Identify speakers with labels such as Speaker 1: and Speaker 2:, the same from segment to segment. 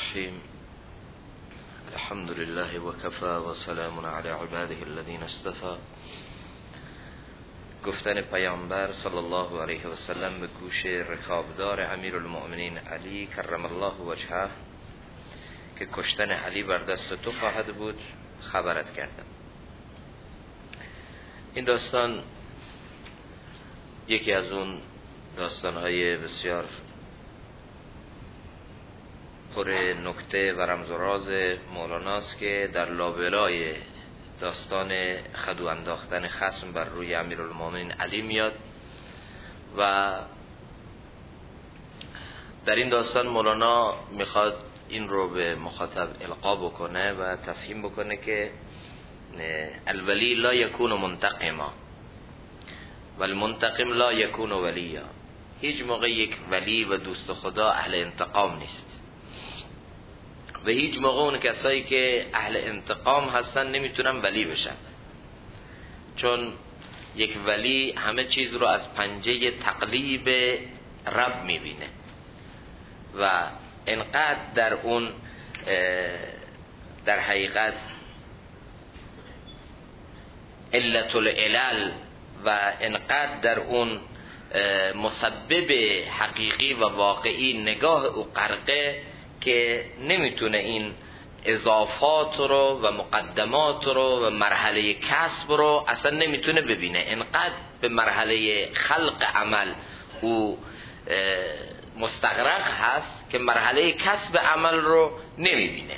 Speaker 1: الرحیم. الحمد لله وكفى وسلام على عباده الذين اصطفى. گفتن پیامبر صلی الله علیه و سلم به گوش رکابدار امیرالمؤمنین علی کرم الله وجهه که کشتن علی بر دست تو خواهد بود خبرت کردم. این داستان یکی از اون داستان‌های بسیار پر نکته و رمز و راز مولاناست که در لابلای داستان خدو انداختن خصم بر روی امیرالمومنین علی میاد و در این داستان مولانا میخواد این رو به مخاطب القا بکنه و تفهیم بکنه که الولی لا یکون منتقما و المنتقم لا یکون ولیا. هیچ موقع یک ولی و دوست خدا اهل انتقام نیست و هیچ موقع اون کسایی که اهل انتقام هستن نمیتونن ولی بشن، چون یک ولی همه چیز رو از پنجه تقلیب رب میبینه و انقدر در اون در حقیقت علت العلل و انقدر در اون مسبب حقیقی و واقعی نگاه او غرقه که نمیتونه این اضافات رو و مقدمات رو و مرحله کسب رو اصلا نمیتونه ببینه. انقدر به مرحله خلق عمل او مستغرق هست که مرحله کسب عمل رو نمیبینه،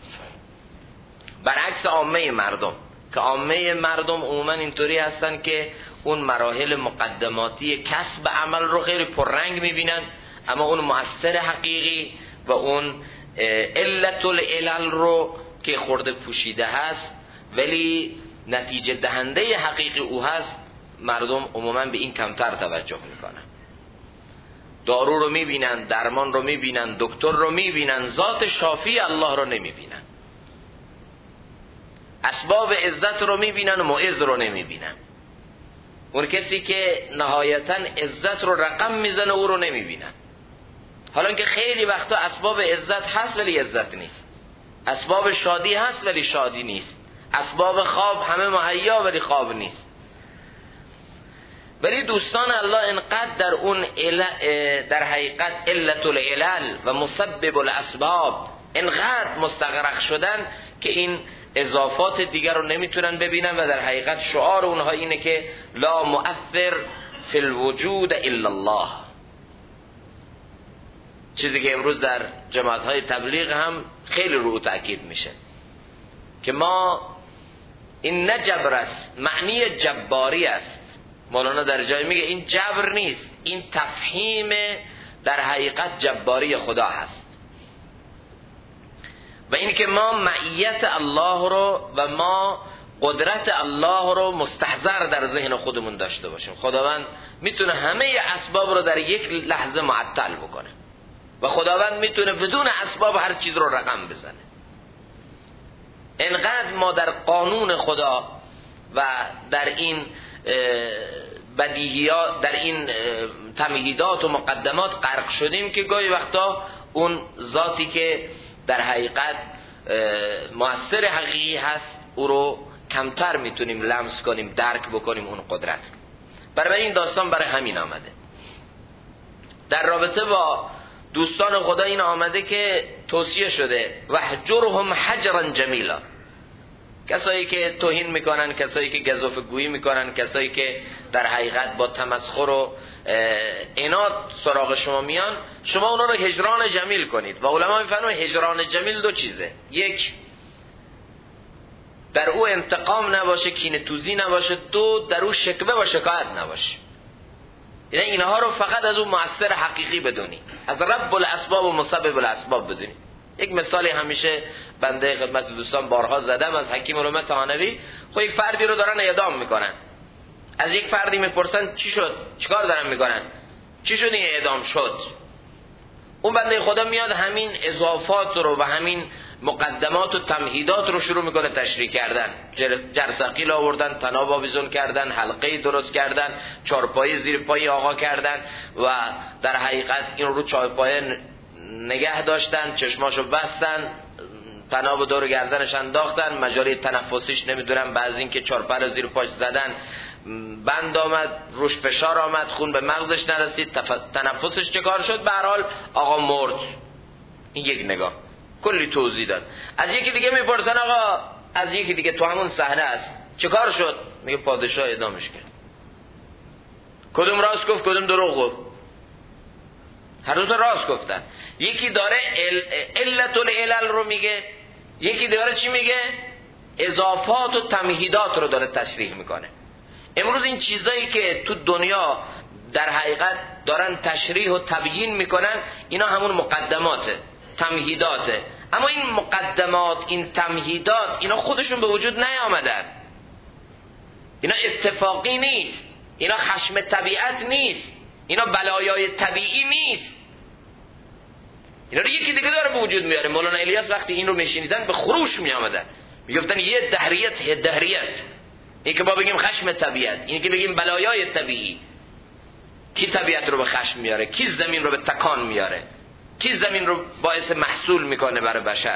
Speaker 1: برعکس عامه مردم که عامه مردم عموما اینطوری هستن که اون مراحل مقدماتی کسب عمل رو خیلی پررنگ میبینن، اما اون مؤثر حقیقی و اون علت العلل رو که خورده پوشیده هست ولی نتیجه دهنده حقیقی او هست، مردم عموما به این کمتر توجه میکنن. دارو رو میبینن، درمان رو میبینن، دکتر رو میبینن، ذات شافی الله رو نمیبینن. اسباب عزت رو میبینن و معز رو نمیبینن. اون کسی که نهایتا عزت رو رقم میزنه او رو نمیبینن. حالا که خیلی وقتا اسباب عزت هست ولی عزت نیست، اسباب شادی هست ولی شادی نیست، اسباب خواب همه مهیا ولی خواب نیست. ولی دوستان الله انقدر در اون در حقیقت علت العلل و مسبب الاسباب انقدر مستغرق شدن که این اضافات دیگر رو نمیتونن ببینن و در حقیقت شعار اونها اینه که لا مؤثر فی الوجود الا الله، چیزی که امروز در جماعت‌های تبلیغ هم خیلی رو تأکید میشه که ما این نه جبر است، معنی جباری است. مولانا در جای میگه این جبر نیست، این تفهیم در حقیقت جباری خدا هست و این که ما معیت الله رو و ما قدرت الله رو مستحضر در ذهن خودمون داشته باشیم. خداوند میتونه همه اسباب رو در یک لحظه معطل بکنه و خداوند میتونه بدون اسباب هر چیز رو رقم بزنه. انقدر ما در قانون خدا و در این بدیهیات، در این تمهیدات و مقدمات غرق شدیم که گاهی وقتا اون ذاتی که در حقیقت مؤثر حقیقی هست او رو کمتر میتونیم لمس کنیم، درک بکنیم اون قدرت. برای این داستان برای همین آمده. در رابطه با دوستان خدا این آمده که توصیه شده وحجرهم حجرا جمیلا، کسایی که توهین میکنن، کسایی که گزاف گویی میکنن، کسایی که در حقیقت با تمسخر و عناد سراغ شما میان، شما اونا رو هجران جمیل کنید. و علما میفرمایند هجران جمیل دو چیزه، یک در او انتقام نباشه، کینه توزی نباشه، دو در او شکوه و شکایت نباشه. یعنی اینها رو فقط از اون مؤثر حقیقی بدونی، از رب الاسباب و مسبب الاسباب بدونی. یک مثالی همیشه بنده خدمت دوستان بارها زدم از حکیم علومه طحانوی. خب یک فردی رو دارن اعدام میکنن، از یک فردی میپرسن چی شد، چیکار دارن میکنن، چی شد این اعدام شد؟ اون بنده خدا میاد همین اضافات رو و همین مقدمات و تمهیدات رو شروع میکنه تشریح کردن. جرثقیل آوردن، طناب آویزون کردن، حلقه درست کردن، چارپایه زیر پای آقا کردن و در حقیقت این رو چارپایه نگه داشتن، چشماشو بستن، تناب دور گردنش انداختن، مجاری تنفسیش نمیدونم بعضی این که چارپر زیر پاش زدن، بند آمد، روش فشار آمد، خون به مغزش نرسید، تنفسش چه کار شد، به هر حال آقا مرد. این یک نگاه. کلی توضیح داد. از یکی دیگه میپرسن آقا، از یکی دیگه تو همون صحنه است چه کار شد؟ میگه پادشاه اعدامش کرد. کدوم راست گفت کدوم دروغ گفت؟ هر دو تا راست گفتن. یکی داره علت العلل رو میگه، یکی داره چی میگه؟ اضافات و تمهیدات رو داره تشریح میکنه. امروز این چیزایی که تو دنیا در حقیقت دارن تشریح و تبیین میکنن، اینا همون مقدماته، تمهیداته. اما این مقدمات، این تمهیدات، اینا خودشون به وجود نیامدن، اینا اتفاقی نیست، اینا خشم طبیعت نیست، اینا بلایای طبیعی نیست، اینا رو یکی دیگه داره به وجود میاره. مولانا الیاس وقتی این رو میشنیدن به خروش میامدن، میگفتن یه دهریت، این که ما بگیم خشم طبیعت، این که بگیم بلایای طبیعی. کی طبیعت رو به خشم میاره؟ کی زمین رو به تکان میاره؟ کی زمین رو باعث محصول میکنه برای بشر؟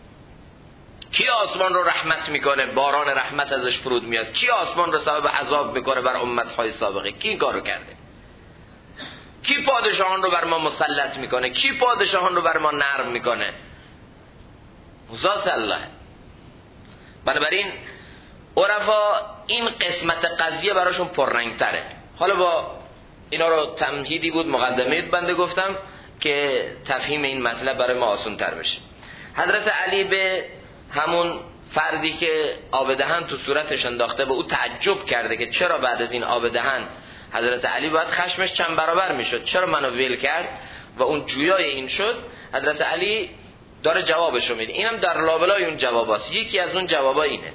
Speaker 1: کی آسمان رو رحمت میکنه، باران رحمت ازش فرود میاد؟ کی آسمان رو سبب عذاب میکنه بر امتهای سابقه؟ کی این کارو کرده؟ کی پادشاهان رو بر ما مسلط میکنه؟ کی پادشاهان رو بر ما نرم میکنه؟ ذات الله. بنابراین عرفا این قسمت قضیه براشون پررنگتره. حالا با اینا رو تمهیدی بود، مقدمه بنده گفتم که تفهیم این مطلب برای ما آسان تر بشه. حضرت علی به همون فردی که آب دهن تو صورتش انداخته به او تعجب کرده که چرا بعد از این آب دهن حضرت علی باید خشمش چند برابر میشد، چرا منو ویل کرد و اون جویای این شد. حضرت علی داره جوابشو میده. اینم در لابلای اون جواباست. یکی از اون جوابا اینه: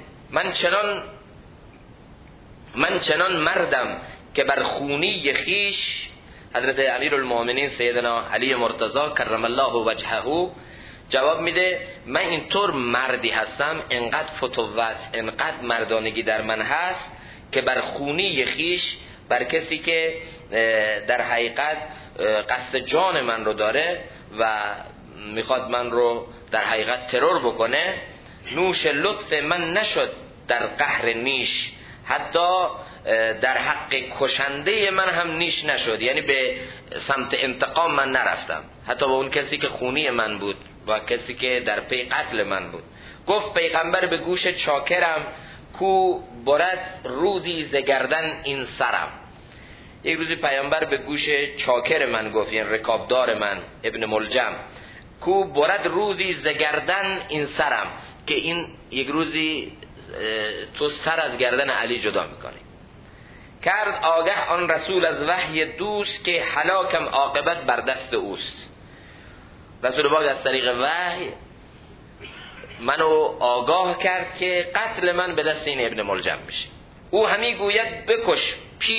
Speaker 1: من چنان مردم که بر خونی خیش، حضرت امیرالمؤمنین سیدنا علی مرتضی کرم الله وجهه جواب میده: من اینطور مردی هستم، انقدر فتوت، انقدر مردانگی در من هست که بر خونی خیش، بر کسی که در حقیقت قصد جان من رو داره و میخواد من رو در حقیقت ترور بکنه، نوش لطف من نشد در قهر نیش، حتی در حق کشنده من هم نیش نشد، یعنی به سمت انتقام من نرفتم، حتی با اون کسی که خونی من بود و کسی که در پی قتل من بود. گفت پیغمبر به گوش چاکرم، کو برد روزی زگردن این سرم. یک روزی پیامبر به گوش چاکر من گفت، یعنی رکابدار من ابن ملجم، کو برد روزی زگردن این سرم، که این یک روزی تو سر از گردن علی جدا میکنی. کرد آگه آن رسول از وحی دوست که هلاکم عاقبت بر دست اوست. رسول پاک از طریق وحی منو آگاه کرد که قتل من به دست این ابن ملجم میشه. او همی گوید بکش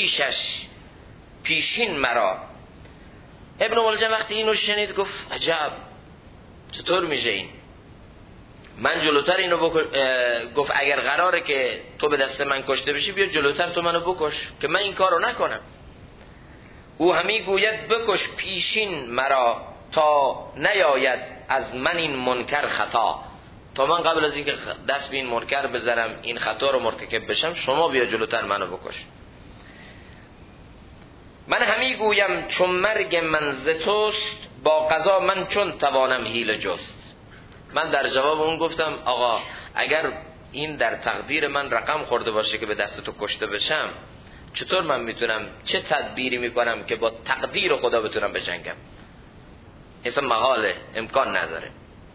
Speaker 1: پیشین مرا. ابن ملجم وقتی اینو شنید گفت عجب، چطور میشه این؟ من جلوتر اینو گفت اگر قراره که تو به دست من کشته بشی، بیا جلوتر تو منو بکش که من این کارو نکنم. او همی گوید بکش پیشین مرا، تا نیاید از من این منکر خطا. تا من قبل از اینکه دست به این منکر بذارم، این خطا رو مرتکب بشم، شما بیا جلوتر منو بکش. من همی گویم چون مرگ من ز توست، با قضا من چون توانم حیله جست. من در جواب اون گفتم آقا اگر این در تقدیر من رقم خورده باشه که به دست تو کشته بشم، چطور من میتونم، چه تدبیری میکنم که با تقدیر خدا بتونم بجنگم؟ اصلا محاله، امکان نداره.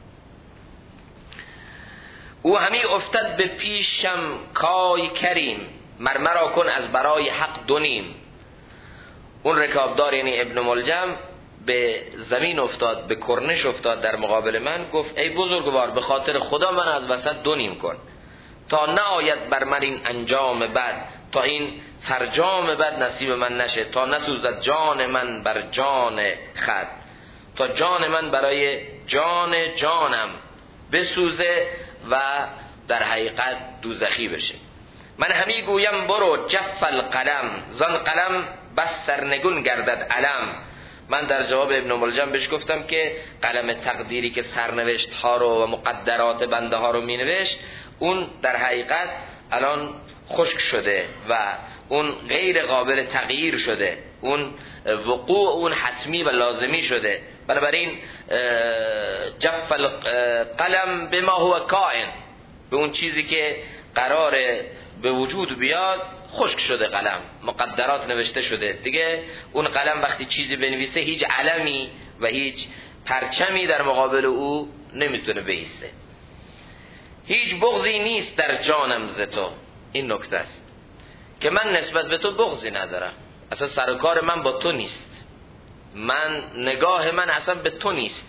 Speaker 1: او همی افتد به پیشم کای کریم، مرمرا کن از برای حق دونیم. اون رکابدار یعنی ابن ملجم به زمین افتاد، به کرنش افتاد در مقابل من، گفت ای بزرگوار به خاطر خدا من از وسط دونیم کن، تا نه آید بر من این انجام بد، تا این فرجام بد نصیب من نشه، تا نسوزد جان من بر جان خود، تا جان من برای جان جانم بسوزه و در حقیقت دوزخی بشه. من همی گویم برو جف القلم، زان قلم بس سرنگون گردد علم، من در جواب ابن ملجم بهش گفتم که قلم تقدیری که سرنوشت ها رو و مقدرات بنده ها رو می نوشت، اون در حقیقت الان خشک شده و اون غیر قابل تغییر شده، اون وقوع اون حتمی و لازمی شده. بنابراین جف القلم بما هو کائن، به اون چیزی که قراره به وجود بیاد خشک شده قلم، مقدرات نوشته شده دیگه. اون قلم وقتی چیزی بنویسه هیچ علمی و هیچ پرچمی در مقابل او نمیتونه بایسته. هیچ بغضی نیست در جانم ز تو، این نکته است که من نسبت به تو بغضی ندارم، اصلا سر و کار من با تو نیست، من نگاه من اصلا به تو نیست.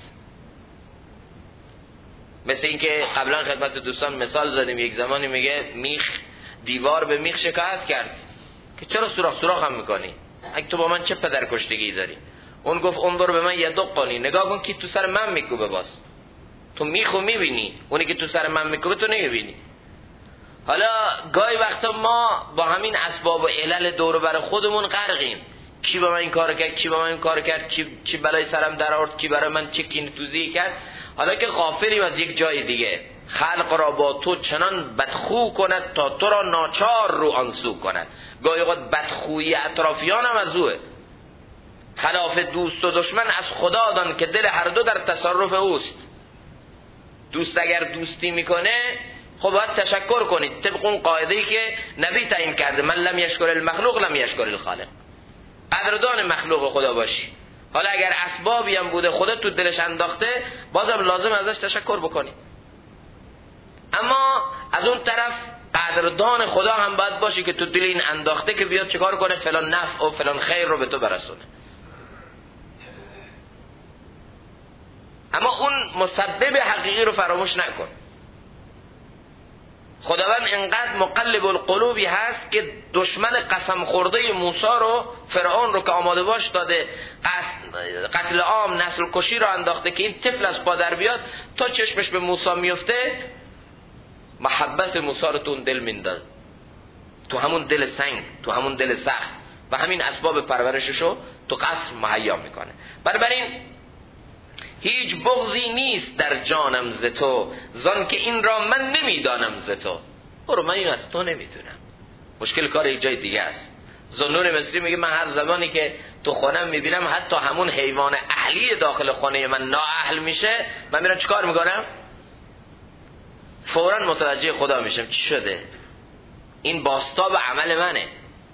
Speaker 1: مثل این که قبلا خدمت دوستان مثال زدیم، یک زمانی میگه میخ دیوار به میخ شکایت کرد که چرا سوراخ هم میکنی، اگه تو با من چه پدرکشتگی داری؟ اون گفت انظر به من یدقنی، نگاه کن که تو سر من میکوبه. باز تو میخو میبینی، اونی که تو سر من میکوبه تو نمیبینی. حالا گاهی وقتا ما با همین اسباب و علل دور بر خودمون غرقیم، کی با من این کارو کرد، کی با من این کارو کرد، کی بلای سرم در آورد، کی برای من چه کینه‌توزی کرد. حالا که غافلیم از یک جای دیگه، خلق را با تو چنان بدخو کند تا تو را ناچار رو آنسو کند. گاهی وقت بدخویی اطرافیان هم از اوه. خلاف دوست و دشمن از خدا دان که دل هر دو در تصرف اوست. دوست اگر دوستی میکنه خب باید تشکر کنید طبق اون قاعده‌ای که نبی تعیین کرده، من لم یشکر المخلوق لم یشکر الخالق. قدردان مخلوق خدا باشی. حالا اگر اسبابی هم بوده خدا تو دلش انداخته، بازم لازم ازش تشکر بکنی. اما از اون طرف قدردان خدا هم باید باشی که تو دل این انداخته که بیاد چیکار کنه، فلان نفع و فلان خیر رو به تو برسونه. اما اون مسبب حقیقی رو فراموش نکن. خداوند انقدر مقلب القلوبی هست که دشمن قسم خورده موسی رو، فرعون رو که آماده باش داده قتل عام نسل کشی رو انداخته که این طفل از پا در بیاد، تا چشمش به موسی میفته محبت موسی رو تو اون دل میندازه، تو همون دل سنگ، تو همون دل سخت، و همین اسباب پرورششو تو قصر مهیا میکنه. بنابراین هیچ بغضی نیست در جانم ز تو، زان که این را من نمیدانم ز تو. برو من این از تو نمیدونم. مشکل کار یک جای دیگه است. ذوالنون مصری میگه من هر زمانی که تو خونم میبینم حتی همون حیوان اهلی داخل خانه من نااهل میشه، من میرم چیکار میکنم؟ فوراً متوجه خدا میشم چی شده؟ این بازتاب عمل منه.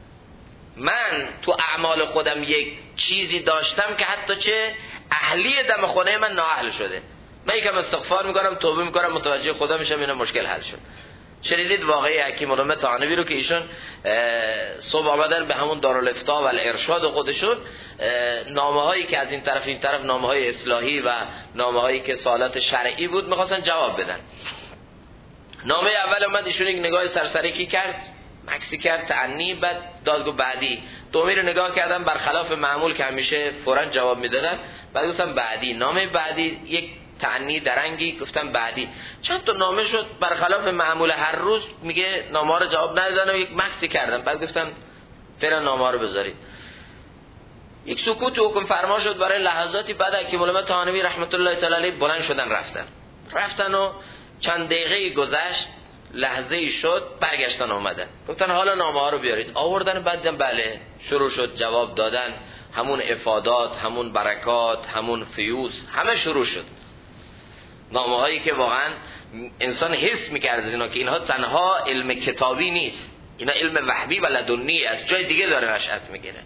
Speaker 1: من تو اعمال خودم یک چیزی داشتم که حتی چه اهلی دم خونه من نااهل شده. من یکم استغفار میکنم، توبه میکنم، متوجه خدا میشم اینا مشکل حل شد. شنیدید واقعی حکیم علامه طحاوی رو که ایشون صبح آمدن به همون دارالافتاء و الارشاد خودشون نامه هایی که از این طرف نامه های اصلاحی و نامه هایی که سوالات شرعی بود میخواستن جواب بدن. نامه اول اومد ایشون یک نگاه سرسری کرد، مکسی کرد، تعنی، بعد دادگو بعدی. دومی رو نگاه کردم برخلاف معمول که همیشه فوراً جواب میدادن، بعد گفتم بعدی. نامه بعدی یک تعنی درنگی، گفتم بعدی. چند تا نامه شد برخلاف معمول هر روز، میگه نامه ها رو جواب ندادن و یک مکسی کردم. بعد گفتم فعلا نامه ها رو بذارید. یک سکوت حکم فرما شد برای لحظاتی. بعد حکیم علامه طحاوی رحمت الله تعالی علیه بلند شدن رفتن و چند دقیقه گذشت، لحظه‌ای شد، برگشتن اومدن گفتن حالا نامه ها رو بیارید. آوردن، بعدم بله شروع شد جواب دادن، همون افادات، همون برکات، همون فیوز، همه شروع شد. نامه هایی که واقعا انسان حس می‌کرد از اینا که اینها تنها علم کتابی نیست، اینا علم وحی و لدنی از جای دیگه داره نشأت میگیره.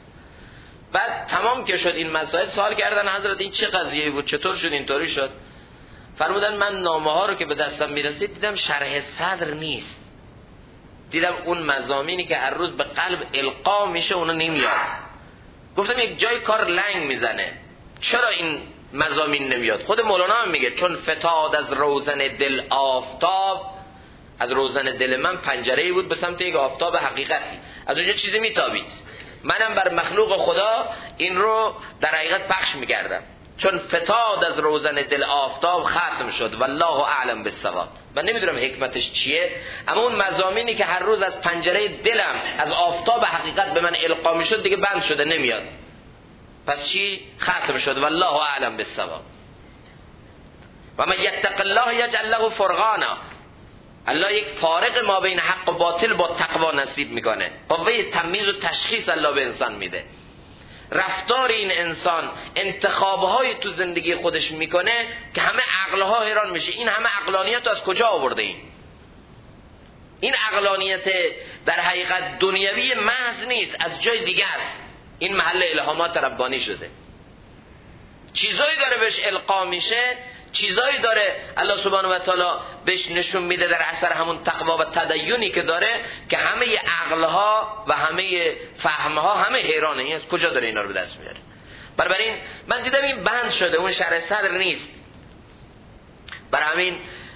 Speaker 1: بعد تمام که شد این مسائل، سوال کردن حضرت این چه قضیه‌ای بود، چطور شد اینطوری شد؟ فرمودن من نامه ها رو که به دستم میرسید دیدم شرح صدر نیست، دیدم اون مضامینی که هر روز به قلب القا میشه اونا نمیاد. گفتم یک جای کار لنگ میزنه، چرا این مضامین نمیاد؟ خود مولانا هم میگه چون فتاد از روزن دل آفتاب، از روزن دل من پنجره‌ای بود به سمت یک آفتاب حقیقتی، از اونجا چیزی میتابید. منم بر مخلوق خدا این رو در حقیقت پخش میکردم. چون فتاد از روزن دل آفتاب ختم شد والله اعلم بالصواب. من نمیدونم حکمتش چیه، اما اون مضامینی که هر روز از پنجره دلم از آفتاب حقیقت به من القا میشد دیگه بند شده، نمیاد. پس چی؟ ختم شد. والله اعلم بالصواب. و من یتق الله یجعل له فرقانا. الله یک فارق ما بین حق و باطل با تقوا نصیب میکنه. قوه تمییز و تشخیص الله به انسان میده. رفتار این انسان، انتخابهای تو زندگی خودش میکنه که همه عقلها حیران میشه این همه عقلانیت از کجا آورده این عقلانیت در حقیقت دنیوی محض نیست، از جای دیگه است. این محل الهامات ربانی شده. چیزایی داره بهش القا میشه، چیزایی داره الله سبحانه و تعالی بهش نشون میده در اثر همون تقوا و تدینی که داره که همه عقلها و همه فهمها همه حیرانه این از کجا داره اینا رو به دست میاره. بنابراین من دیدم این بند شده، اون شرح صدر نیست. برای همین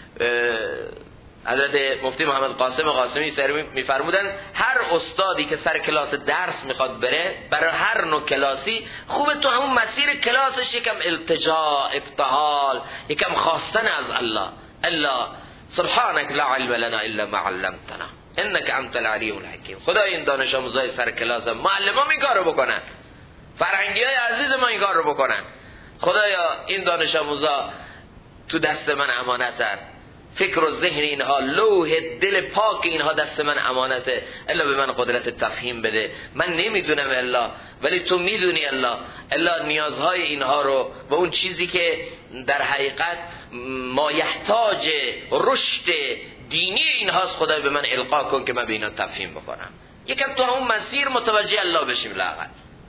Speaker 1: حضرت مفتی محمد قاسم قاسمی میفرمودن هر استادی که سر کلاس درس میخواد بره، برای هر نوع کلاسی خوبه تو همون مسیر کلاسش یکم التجا، ابتهال، یکم خواستن از الله. الله سبحانك لا علم لنا الا ما علمتنا انك انت العلیم الحکیم. خدا این دانش آموزای سر کلاس معلمان این کارو بکنن، فرهنگیای عزیز ما این کارو بکنن. خدایا این دانش آموزا تو دست من امانتن، فکر و ذهن اینها، لوح دل پاک اینها دست من امانته. الا به من قدرت تفهیم بده. من نمیدونم الله، ولی تو میدونی الله. الله نیازهای اینها رو و اون چیزی که در حقیقت ما یحتاج رشد دینی اینهاست خدای به من القا کن که من به اینا تفهیم بکنم. یکم تو همون مسیر متوجه الله بشیم. لااقل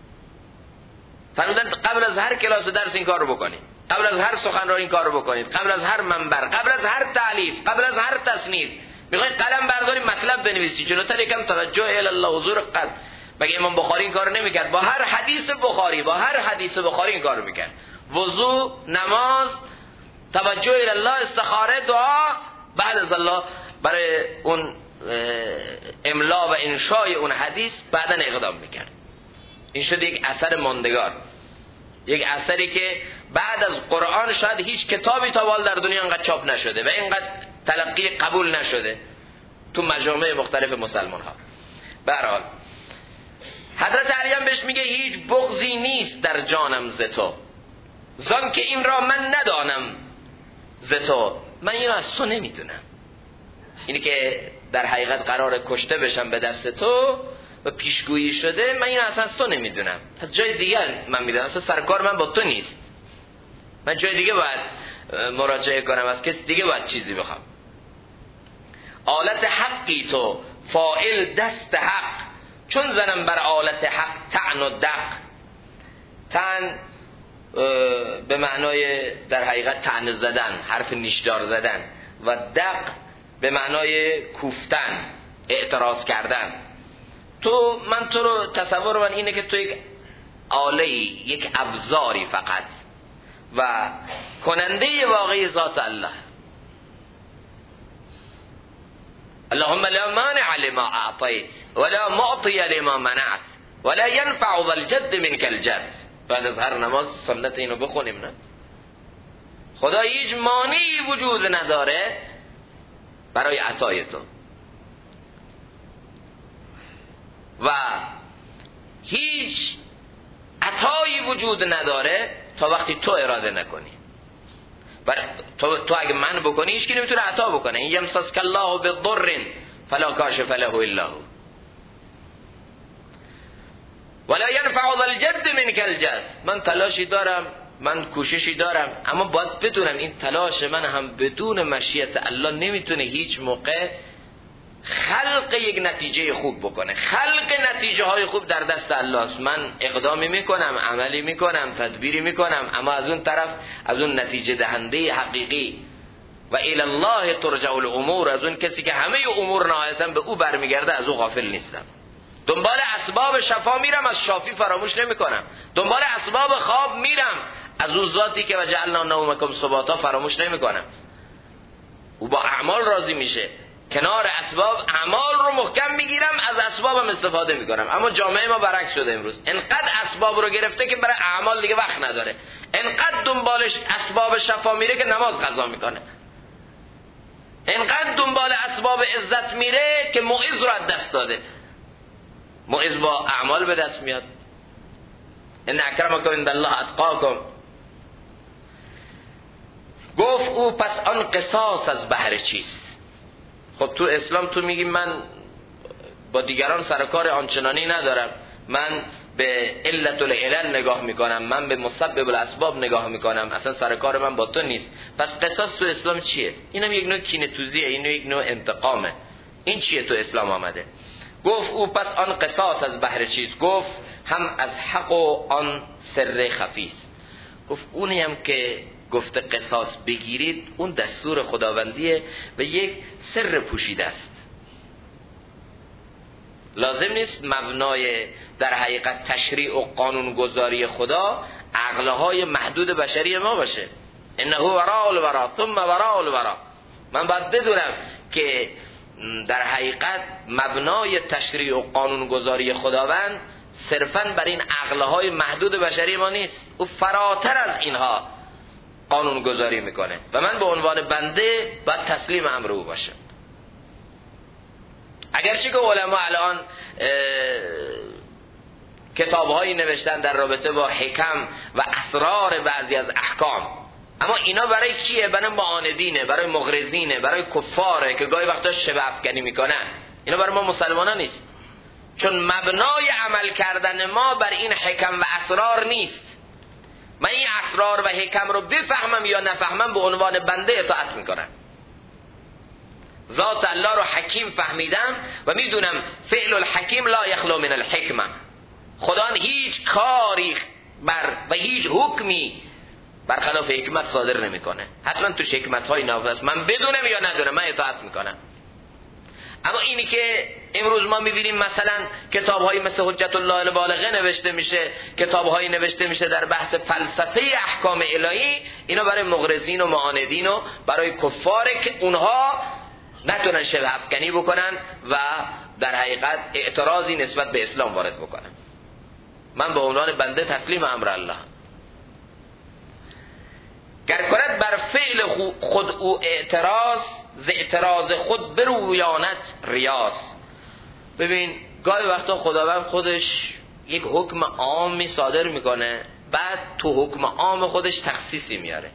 Speaker 1: فرمودن قبل از هر کلاس درس این کار رو بکنید، قبل از هر سخنرانی این کار رو بکنید، قبل از هر منبر، قبل از هر تعلیف، قبل از هر تصنیف میخواید قلم برداری مطلب بنویسی، جلوتر یکم توجه الی الله حضور قلب. مگه امام بخاری این کارو نمیکرد؟ با هر حدیث بخاری این کارو میکرد. وضو، نماز، توجه الی الله، استخاره، دعا، بعد از الله برای اون املا و انشای اون حدیث بعدن اقدام میکرد. این شد یک اثر ماندگار، یک اثری که بعد از قرآن شاید هیچ کتابی تا حال در دنیا انقدر چاپ نشده و اینقدر تلقی قبول نشده تو مجامع مختلف مسلمان ها. به هر حال حضرت علی هم بهش میگه هیچ بغضی نیست در جانم ز تو، زان که این را من ندانم ز تو. من این را از تو نمیدونم، اینی که در حقیقت قرار کشته بشم به دست تو و پیشگویی شده، من این اصلا از تو نمیدونم، از جای دیگر من میدونم. اصلا سرکار من با تو نیست، من جای دیگه باید مراجعه کنم، از کسی دیگه باید چیزی بخوام. آلت حقی تو فاعل دست حق، چون زنم بر آلت حق طعن و دق. طعن به معنای در حقیقت طعن زدن، حرف نیشدار زدن، و دق به معنای کوفتن، اعتراض کردن. من تو رو تصور من اینه که تو یک آله‌ای، یک ابزاری فقط و کننده واقعی ذات الله. اللهم لا مانع لما اعطيت ولا معطي لما منعت ولا ينفع ذا الجد منك الجد. بعد از هر نماز سنت اینو بخونیم نه؟ خدا هیچ مانعی وجود نداره برای عطای تو و هیچ عطایی وجود نداره تا وقتی تو اراده نکنی. تو اگه من بکنی هیچ کی نمیتونه عطا بکنه. این یمسسک الله بضر فلا کاشف له الا هو ولا ينفع ذا الجد منك الجد. من تلاشی دارم، من کوششی دارم، اما باید بدونم این تلاش من هم بدون مشیت الله نمیتونه هیچ موقع خلق یک نتیجه خوب بکنه. خلق نتیجه های خوب در دست الله است. من اقدامی میکنم، عملی میکنم، تدبیری میکنم، اما از اون طرف، از اون نتیجه دهنده حقیقی و الی الله ترجع الامور، از اون کسی که همه امور نهایتا به او برمیگرده، از او غافل نیستم. دنبال اسباب شفا میرم، از شافی فراموش نمیکنم. دنبال اسباب خواب میرم، از اون ذاتی که وجعلنا نومکم سباتا فراموش نمیکنم. او با اعمال راضی میشه. کنار اسباب اعمال رو محکم میگیرم، از اسبابم استفاده میکنم. اما جامعه ما برعکس شده امروز. انقدر اسباب رو گرفته که برای اعمال دیگه وقت نداره. انقدر دنبالش اسباب شفا میره که نماز قضا میکنه. انقدر دنبال اسباب عزت میره که موعظ رو از دست داده. موعظ با اعمال به دست میاد. ان اکرمکم عند الله اتقاکم. گفت او پس آن قصاص از بهر چیست؟ خب تو اسلام تو میگی من با دیگران سرکار آنچنانی ندارم، من به علت العلل نگاه میکنم، من به مسبب الاسباب نگاه میکنم، اصلا سرکار من با تو نیست. پس قصاص تو اسلام چیه؟ اینم یک نوع کینه‌توزیه، این یک نوع انتقامه. این چیه تو اسلام آمده؟ گفت او پس آن قصاص از بهر چیست؟ گفت هم از حق و آن سر خفیست. گفت اونی هم که گفته قصاص بگیرید اون دستور خداوندیه و یک سر پوشیده است. لازم نیست مبنای در حقیقت تشریع و قانونگذاری خدا عقلهای محدود بشری ما باشه. انه وراء الورا ثم وراء الورا. من باید بدونم که در حقیقت مبنای تشریع و قانونگذاری خداوند صرفاً بر این عقلهای محدود بشری ما نیست، او فراتر از اینها قانونگذاری میکنه و من به عنوان بنده باید تسلیم امر او باشم. اگرچه که علما الان کتابهایی نوشتن در رابطه با حکم و اسرار بعضی از احکام، اما اینا برای کیه؟ برای معاندینه، برای مغرضینه، برای کفاره که گاهی وقتا شبه افکنی میکنن. اینا برای ما مسلمانان نیست، چون مبنای عمل کردن ما بر این حکم و اسرار نیست. من این اسرار و حکم رو بفهمم یا نفهمم به عنوان بنده اطاعت میکنم. ذات الله رو حکیم فهمیدم و میدونم فعل الحکیم لا یخلو من الحکمه. خدا هیچ کاری و هیچ حکمی برخلاف حکمت صادر نمیکنه. حتما توش حکمت های نافذ است، من بدونم یا ندونم من اطاعت میکنم. اما اینی که امروز ما میبینیم مثلا کتاب‌هایی مثل حجت الله البالغه نوشته میشه، کتاب‌هایی نوشته میشه در بحث فلسفه احکام الهی، اینا برای مغرضین و معاندین و برای کفاره که اونها نتونن شبه افکنی بکنن و در حقیقت اعتراضی نسبت به اسلام وارد بکنن. من به عنوان بنده تسلیم امر الله. گر کند بر فعل خود او اعتراض خود برویاند ریاض. ببین گاهی وقتا خداوند خودش یک حکم عامی صادر میکنه، بعد تو حکم عام خودش تخصیصی میاره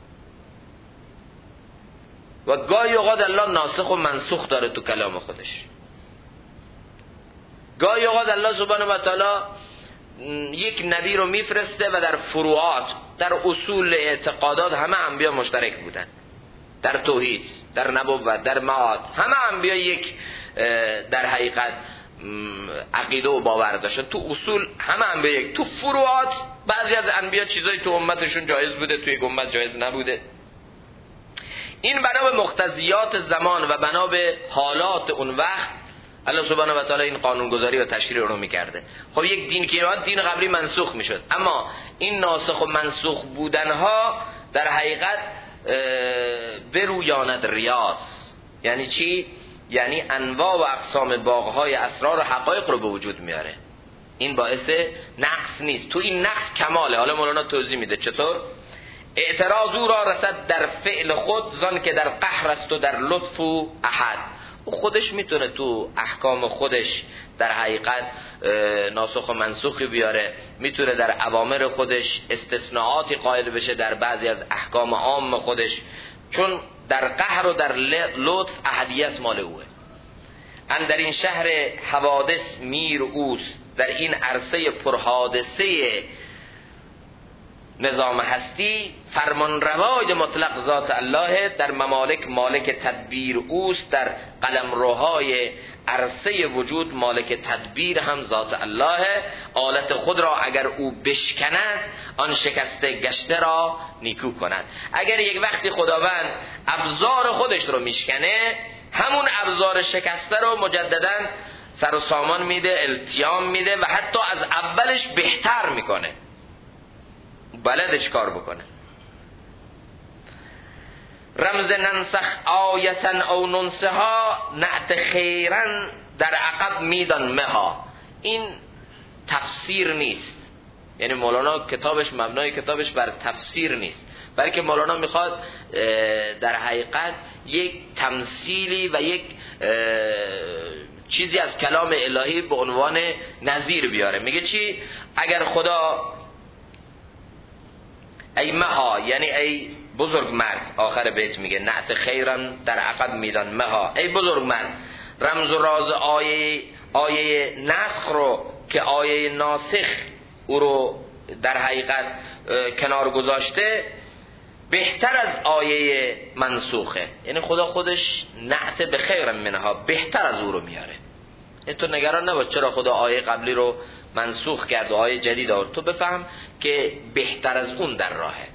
Speaker 1: و گاهی اوقات الله ناسخ و منسوخ داره تو کلام خودش. گاهی اوقات الله سبحانه و تعالی یک نبی رو میفرسته و در فروعات، در اصول اعتقادات همه انبیا مشترک بودن، در توحید، در نبوت، در معاد، همه انبیا یک در حقیقت عقیده و باور داشتن. تو اصول همه انبیا یک، تو فروعات بعضی از انبیا چیزایی تو امتشون جایز بوده، توی امت جایز نبوده. این بنا به مقتضیات زمان و بنا به حالات اون وقت الله سبحانه و تعالی این قانونگذاری و تشریع رو میکرده. خب یک دین که دین قبلی منسوخ میشد، اما این ناسخ و منسوخ بودنها در حقیقت برویاند ریاض. یعنی چی؟ یعنی انواع و اقسام باغهای اسرار و حقایق رو به وجود میاره. این باعث نقص نیست، تو این نقص کماله. حالا مولانا توضیح میده چطور. اعتراض او را رسد در فعل خود، زان که در قهر است و در لطف و احد. او خودش میتونه تو احکام خودش در حقیقت ناسخ و منسوخی بیاره، میتونه در اوامر خودش استثناءاتی قائل بشه در بعضی از احکام عام خودش، چون در قهر و در لطف احدیت مال اوه. اندر این شهر حوادث میر اوست، در این عرصه پرحادثه نظام هستی فرمان روای مطلق ذات الله، در ممالک مالک تدبیر اوست، در قلمروهای عرصه وجود مالک تدبیر هم ذات الله. آلت خود را اگر او بشکند، آن شکسته گشته را نیکو کند. اگر یک وقتی خداوند ابزار خودش رو میشکنه، همون ابزار شکسته رو مجددا سر و سامان میده، التیام میده و حتی از اولش بهتر میکنه، بلدش کار بکنه. رمز ننسخ آیتن او ننسها، نعت خیرن در عقب میدان مها. این تفسیر نیست، یعنی مولانا کتابش مبنای کتابش بر تفسیر نیست، بلکه مولانا میخواد در حقیقت یک تمثیلی و یک چیزی از کلام الهی به عنوان نظیر بیاره. میگه چی؟ اگر خدا ای مها یعنی ای بزرگ مرد، آخر بیت میگه نعت خیرن در عقب میدان مها، ای بزرگ مرد رمز و راز آیه نسخ رو که آیه ناسخ او رو در حقیقت کنار گذاشته بهتر از آیه منسوخه. یعنی خدا خودش نعت به خیر منها بهتر از او رو میاره. این تو نگران نباش چرا خدا آیه قبلی رو منسوخ کرد و آیه جدید آورد، تو بفهم که بهتر از اون در راهه.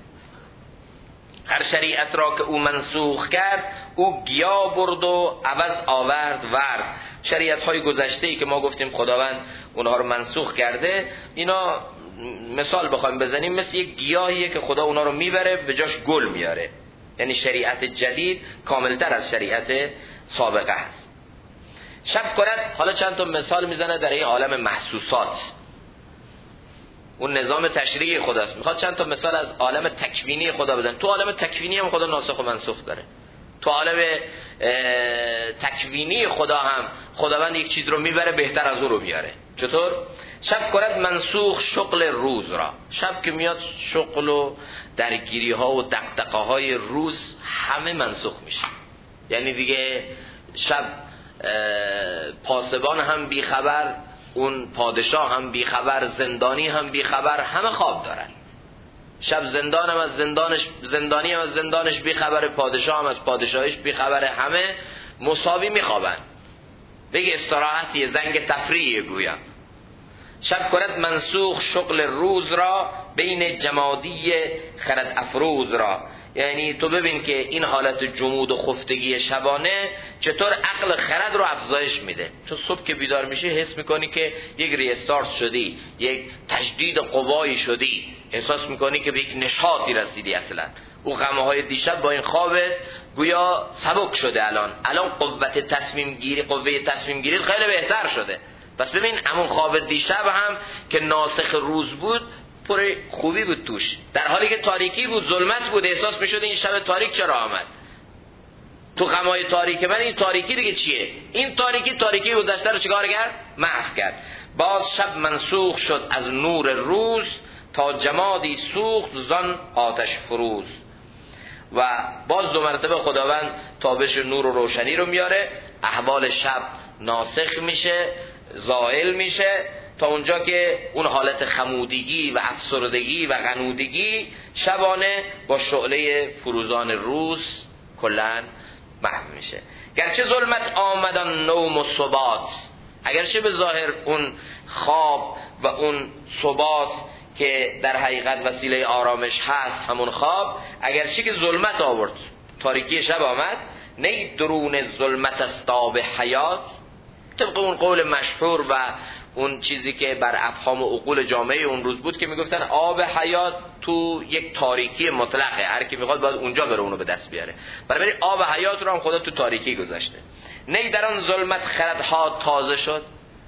Speaker 1: هر شریعت را که او منسوخ کرد او گیا برد و عوض آورد ورد. شریعت های گذشته ای که ما گفتیم خداوند اونها رو منسوخ کرده، اینا مثال بخوایم بزنیم مثل یک گیاهیه که خدا اونها رو میبره به جاش گل میاره. یعنی شریعت جدید کاملتر از شریعت سابقه هست. شب کند، حالا چند تا مثال میزنه در این عالم محسوسات، اون نظام تشریعی خداست. میخواد چند تا مثال از عالم تکوینی خدا بزنه. تو عالم تکوینی هم خدا ناسخ و منسوخ داره. تو عالم تکوینی خدا هم خداوند یک چیز رو میبره بهتر از اون رو میاره. چطور؟ شب کند منسوخ شغل روز را. شب که میاد شغل و درگیری ها و دغدغه های روز همه منسوخ میشه. یعنی دیگه شب پاسبان هم بیخبر، اون پادشاه هم بیخبر، زندانی هم بیخبر، همه خواب دارن. شب زندان هم از زندانش، زندانی هم از زندانش بیخبره، پادشاه هم از پادشاهش بیخبره، همه مساوی میخوابن. بگه استراحتی، زنگ تفریحی گویا. شب کند منسوخ شغل روز را بین جمادی خرد افروز را. یعنی تو ببین که این حالت جمود و خفتگی شبانه چطور عقل خرد رو افزایش میده. چون صبح که بیدار میشی حس میکنی که یک ریستارت شدی، یک تجدید قوایی شدی، احساس میکنی که به یک نشاطی رسیدی. اصلا او غمهای دیشب با این خوابت گویا سبک شده. الان قوه تصمیم گیری خیلی بهتر شده. پس ببین همون خواب دیشب هم که ناسخ روز بود پر خوبی بود توش، در حالی که تاریکی بود، ظلمت بود، احساس میشد این شب تاریک چرا آمد. تو غمای تاریک من این تاریکی دیگه چیه؟ این تاریکی گذشته رو چیکار کرد؟ محو کرد. باز شب منسوخ شد از نور روز تا جمادی سوخت زان آتش فروز. و باز دو مرتبه خداوند تابش نور و روشنی رو میاره، احوال شب ناسخ میشه، زائل میشه، تا اونجا که اون حالت خمودگی و افسردگی و غنودگی شبانه با شعله فروزان روز کلن محو میشه. گرچه ظلمت آمدن نوم و ثبات، اگرچه به ظاهر اون خواب و اون ثبات که در حقیقت وسیله آرامش هست همون خواب، اگرچه که ظلمت آورد، تاریکی شب آمد، نه درون ظلمت است آب حیات. طبق اون قول مشهور و اون چیزی که بر افهام و عقول جامعه اون روز بود که میگفتن آب حیات تو یک تاریکی مطلقه، هر کی میخواد باید اونجا بره اونو به دست بیاره. برای آب حیات رو هم خدا تو تاریکی گذاشته. نه در اون ظلمت خردها تازه شد،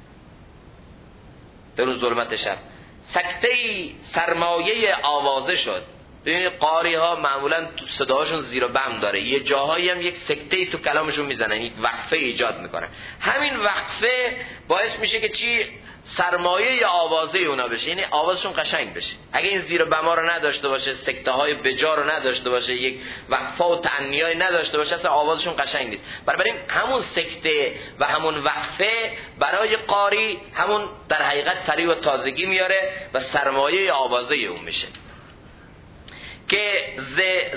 Speaker 1: در اون ظلمت شب سکته‌ای سرمایه آوازه شد. ببینید قاری ها معمولا تو صداهاشون زیر و بم داره، یه جاهایی هم یک سکته‌ای تو کلامشون میزنن، یک وقفه ایجاد میکنن. همین وقفه باعث میشه که چی؟ سرمایه آوازه اونا بشه، یعنی آوازشون قشنگ بشه. اگه این زیر و بما رو نداشته باشه، سکته های بجا رو نداشته باشه، یک وقفه و تعنیای نداشته باشه، اصلا آوازشون قشنگ نیست. بنابراین همون سکته و همون وقفه برای قاری همون در حقیقت طری و تازگی میاره و سرمایه آوازه اون میشه که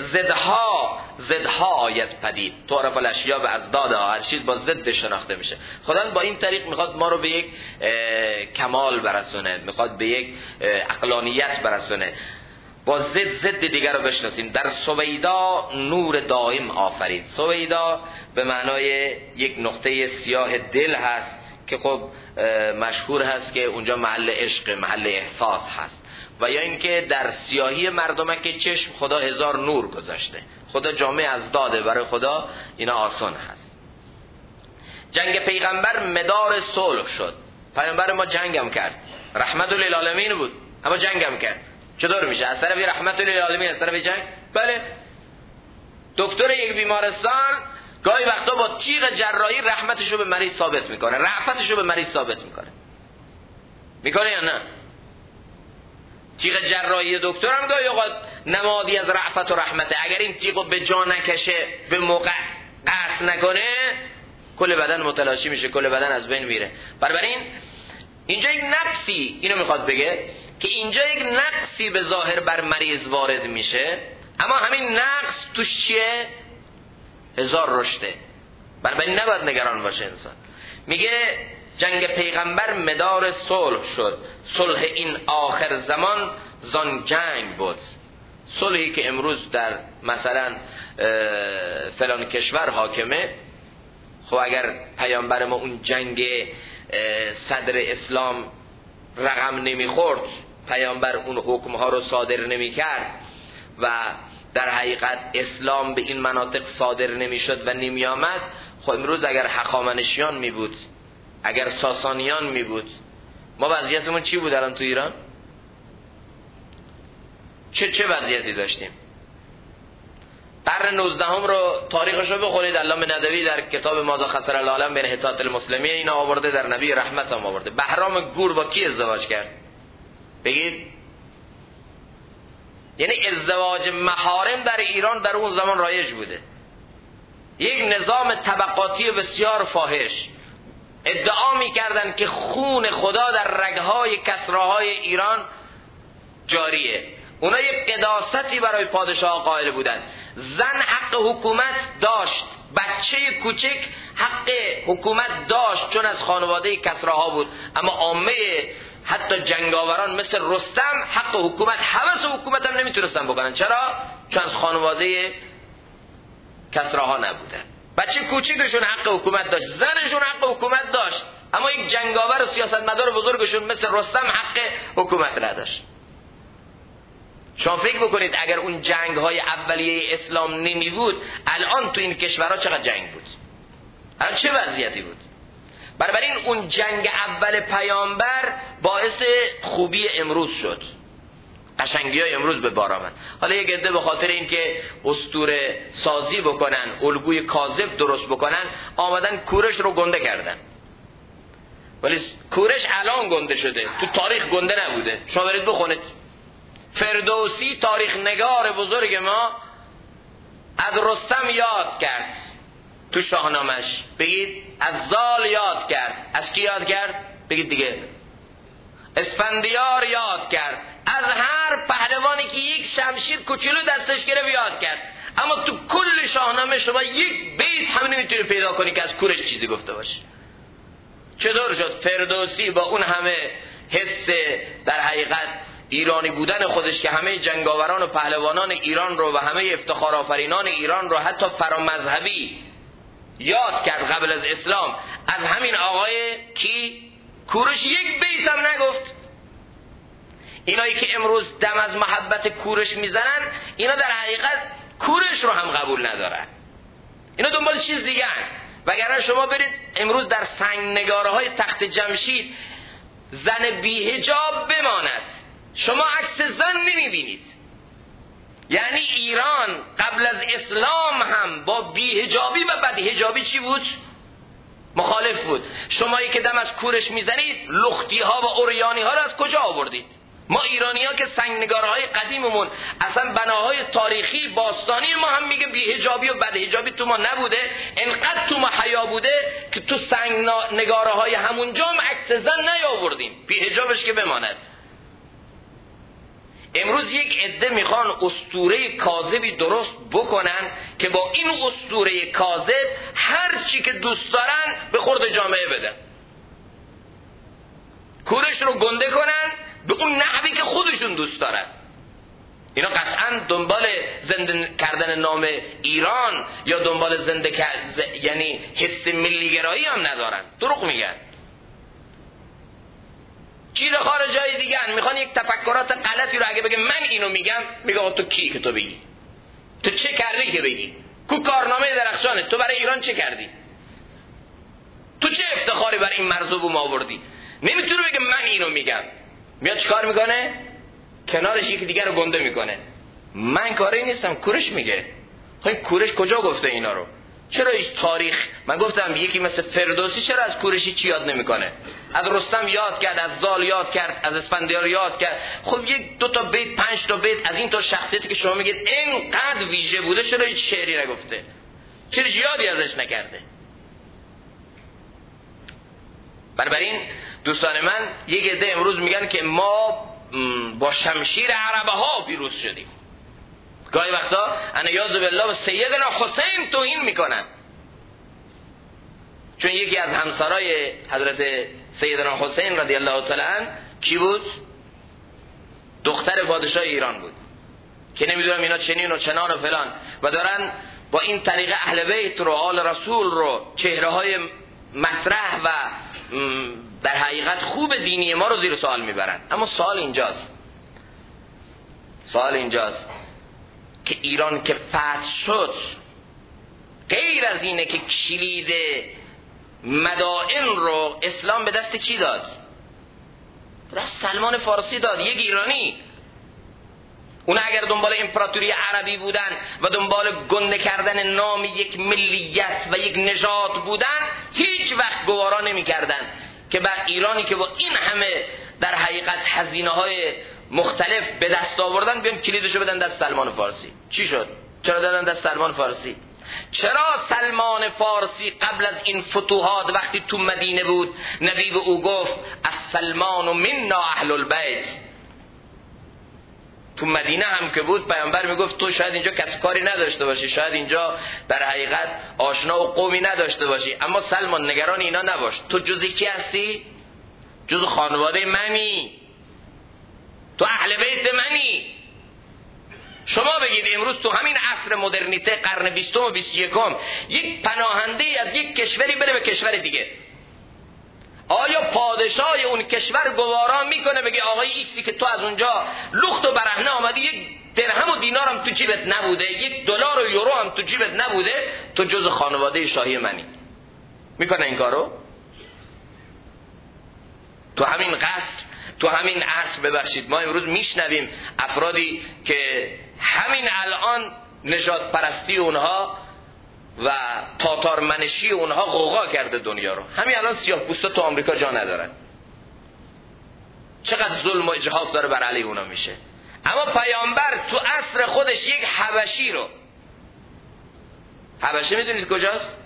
Speaker 1: زدها آید پدید. تعرف الاشیاء به ازدادها، هر چیز با ضد شناخته میشه. خداوند با این طریق میخواد ما رو به یک کمال برسونه، میخواد به یک عقلانیت برسونه، با ضد دیگر رو بشناسیم. در سویدا نور دائم آفرید. سویدا به معنای یک نقطه سیاه دل هست که خب مشهور هست که اونجا محل عشق، محل احساس هست. و یا اینکه در سیاهی مردمک چشم خدا هزار نور گذاشته. خدا جامعه از داده، برای خدا اینا آسان هست. جنگ پیغمبر مدار صلح شد. پیغمبر ما جنگم کرد، رحمت للعالمین بود، اما جنگم کرد. چطور میشه؟ از طرف رحمت للعالمین، از طرف جنگ؟ بله. دکتر یک بیمارستان گاهی وقتا با تیغ جراحی رحمتشو به مریض ثابت میکنه، رأفتشو به مریض ثابت میکنه یا نه؟ تیغ جراحی دکتر هم گاهی اوقات نمادی از رأفت و رحمته. اگر این تیغو به جا نکشه، به موقع قطع نکنه، کل بدن متلاشی میشه، کل بدن از بین میره. بنابراین اینجا یک نقصی، اینو میخواد بگه که اینجا یک نقصی به ظاهر بر مریض وارد میشه، اما همین نقص توش چیه؟ هزار رشته. بنابراین نباید نگران باشه انسان. میگه جنگ پیغمبر مدار صلح شد، صلح این آخر زمان زان جنگ بود. صلحی که امروز در مثلا فلان کشور حاکمه، خب اگر پیامبر ما اون جنگ صدر اسلام رقم نمیخورد، پیامبر اون حکمها رو صادر نمیکرد و در حقیقت اسلام به این مناطق صادر نمیشد و نمی آمد، خب امروز اگر هخامنشیان می بود، اگر ساسانیان می بود، ما وضعیتمون چی بود الان تو ایران؟ چه وضعیتی داشتیم؟ قرن 19 رو تاریخش رو بخونید، علامه ندوی در کتاب ماذا خسر العالم بین حطات المسلمین اینا آورده، در نبی رحمت هم آورده. بهرام گور با کی ازدواج کرد؟ بگید. یعنی ازدواج محارم در ایران در اون زمان رایج بوده. یک نظام طبقاتی بسیار فاحش. ادعا می‌کردند که خون خدا در رگ‌های کسراهای ایران جاریه. اونا یک قداستی برای پادشاه قائل بودند. زن حق حکومت داشت، بچه کوچک حق حکومت داشت چون از خانواده کسراها بود، اما عامه حتی جنگاوران مثل رستم حق حکومت، هوس حکومت هم نمیتونستن بکنن. چرا؟ چون از خانواده کسراها نبودن. بچه کوچکشون حق حکومت داشت، زنشون حق حکومت داشت، اما یک جنگاور و سیاستمدار بزرگشون مثل رستم حق حکومت نداشت. شما فکر بکنید اگر اون جنگ های اولیه اسلام نمی بود، الان تو این کشورها چقدر جنگ بود، الان چه وضعیتی بود. بنابراین اون جنگ اول پیامبر باعث خوبی امروز شد، قشنگی های امروز به بار آمد. حالا یک عده به خاطر اینکه اسطوره سازی بکنن، الگوی کاذب درست بکنن، آمدن کورش رو گنده کردن. ولی کورش الان گنده شده، تو تاریخ گنده نبوده. شما برید بخونید، فردوسی تاریخ نگار بزرگ ما از رستم یاد کرد تو شاهنامش. بگید از زال یاد کرد. از کی یاد کرد؟ بگید دیگه. اسفندیار یاد کرد. از هر پهلوانی که یک شمشیر کوچولو دستش گرفت یاد کرد. اما تو کل شاهنامه شما یک بیت هم نمیتونی پیدا کنی که از کورش چیزی گفته باشه. چطور شد فردوسی با اون همه حس در حقیقت ایرانی بودن خودش که همه جنگاوران و پهلوانان ایران رو و همه افتخار آفرینان ایران رو حتی فرامذهبی یاد کرد قبل از اسلام، از همین آقای کی کورش یک بیت هم نگفت. اینایی که امروز دم از محبت کورش میزنن، اینا در حقیقت کورش رو هم قبول ندارن، اینا دنبال چیز دیگه هن. وگرنه شما برید امروز در سنگنگاره های تخت جمشید زن بی‌حجاب بماند، شما عکس زن نمیبینید. یعنی ایران قبل از اسلام هم با بی‌حجابی و بدحجابی چی بود؟ مخالف بود. شمایی که دم از کورش میزنید، لختی ها و اوریانی ها رو از کجا آوردید؟ ما ایرانی ها که سنگنگاره های قدیممون اصلا بناهای تاریخی باستانی ما هم میگه بی‌حجابی و بدحجابی تو ما نبوده، انقدر تو ما حیا بوده که تو سنگنگاره های همونجا هم عکس زن نیاوردیم، بی‌حجابش که بماند. امروز یک عده میخوان اسطوره کاذبی درست بکنن که با این اسطوره کاذب هر چی که دوست دارن به خورد جامعه بدن، کورش رو گنده کنن به اون نحوی که خودشون دوست دارن. اینا قطعا دنبال زنده کردن نام ایران یا دنبال یعنی حس ملیگرایی هم ندارن، دروغ میگن. چیرخوار جای دیگه هن. میخوان یک تفکرات غلطی رو اگه بگه من اینو میگم، میگه تو کی که تو بگی؟ تو چه کردی که بگی؟ کو کارنامه درخشانه، تو برای ایران چه کردی؟ تو چه افتخاری برای این مرز و بوم آوردی؟ نمیتونه بگه من اینو میگم. میاد چیکار میکنه؟ کنارش یکی دیگر رو گنده میکنه. من کاری نیستم، کورش میگه. خب کورش کجا گفته اینا رو؟ چرا هیچ تاریخ، من گفتم یکی مثل فردوسی چرا از کوروش چی یاد نمیکنه؟ از رستم یاد کرد، از زال یاد کرد، از اسفندیار یاد کرد. خب یک دو تا بیت، 5 تا بیت از این تا شخصیتی که شما میگید اینقدر ویژه بوده، چرا هیچ شعری نگفته؟ چرا یادی ازش نکرده؟ بنابراین دوستان من، یک عده امروز میگن که ما با شمشیر عربه ها پیروز شدیم. گاهی وقتا انیاذ بالله به سیدنا حسین توهین میکنن، چون یکی از همسرای حضرت سیدنا حسین رضی الله تعالی عنه کی بود؟ دختر پادشاه ایران بود که نمیدونم اینا چنین و چنان و فلان، و دارن با این طریقه اهل بیت رو، آل رسول رو، چهره های مطرح و در حقیقت خوب دینی ما رو زیر سوال میبرن. اما سوال اینجاست که ایران که فتح شد، غیر از اینه که کلید مدائن رو اسلام به دست کی داد؟ دست سلمان فارسی داد، یک ایرانی. اونا اگر دنبال امپراتوری عربی بودن و دنبال گنده کردن نام یک ملیت و یک نژاد بودن، هیچ وقت گوارا نمی کردن که بر ایرانی که با این همه در حقیقت هزینه‌های مختلف به دست آوردن بیان کلیدشو بدن دست سلمان فارسی. چی شد؟ چرا دادن دست سلمان فارسی؟ چرا سلمان فارسی قبل از این فتوحات وقتی تو مدینه بود نبی به او گفت السلمان منا اهل البیت؟ تو مدینه هم که بود پیامبر میگفت تو شاید اینجا کس کاری نداشته باشی، شاید اینجا در حقیقت آشنا و قومی نداشته باشی، اما سلمان نگران اینا نباش، تو جزی کی هستی؟ جز خانواده منی، تو اهل بیت منی. شما بگید امروز تو همین عصر مدرنیته قرن 20 و 21 یک پناهنده از یک کشوری بره به کشور دیگه، آیا پادشاه اون کشور گوارا میکنه بگه آقای ایکسی که تو از اونجا لخت و برهنه آمدی، یک درهم و دینار هم تو جیبت نبوده، یک دلار و یورو هم تو جیبت نبوده، تو جز خانواده شاهی منی؟ میکنه این کارو؟ تو همین قصر، تو همین عصر، ببخشید ما امروز میشنویم افرادی که همین الان نژاد پرستی اونها و تاتار منشی اونها غوغا کرده دنیا رو. همین الان سیاه پوستا تو آمریکا جا ندارن. چقدر ظلم و اجحاف داره بر علیه اونا میشه. اما پیامبر تو عصر خودش یک حبشی رو، حبشه میدونید کجاست؟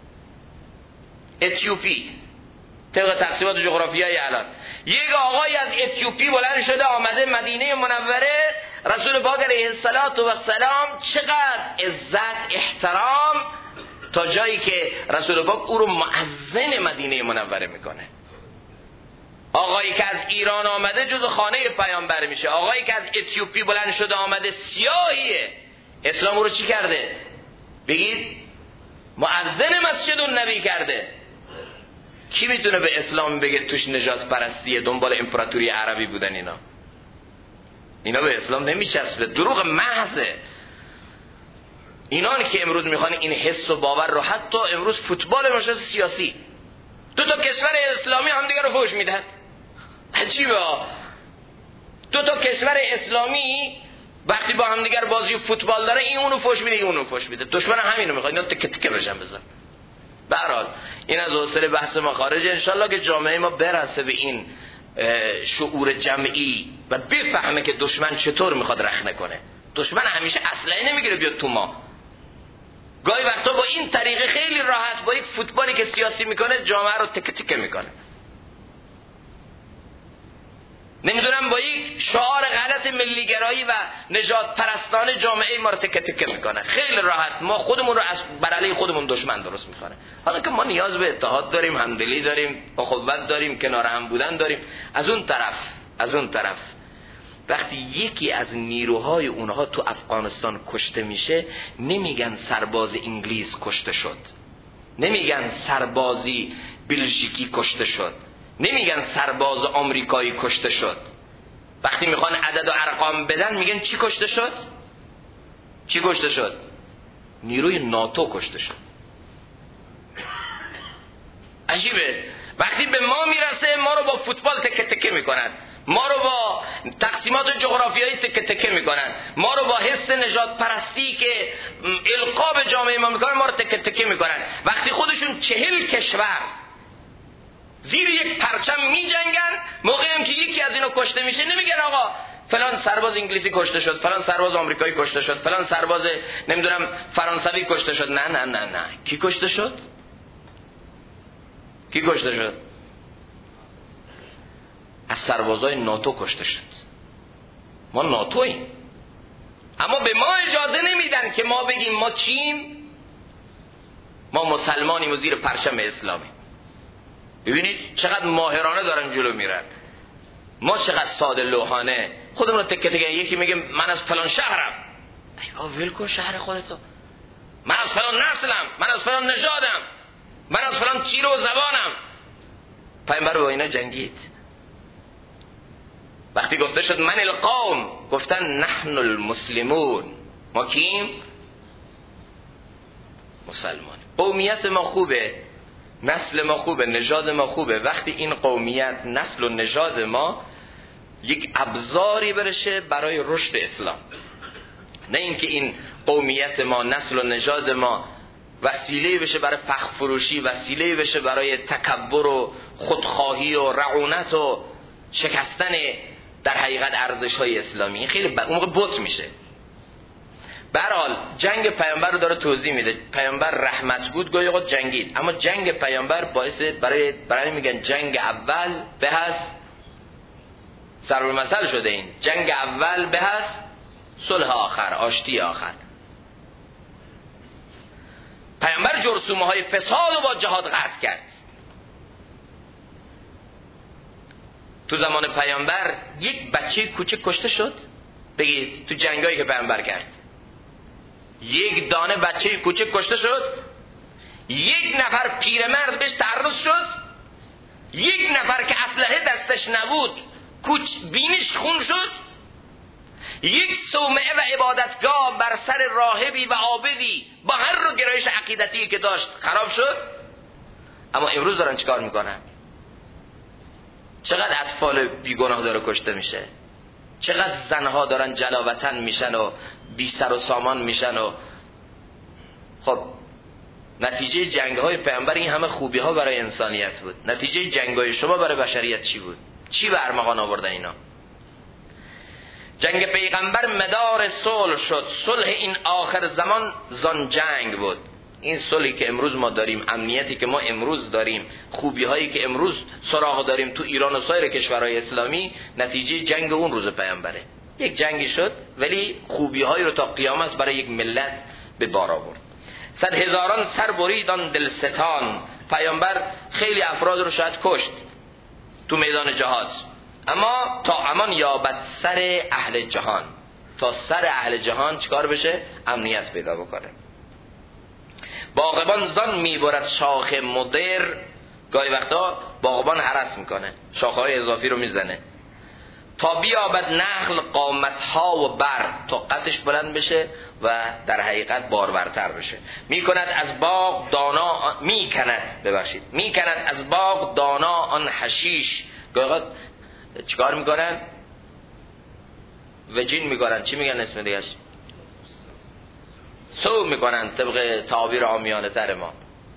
Speaker 1: اتیوپی، طبق تقسیمات جغرافیایی الان. یک آقای از اتیوپی بلند شده آمده مدینه منوره، رسول پاک علیه السلام چقدر عزت احترام، تا جایی که رسول پاک او رو مؤذن مدینه منوره میکنه. آقایی که از ایران آمده جز خانه پیامبر میشه، آقایی که از اتیوپی بلند شده آمده سیاهیه، اسلام او رو چی کرده؟ بگید مؤذن مسجد النبی کرده. کی میتونه به اسلام بگه توش نجات پرستیه، دنبال امپراتوری عربی بودن؟ اینا به اسلام نمیچسبه، دروغ محضه. اینان که امروز میخوان این حس و باور رو، حتی امروز فوتبال مجلس سیاسی، دو تا کشور اسلامی هم دیگه رو فوش میدن. عجیبه، دو تا کشور اسلامی وقتی با هم دیگر بازی فوتبال داره، این اونو فوش میده، این اونو فوش میده، دشمن همینو میخواد اینا تکه تکه بشن بزن. به هر حال این از حوصله بحث ما خارجه. انشالله که جامعه ما برسه به این شعور جمعی و بفهمه که دشمن چطور میخواد رخنه کنه. دشمن همیشه اسلحه نمیگیره بیاد تو ما. گاهی وقتا با این طریقه خیلی راحت با یک فوتبالی که سیاسی میکنه جامعه رو تکه تکه میکنه. نمیدونم با یک شعار غلط ملیگرایی و نژاد پرستانه جامعه ما رو تکه تکه میکنه. خیلی راحت ما خودمون رو بر علیه خودمون دشمن درست میکنه. حالا که ما نیاز به اتحاد داریم، همدلی داریم، اخوت داریم، کنار هم بودن داریم. از اون طرف وقتی یکی از نیروهای اونها تو افغانستان کشته میشه، نمیگن سرباز انگلیس کشته شد، نمیگن سربازی بلژیکی کشته شد، نمیگن سرباز آمریکایی کشته شد. وقتی میخوان عدد و ارقام بدن میگن چی کشته شد؟ چی کشته شد؟ نیروی ناتو کشته شد. عجیبه. وقتی به ما میرسه ما رو با فوتبال تکه تکه میکنن. ما رو با تقسیمات جغرافیایی تکه تکه میکنن، ما رو با حس نجات پرستی که القا به جامعه ما میکنن ما رو تکه تکه میکنن. وقتی خودشون 40 کشور زیر یک پرچم میجنگن، موقعی هم که یکی از اینا کشته میشه نمیگن آقا فلان سرباز انگلیسی کشته شد، فلان سرباز آمریکایی کشته شد، فلان سرباز نمیدونم فرانسوی کشته شد. نه نه نه نه. کی کشته شد؟ کی کشته شد؟ از سربازای ناتو کشته شد. ما ناتوییم، اما به ما اجازه نمیدن که ما بگیم ما چیم؟ ما مسلمانیم و زیر پرچم اسلامی. ببینید چقدر ماهرانه دارن جلو میرن، ما چقدر ساده لوحانه خودمون رو تکه تکه. یکی میگه من از فلان شهرم، ایوا ولکن شهر خودتو. من از فلان نسلم، من از فلان نژادم، من از فلان تیر و زبانم. پیامبر با اینا جنگید. وقتی گفته شد من القوم، گفتن نحن المسلمون. ما کیم؟ مسلمان. قومیت ما خوبه، نسل ما خوبه، نژاد ما خوبه. وقتی این قومیت، نسل و نژاد ما یک ابزاری برشه برای رشد اسلام، نه اینکه این قومیت ما، نسل و نژاد ما وسیله بشه برای فخر فروشی، وسیله بشه برای تکبر و خودخواهی و رعونت و شکستن در حقیقت ارزش‌های اسلامی. این خیلی اون موقع بت میشه. به هر حال جنگ پیامبر رو داره توضیح میده. پیامبر رحمت بود، گویا خود جنگید، اما جنگ پیامبر باعث برای میگن جنگ اول به از ضرب المثل شده. این جنگ اول به از صلح آخر، آشتی آخر. پیامبر جرثومه های فساد رو با جهاد قطع کرد. تو زمان پیامبر یک بچه کوچک کشته شد؟ بگید تو جنگایی که پیامبر کرد یک دانه بچه کوچک کشته شد؟ یک نفر پیرمرد بهش تعرض شد؟ یک نفر که اسلحه دستش نبود کوچ بینش خون شد؟ یک صومعه و عبادتگاه بر سر راهبی و عابدی با هر رو گرایش عقیدتی که داشت خراب شد؟ اما امروز دارن چیکار میکنن؟ چقدر اطفال بیگناه داره کشته میشه، چقدر زنها دارن جلاوطن میشن و بی سر و سامان میشن. و خب نتیجه جنگ های پیامبر این همه خوبی ها برای انسانیت بود. نتیجه جنگ های شما برای بشریت چی بود؟ چی به ارمغان آوردن اینا؟ جنگ پیغمبر مدار صلح شد. صلح این آخر زمان زان جنگ بود. این صلحی که امروز ما داریم، امنیتی که ما امروز داریم، خوبی هایی که امروز سراغ داریم تو ایران و سایر کشورهای اسلامی، نتیجه جنگ اون روز پیامبره. یک جنگی شد ولی خوبی هایی رو تا قیامت برای یک ملت به بار آورد. 100,000 سر بریدان دلستان. پیامبر خیلی افراد رو شاید کشت تو میدان جهاد، اما تا امان یابد سر اهل جهان، تا سر اهل جهان چیکار بشه؟ امنیت پیدا بکنه. باغبان زان میبرد شاخ مدر. گاهی وقتا باغبان هرس میکنه، شاخه‌های اضافی رو میزنه تا بیابد نخل قامتها و بر، تا قدش بلند بشه و در حقیقت بارورتر بشه. میکند از باغ دانا میکند از باغ دانا آن حشیش. گاهی چیکار میکنن؟ وجین میکنن. چی میگن اسم دیگهش؟ سو میکنن طبق تعابیر عامیانه تر ما.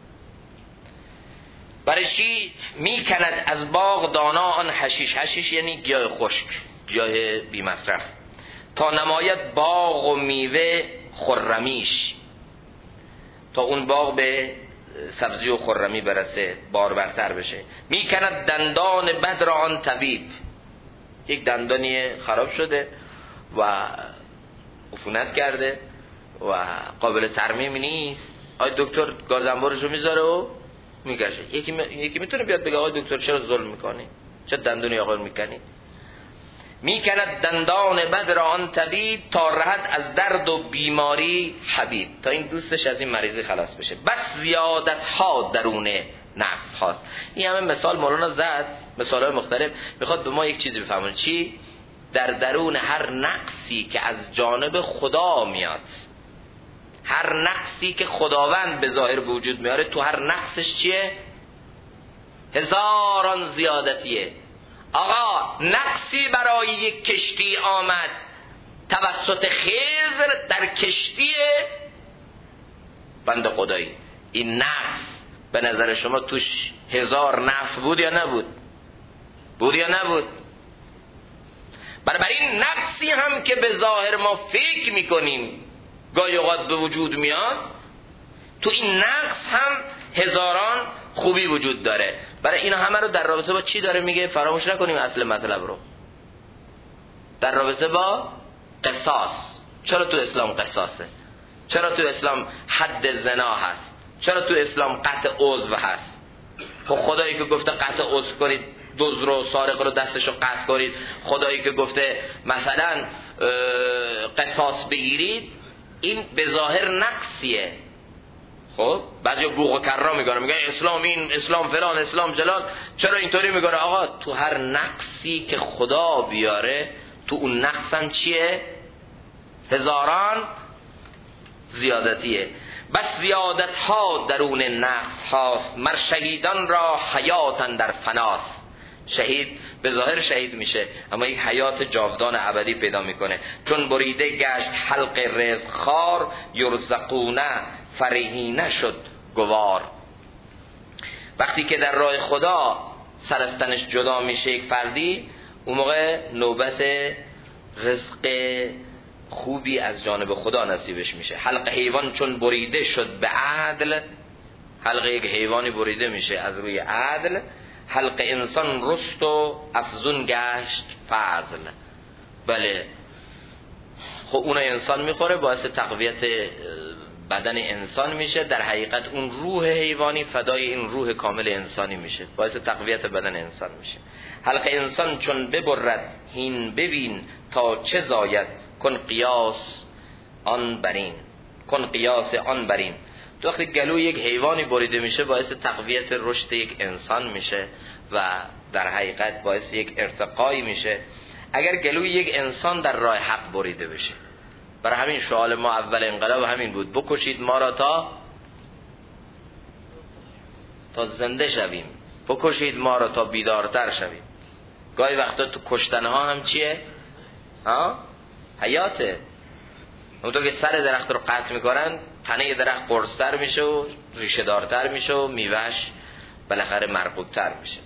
Speaker 1: برای چی؟ میکند از باغ دانا آن حشیش. حشیش یعنی گیاه خشک، گیاه بی مصرف. تا نماید باغ و میوه خرمیش، تا اون باغ به سبزی و خرمی برسه، بارورتر بشه. میکند دندان بد را آن طبیب. یک دندانی خراب شده و عفونت کرده و قابل ترمیم نیست، آی دکتر گازنبارشو میذاره و میکشه. یکی میتونه بیاد بگه آقای دکتر چرا ظلم میکنی؟ چرا دندونی آقا میکنی؟ میکند دندان بد را آن طبیب، تا رهد از درد و بیماری حبیب، تا این دوستش از این مریضی خلاص بشه. بس زیادت ها درون نقص هاست. این همه مثال مولانا زد، مثال های مختلف. میخواد به ما یک چیزی بفهمونه. چی؟ در درون هر نقصی که از جانب خدا میاد، هر نقصی که خداوند به ظاهر وجود میاره، تو هر نقصش چیه؟ هزاران زیادتیه. آقا نقصی برای یک کشتی آمد توسط خضر در کشتی بنده خدایی، این نقص به نظر شما توش 1000 نفع بود یا نبود؟ بود یا نبود؟ بنابراین نقصی هم که به ظاهر ما فکر میکنیم گاهی اوقات به وجود میاد، تو این نقص هم هزاران خوبی وجود داره. برای اینا همه رو در رابطه با چی داره میگه؟ فراموش نکنیم اصل مطلب رو. در رابطه با قصاص. چرا تو اسلام قصاصه؟ چرا تو اسلام حد زنا هست؟ چرا تو اسلام قطع عضو هست؟ خب خدایی که گفته قطع عضو کنید، دزد رو سارق رو دستشو قطع کنید، خدایی که گفته مثلا قصاص بگیرید، این به ظاهر نقصیه. خب بعضی بوق و کرا میگن اسلام این، اسلام فلان، اسلام جلال. چرا اینطوری میگن؟ آقا تو هر نقصی که خدا بیاره تو اون نقص هم چیه؟ هزاران زیادتیه. بس زیادت ها درون نقص هاست، مر شهیدان را حیاتن در فناست. شهید به ظاهر شهید میشه اما یک حیات جاودان ابدی پیدا میکنه. چون بریده گشت حلق رزق خار، یرزقونه فرحینه شد گوار. وقتی که در راه خدا سر از تنش جدا میشه یک فردی، اون موقع نوبت رزق خوبی از جانب خدا نصیبش میشه. حلق حیوان چون بریده شد به عدل، حلق یک حیوانی بریده میشه از روی عدل، حلق انسان رست و افزون گشت فضل. بله خب اون انسان میخوره، باعث تقویت بدن انسان میشه. در حقیقت اون روح حیوانی فدای این روح کامل انسانی میشه، باعث تقویت بدن انسان میشه. حلق انسان چون ببرد هین ببین، تا چه زاید کن قیاس آن برین، کن قیاس آن برین. تو وقتی گلوی یک حیوانی بریده میشه باعث تقویت رشد یک انسان میشه و در حقیقت باعث یک ارتقایی میشه. اگر گلوی یک انسان در راه حق بریده بشه، برای همین شعار ما اول انقلاب همین بود، بکشید ما را تا زنده شویم، بکشید ما را تا بیدارتر شویم. گاهی وقتا تو کشتنها هم چیه؟ حیاته. اونطور که سر درخت رو قطع میکنن، تنه درخت قرصتر میشه و ریشه دارتر میشه و میوهش بالاخره مرغوبتر میشه.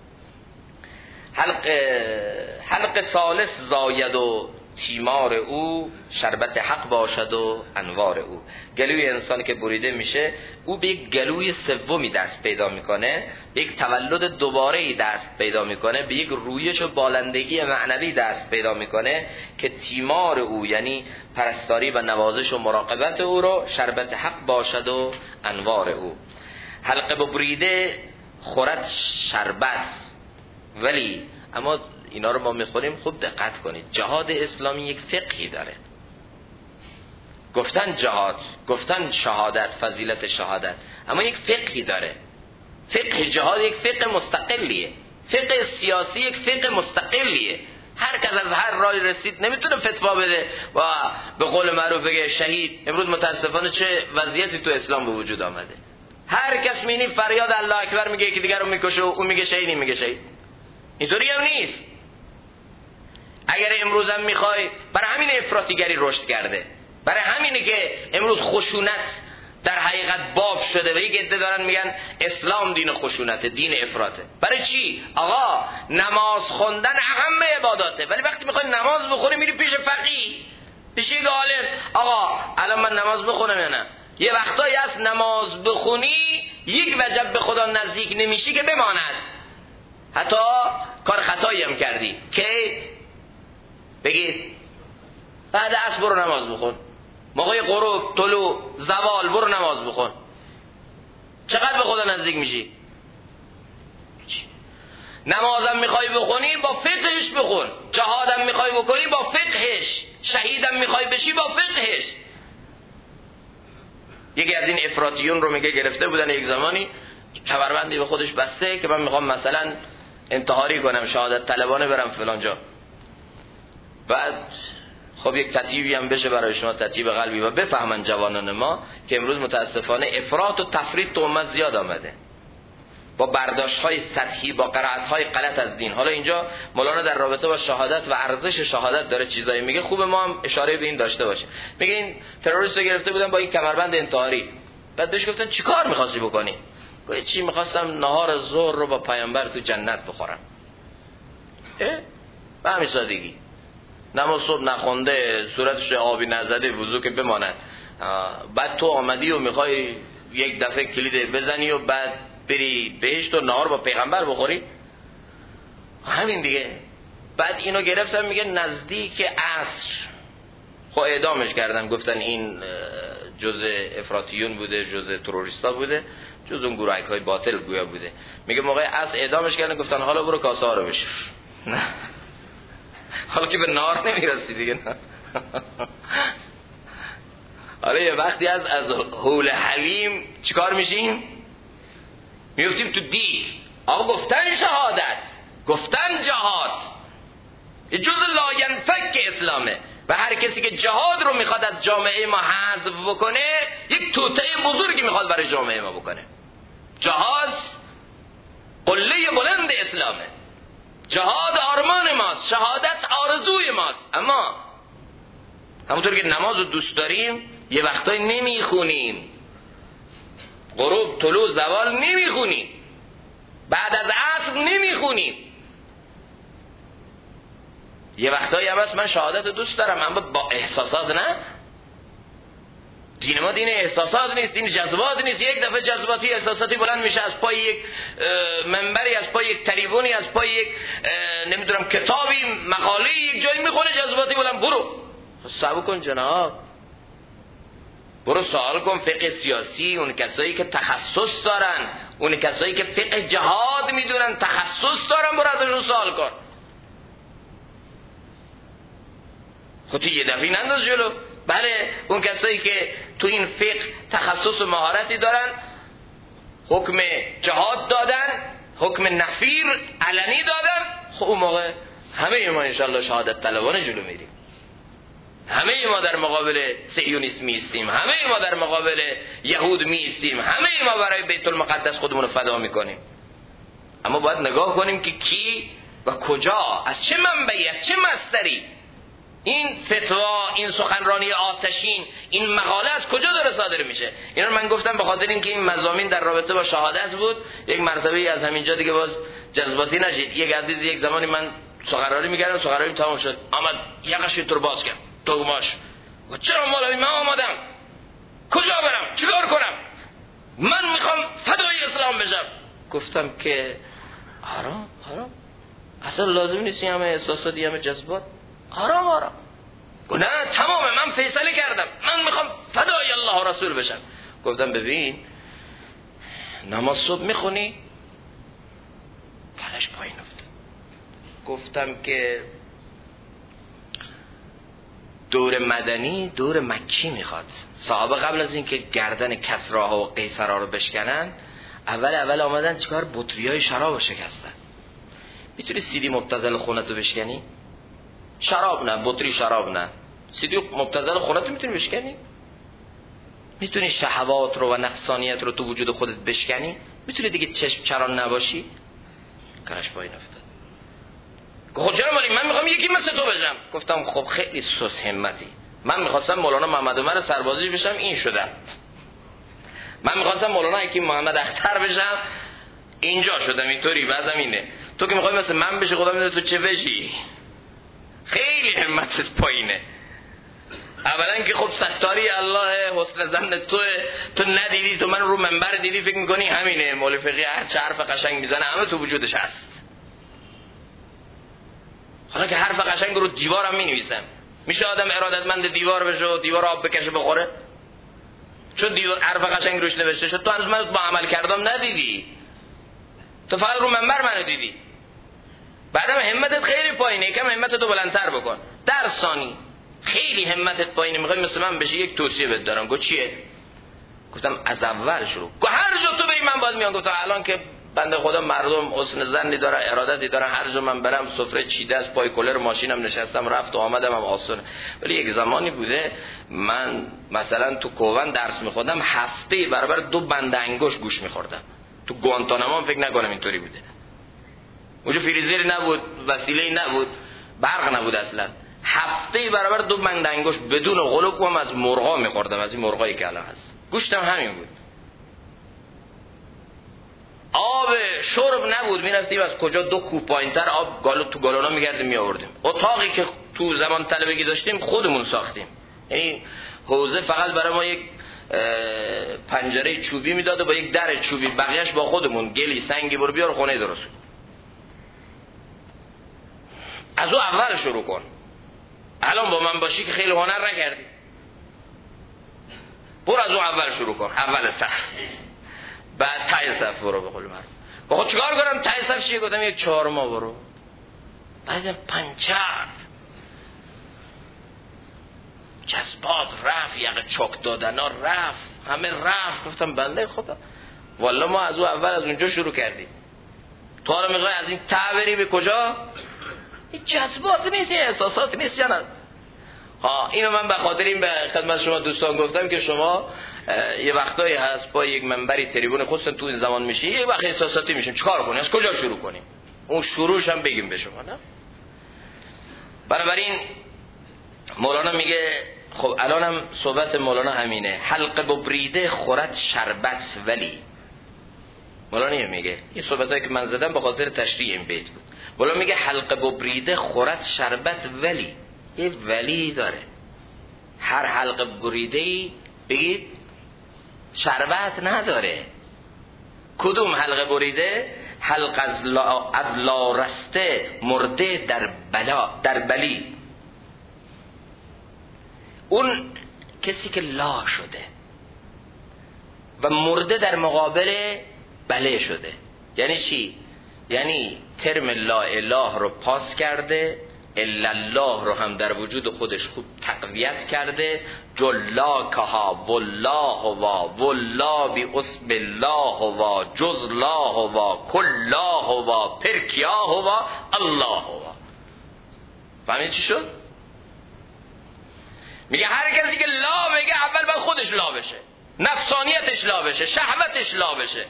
Speaker 1: حلق ثالث زاید و تیمار او، شربت حق باشد و انوار او. گلوی انسان که بریده میشه، او به یک گلوی سومی دست پیدا میکنه، به یک تولد دوباره دست پیدا میکنه، به یک رویش و بالندگی معنوی دست پیدا میکنه که تیمار او یعنی پرستاری و نوازش و مراقبت او رو شربت حق باشد و انوار او. حلقه بریده خورد شربت، ولی اما اینا رو ما میخوریم. خوب دقت کنید، جهاد اسلامی یک فقهی داره. گفتن جهاد، گفتن شهادت، فضیلت شهادت، اما یک فقهی داره. فقه جهاد یک فقه مستقلیه، فقه سیاسی یک فقه مستقلیه. هر کس از هر راهی رسید نمیتونه فتوا بده و به قول معروف بگه شهید. امروز متاسفانه چه وضعیتی تو اسلام به وجود آمده، هر کس میبینی فریاد الله اکبر میگه، که دیگر رو میکشه و اون میگه شهید، این میگه شهید. اینطوری هم نیست. اگر امروز هم میخوای، برای همین افراطیگری رشد کرده، برای همینه که امروز خشونت در حقیقت باب شده و یک عده دارن میگن اسلام دین خشونت، دین افراطه. برای چی؟ آقا نماز خوندن اهم عباداته، ولی وقتی میخوای نماز بخونی میری پیش فقیه، پیش یک عالم. آقا الان من نماز بخونم یا نه؟ یه وقتایی هست نماز بخونی یک وجب به خدا نزدیک نمیشی که بماند، حتی کار خطایی هم کردی که بگید بعد عصر برو نماز بخون، موقع غروب، طلوع، زوال برو نماز بخون. چقدر به خدا نزدیک میشی؟ نمازم میخوای بخونی با فقهش بخون، جهادم میخوای بکنی با فقهش، شهیدم میخوای بشی با فقهش. یکی از این افراطیون رو میگه گرفته بودن یک زمانی، کمربندی به خودش بسته که من میخوام مثلا انتحاری کنم، شهادت طلبانه برم فلان جا. بعد خب یک تطیبی هم بشه برای شما، تطیب قلبی، و بفهمن جوانان ما که امروز متاسفانه افراط و تفرید تو امت زیاد آمده. با برداشت‌های سطحی، با قرائت‌های غلط از دین. حالا اینجا مولانا در رابطه با شهادت و ارزش شهادت داره چیزایی میگه، خوبه ما هم اشاره به این داشته باشیم. میگه این تروریست رو گرفته بودن با این کمربند انتحاری، بعد بهش گفتن چیکار می‌خواستی بکنی؟ گفت چی می‌خواستم نهار ظهر رو با پیامبر تو جنت بخورم. به همین سادگی. نماز صبح نخونده، صورتش آبی نزده، وضو که بماند، بعد تو آمدی و میخوای یک دفعه کلید بزنی و بعد بری بهشت و نهار با پیغمبر بخوری؟ همین دیگه. بعد اینو گرفتن میگه نزدیک عصر خب اعدامش کردن، گفتن این جزء افراطیون بوده، جزء تروریستا بوده، جزء اون گروه‌های باطل گویا بوده. میگه موقع عصر اعدامش کردن، گفتن حالا برو کاسه ها رو بشور. نه حالا که به نار نمیرسی دیگه. نه حالا یه وقتی از حول حلیم چیکار میشیم؟ میفتیم تو دیگ. آقا گفتن شهادت، گفتن جهاد یه جز لاینفک اسلامه و هر کسی که جهاد رو میخواد از جامعه ما حذف بکنه یک توطئه بزرگی میخواد برای جامعه ما بکنه. جهاد قله بلند اسلامه، جهاد آرمان ماست، شهادت آرزوی ماست. اما همونطور که نماز رو دوست داریم یه وقتایی نمیخونیم، غروب طلوع زوال نمیخونیم، بعد از عصر نمیخونیم. یه وقتایی هم هست من شهادت رو دوست دارم اما با احساسات نه. دین ما دین احساسات نیست، دین جذبات نیست. یک دفعه جذباتی احساساتی بلند میشه از پای یک منبری، از پای یک تریبونی، از پای یک نمیدونم کتابی، مقاله، یک جایی میخونه جذباتی بلند. برو صبر کن جناب، برو سوال کن فقه سیاسی، اون کسایی که تخصص دارن، اون کسایی که فقه جهاد میدونن، تخصص دارن، برو ازشون سوال کن. خود تو یه دفعه ننداز جلو. بله اون کسایی که تو این فقه تخصص و مهارتی دارن، حکم جهاد دادن، حکم نفیر علنی دادن، خب اون موقع همه ما انشاءالله شهادت طلبانه جلو میریم. همه ما در مقابل صهیونیسم میستیم، همه ما در مقابل یهود میستیم، همه ما برای بیت المقدس خودمون رو فدا میکنیم. اما باید نگاه کنیم که کی و کجا، از چه منبعی، از چه مصدری این فتوا، این سخنرانی آتشین، این مقاله از کجا داره صادر میشه. اینا رو من گفتم به خاطر اینکه این مضامین در رابطه با شهادت بود. یک مرتبه از همینجا دیگه باز جذباتی نشید. یک عزیز یک زمانی من سخنرانی میکردم، سخنرانی تمام شد، آمد یقش تو باز کرد، توماش گفت چرا مولوی من آمدم، کجا برم، چیکار کنم، من میخوام فدای اسلام بشم. گفتم که آرام اصلا لازم نیست همه احساساتی، همه جذبات، آرام. گفت نه تمامه، من فیصله کردم، من میخوام فدای الله و رسول بشم. گفتم ببین نماز صبح میخونی؟ تنش پایین افتاد. گفتم که دور مدنی دور مکی میخواد. صحابه قبل از این که گردن کسراها و قیصرها رو بشکنن، اول آمدن چیکار؟ بطریای شراب رو شکستن. میتونی سیدی مبتذل خونتو بشکنی؟ شراب نه، بطری شراب نه، سیدی مبتذل خونتو میتونی بشکنی؟ میتونی شهوات رو و نفسانیت رو تو وجود خودت بشکنی؟ میتونی دیگه چشم چران نباشی؟ کارش پایین افتاد. خب چرا مالی من میخوام یکی مثل تو بشم. گفتم خب خیلی سوس همتی، من میخواستم مولانا محمد عمر سربازی بشم، این شدم. من میخواستم مولانا حکیم محمد اختر بشم، اینجا شدم، اینطوری وضعم اینه. تو که میخوای مثل من بشی، خدا میدونه تو چه بشی. خیلی همتت پایینه. اولا که خب ستاری الله حسن ظن تو ندیدی، تو من رو منبر دیدی فکر میکنی همینه. مولوی فقیه هر چه حرف قشنگ میزنه همه تو وجودش هست. حالا که حرف قشنگ رو دیوارم مینویسم، میشه آدم ارادتمند دیوار بشه و دیوار آب بکشه بخوره؟ چون دیوار حرف قشنگ روش نوشته شد، تو هنوز من با عمل کردم ندیدی، تو فقط رو منبر منو دیدی. بعدم همتت خیلی پایینه، یکم همتتو بلندتر بکن. در ثانی خیلی همتت پایینه، میخوای مثل من بشی، یک توصیه بهت دارم. گفت چیه؟ گفتم از اول شروع. گفت هر جا تو بری من باید میام. گفتم الان که بنده خدا مردم حسن ظنی داره، ارادتی داره، هر جا من برم سفره چیده است، پای کولر ماشینم نشستم، رفت و آمدم هم آسونه. ولی یک زمانی بوده من مثلا تو کوون درس میخوردم، هفته برابر 2 بند انگشت گوش میخوردم. تو گوانتاناما فکر نکنم اینطوری بوده. اونجا فریزر نبود، وسیله نبود، برق نبود اصلا. هفته برابر 2 منگ انگشت بدون قلوب هم از مرغا می‌خوردم، از این مرغایی که الان هست. گوشتم همین بود. آب شرب نبود، میرفتیم از کجا 2 کوه پایین‌تر آب تو گالونا می‌گردیم می‌آوردیم. اتاقی که تو زمان طلبگی داشتیم خودمون ساختیم. یعنی حوزه فقط برای ما یک پنجره چوبی میداد و با یک در چوبی، بقیه‌اش با خودمون گلی سنگی برو بیار خونه درست. از اون اول شروع کن. الان با من باشی که خیلی هنر نکردی، برو از اون اول شروع کن، اول صف، بعد تای صف برو. به قول من خب چیکار کنم؟ تای صف چیه؟ گفتم 1/4 برو، بعد پنچر جذبات رفت، یقه چک دادن ها رفت، همه رفت. گفتم بنده خدا والله ما از اون اول از اونجا شروع کردیم. تو حالا میخوای از این ته بری به کجا؟ این جذبات نیست، این احساسات نیست جناب. اینو من به خاطر این به خدمت شما دوستان گفتم که شما یه وقتایی هست با یک منبری تریبون خودتون تو این زمان میشی، یه وقت احساساتی میشین، چیکار کنیم؟ از کجا شروع کنیم؟ اون شروعش هم بگیم به شما. نه بنابراین مولانا میگه خب الانم صحبت مولانا همینه، حلقه ببریده خورد شربت ولی. مولانا میگه این صحبتایی که من زدم به خاطر تشریح این بیت بود. مولانا میگه حلقه ببریده خورد شربت ولی، یه ولی داره. هر حلقه بریده‌ای بگید شربت نداره. کدوم حلقه بریده؟ حلق از لا رسته مرده در بلی. اون کسی که لا شده و مرده در مقابل بله شده. یعنی چی؟ یعنی ترم لا اله رو پاس کرده، الا الله رو هم در وجود خودش خوب تقویت کرده. جلاکها والله و والله بی اسم الله و جز الله و کلاه و پرکیاه و الله و. فهمید چی شد؟ میگه هر کسی که لا میگه اول باید خودش لا بشه، نفسانیتش لا بشه، شهوتش لا بشه.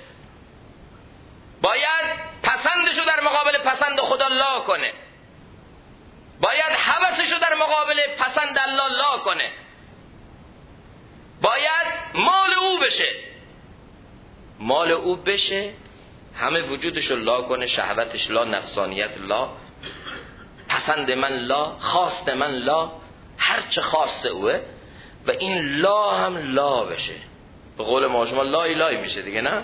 Speaker 1: باید پسندشو در مقابل پسند خدا لا کنه، باید هوسشو در مقابل پسند الله لا کنه، باید مال او بشه، مال او بشه، همه وجودشو لا کنه، شهوتش لا، نفسانیت لا، پسند من لا، خواست من لا، هر چه خواست اوه و این لا هم لا بشه. به قول ما شما لای لای میشه دیگه. نه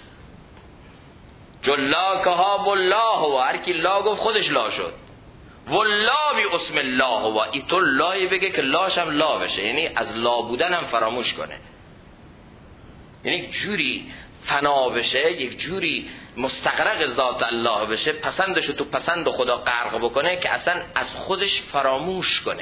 Speaker 1: جلاکها بالله و هر کی لا گفت خودش لا شد. والله بی اسم الله و ای تو لای بگه که لاش هم لا بشه، یعنی از لا بودن هم فراموش کنه، یعنی یک جوری فنا بشه، یک جوری مستغرق ذات الله بشه، پسندشو تو پسند خدا غرق بکنه که اصلا از خودش فراموش کنه.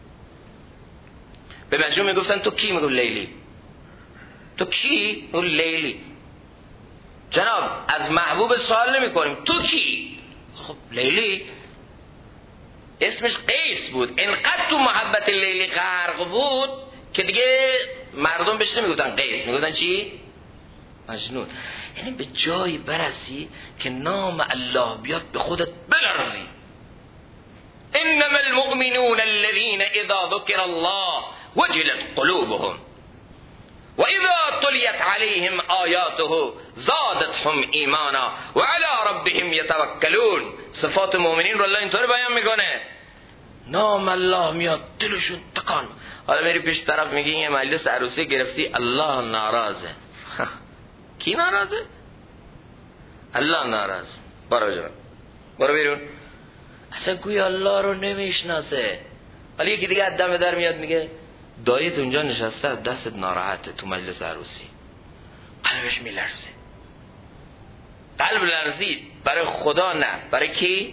Speaker 1: به بچه‌ها میگفتن تو کی؟ میگفت لیلی. تو کی؟ میگفت لیلی. جناب از محبوب سوال نمی کنیم تو کی؟ خب لیلی. اسمش قیس بود، انقدر تو محبت لیلی غرق بود که دیگه مردم بهش نمیگفتن قیس، میگفتن چی؟ مجنون. یعنی به جایی برسی که نام الله بیاد به خودت بلرزی. انما المؤمنون الذين اذا ذكر الله وجلت قلوبهم وإذا تليت عليهم آياته زادتهم ایمانا وعلى ربهم يتوكلون. صفات مؤمنین رو الله اینطور بیان میکنه، نام الله میاد دلشون تکان. حالا میری پیش طرف میگی یه مجلس عروسی گرفتی الله ناراضه. کی ناراضه؟ الله ناراضه. برو جان برو بیرون. اصلا گویا الله رو نمیشناسه. ولی یکی دیگه دم در میاد میگه داییت اونجا نشسته دستت ناراحته تو مجلس عروسی، قلبش میلرزه. قلب لرزید برای خدا نه، برای کی؟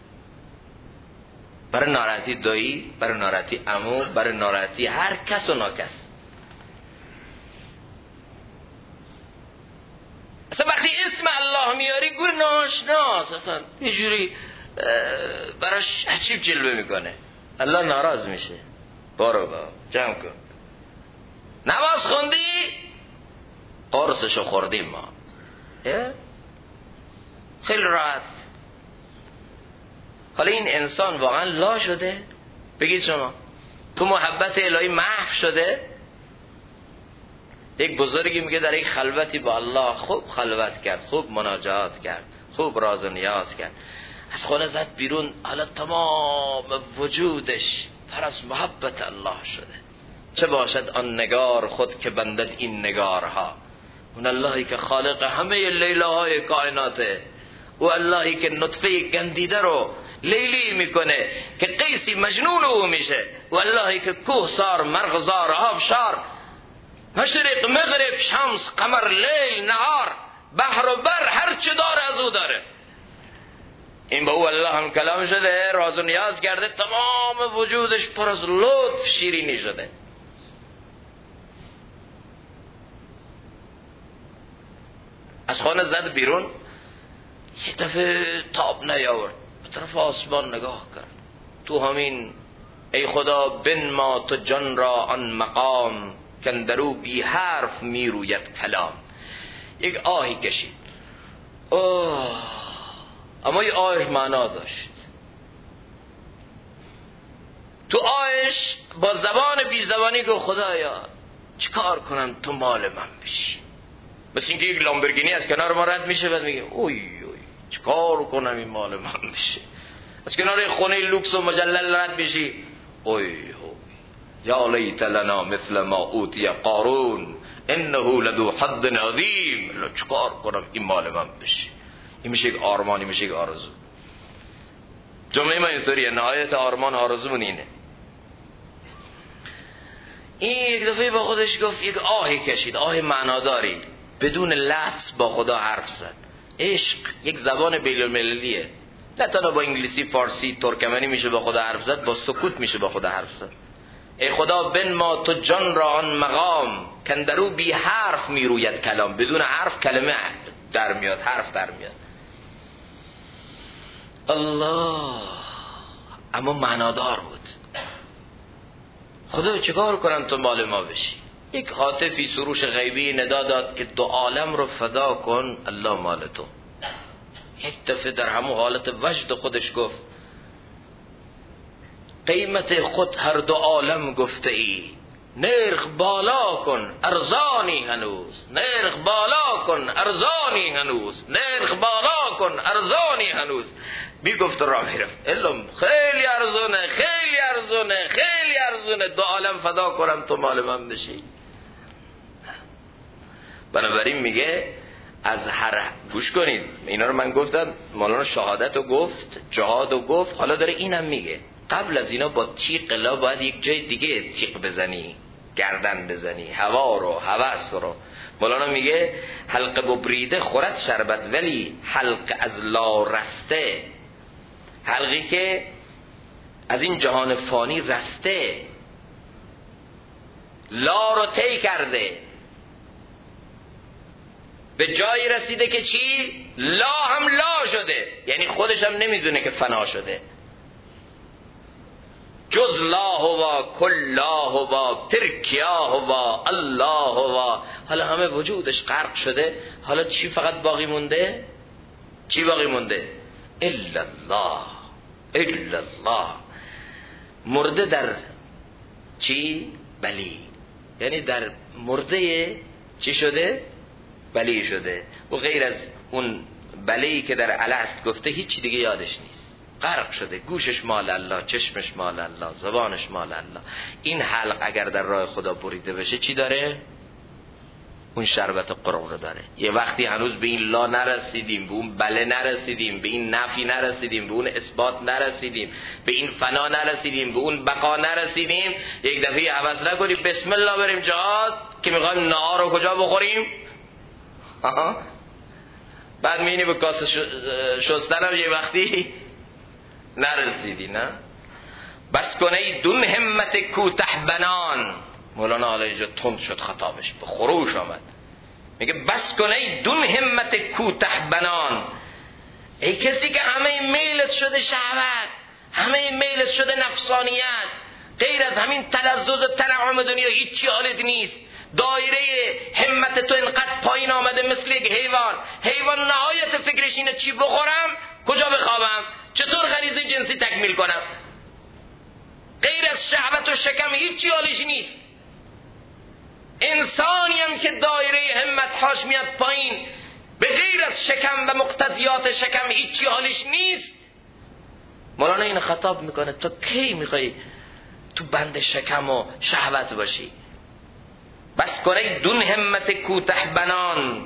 Speaker 1: برای ناراحتی دایی، برای ناراحتی عمو، برای ناراحتی هر کس و ناکس. اصلا وقتی اسم الله میاری گوی ناشناس، اصلا یه جوری براش عجیب جلوه میکنه، الله ناراض میشه. برو با جمع کن. نماز خوندی؟ قرصشو خوردیم ما. خیلی راحت. حالا این انسان واقعا لا شده؟ بگید شما تو محبت الهی محو شده؟ یک بزرگی میگه در یک خلوتی با الله خوب خلوت کرد، خوب مناجات کرد، خوب راز و نیاز کرد، از خانه زد بیرون، حالا تمام وجودش پر از محبت الله شده. چه باشد آن نگار خود که بندد این نگارها، اون اللهی که خالق همه لیلاهای کائناته، او اللهی که نطفه گندیده رو لیلی میکنه که قیسی مجنون او میشه، او اللهی که کوهسار مرغزار آبشار مشرق مغرب شمس قمر لیل نهار بحر و بر هر چه داره از او داره. این با او الله هم کلام شده، راز و نیاز کرده، تمام وجودش پر از لطف شیرینی شده. از خانه زد بیرون، یه دفعه تاب نیاورد، به طرف آسمان نگاه کرد، تو همین ای خدا بنما تو جان را آن مقام کندرو بی حرف می روید کلام. یک آهی کشید، اما یه آهش معنا داشت. تو آهش با زبان بی زبانی گفت خدایا چیکار کنم تو مال من بشی؟ مثل اینکه یک لامبورگینی از کنار ما رد میشه بعد میگه اوی چیکار کنم این مال من بشه. از کنار خونه لوکس و مجلل رد میشی، اوی یا لیت لنا مثل ما اوتی قارون انه لذو حظ عظیم. چیکار کنم این مال من بشه؟ این میشه یک آرمانی، میشه یک آرزو. جمعه ما اینطوریه، نهایت آرمان آرزومون اینه. این یک دفعه با خودش گفت، یک آهی کشید، آه معناداری، بدون لفظ با خدا حرف زد. عشق یک زبان بین المللیه، نه تنها با انگلیسی، فارسی، ترکمنی میشه با خدا حرف زد، با سکوت میشه با خدا حرف زد. ای خدا بنما تو جان را آن مقام کندرو بی حرف میروید کلام. بدون حرف کلمه در میاد، حرف در میاد. الله، اما معنادار بود. خدا چیکار کنم تو مال ما بشی؟ یک هاتفی سروش غیبی ندا داد که دو عالم رو فدا کن، الله مال تو. یک دفعه در همون حالت وجد خودش گفت قیمت خود هر دو عالم گفته ای، نرخ بالا کن ارزانی هنوز، نرخ بالا کن ارزانی هنوز، نرخ بالا کن ارزانی هنوز. میگفت راه میرفت، علم خیلی ارزونه، خیلی ارزونه، خیلی ارزونه، دو عالم فدا کنم تو مال من بشی. بنابراین میگه از هر، گوش کنید اینا رو من گفتم، مولانا شهادت رو گفت، جهاد رو گفت، حالا داره اینم میگه قبل از اینا با تیغ لا باید یک جای دیگه تیغ بزنی، گردن بزنی، هوا رو، هوس رو. مولانا میگه حلقه ببریده خورد شربت، ولی حلقه از لا رسته، حلقی که از این جهان فانی رسته، لا رو طی کرده، به جایی رسیده که چی؟ لا هم لا شده، یعنی خودش هم نمیدونه که فنا شده. جز لا هوا کل لا هوا ترکیا هوا الله هوا. حالا همه وجودش غرق شده، حالا چی فقط باقی مونده؟ چی باقی مونده؟ الا الله، الا الله. مرده در چی؟ بلی، یعنی در مرده چی شده؟ بلی شده. و غیر از اون بلی که در الست گفته هیچی دیگه یادش نیست، غرق شده. گوشش مال الله، چشمش مال الله، زبانش مال الله. این حلق اگر در راه خدا بریده بشه چی داره؟ اون شربت قرآن رو داره. یه وقتی هنوز به این لا نرسیدیم، به اون بله نرسیدیم، به این نفی نرسیدیم، به اون اثبات نرسیدیم، به این فنا نرسیدیم، به اون بقا نرسیدیم، یک دفعه عوض نکنیم بسم الله بریم جهاد که میخوایم نهار رو کجا بخوریم؟ بعد میینی به کاسه شستن هم یه وقتی نرسیدی. نه بس کنه دون همت کوته بنان. مولانا حالا اینجا تند شد خطابش، به خروش آمد، میگه بس کنه دون همت کوته بنان. ای کسی که همه میلت شده شهوت، همه میلت شده نفسانیت، غیر از همین تلذذ و تنعم دنیا هیچی حالت نیست، دایره همت تو اینقدر پایین آمده مثل یک حیوان نهایت فکرش اینه چی بخورم، کجا بخوابم، چطور غریزه جنسی تکمیل کنم. غیر از شهوت و شکم هیچی حالش نیست. انسانی هم که دایره همت‌هاش میاد پایین، به غیر از شکم و مقتضیات شکم هیچی حالش نیست، مولانا این خطاب میکنه تو کی میخوای تو بند شکم و شهوت باشی؟ بس کنه دون همت کوته بنان،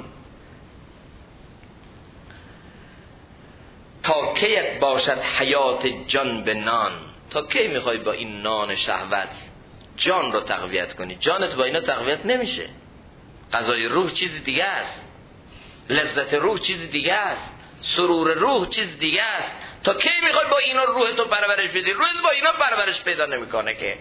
Speaker 1: تا کیت باشد حیات جان به نان. تا کی میخوای با این نان شهوت جان رو تقویت کنی؟ جانت با اینا تقویت نمیشه. غذای روح چیز دیگه است، لذت روح چیز دیگه است، سرور روح چیز دیگه است. تا کی میخوای با اینا روح تو پرورش بدی؟ روح با اینا پرورش پیدا نمیکنه که.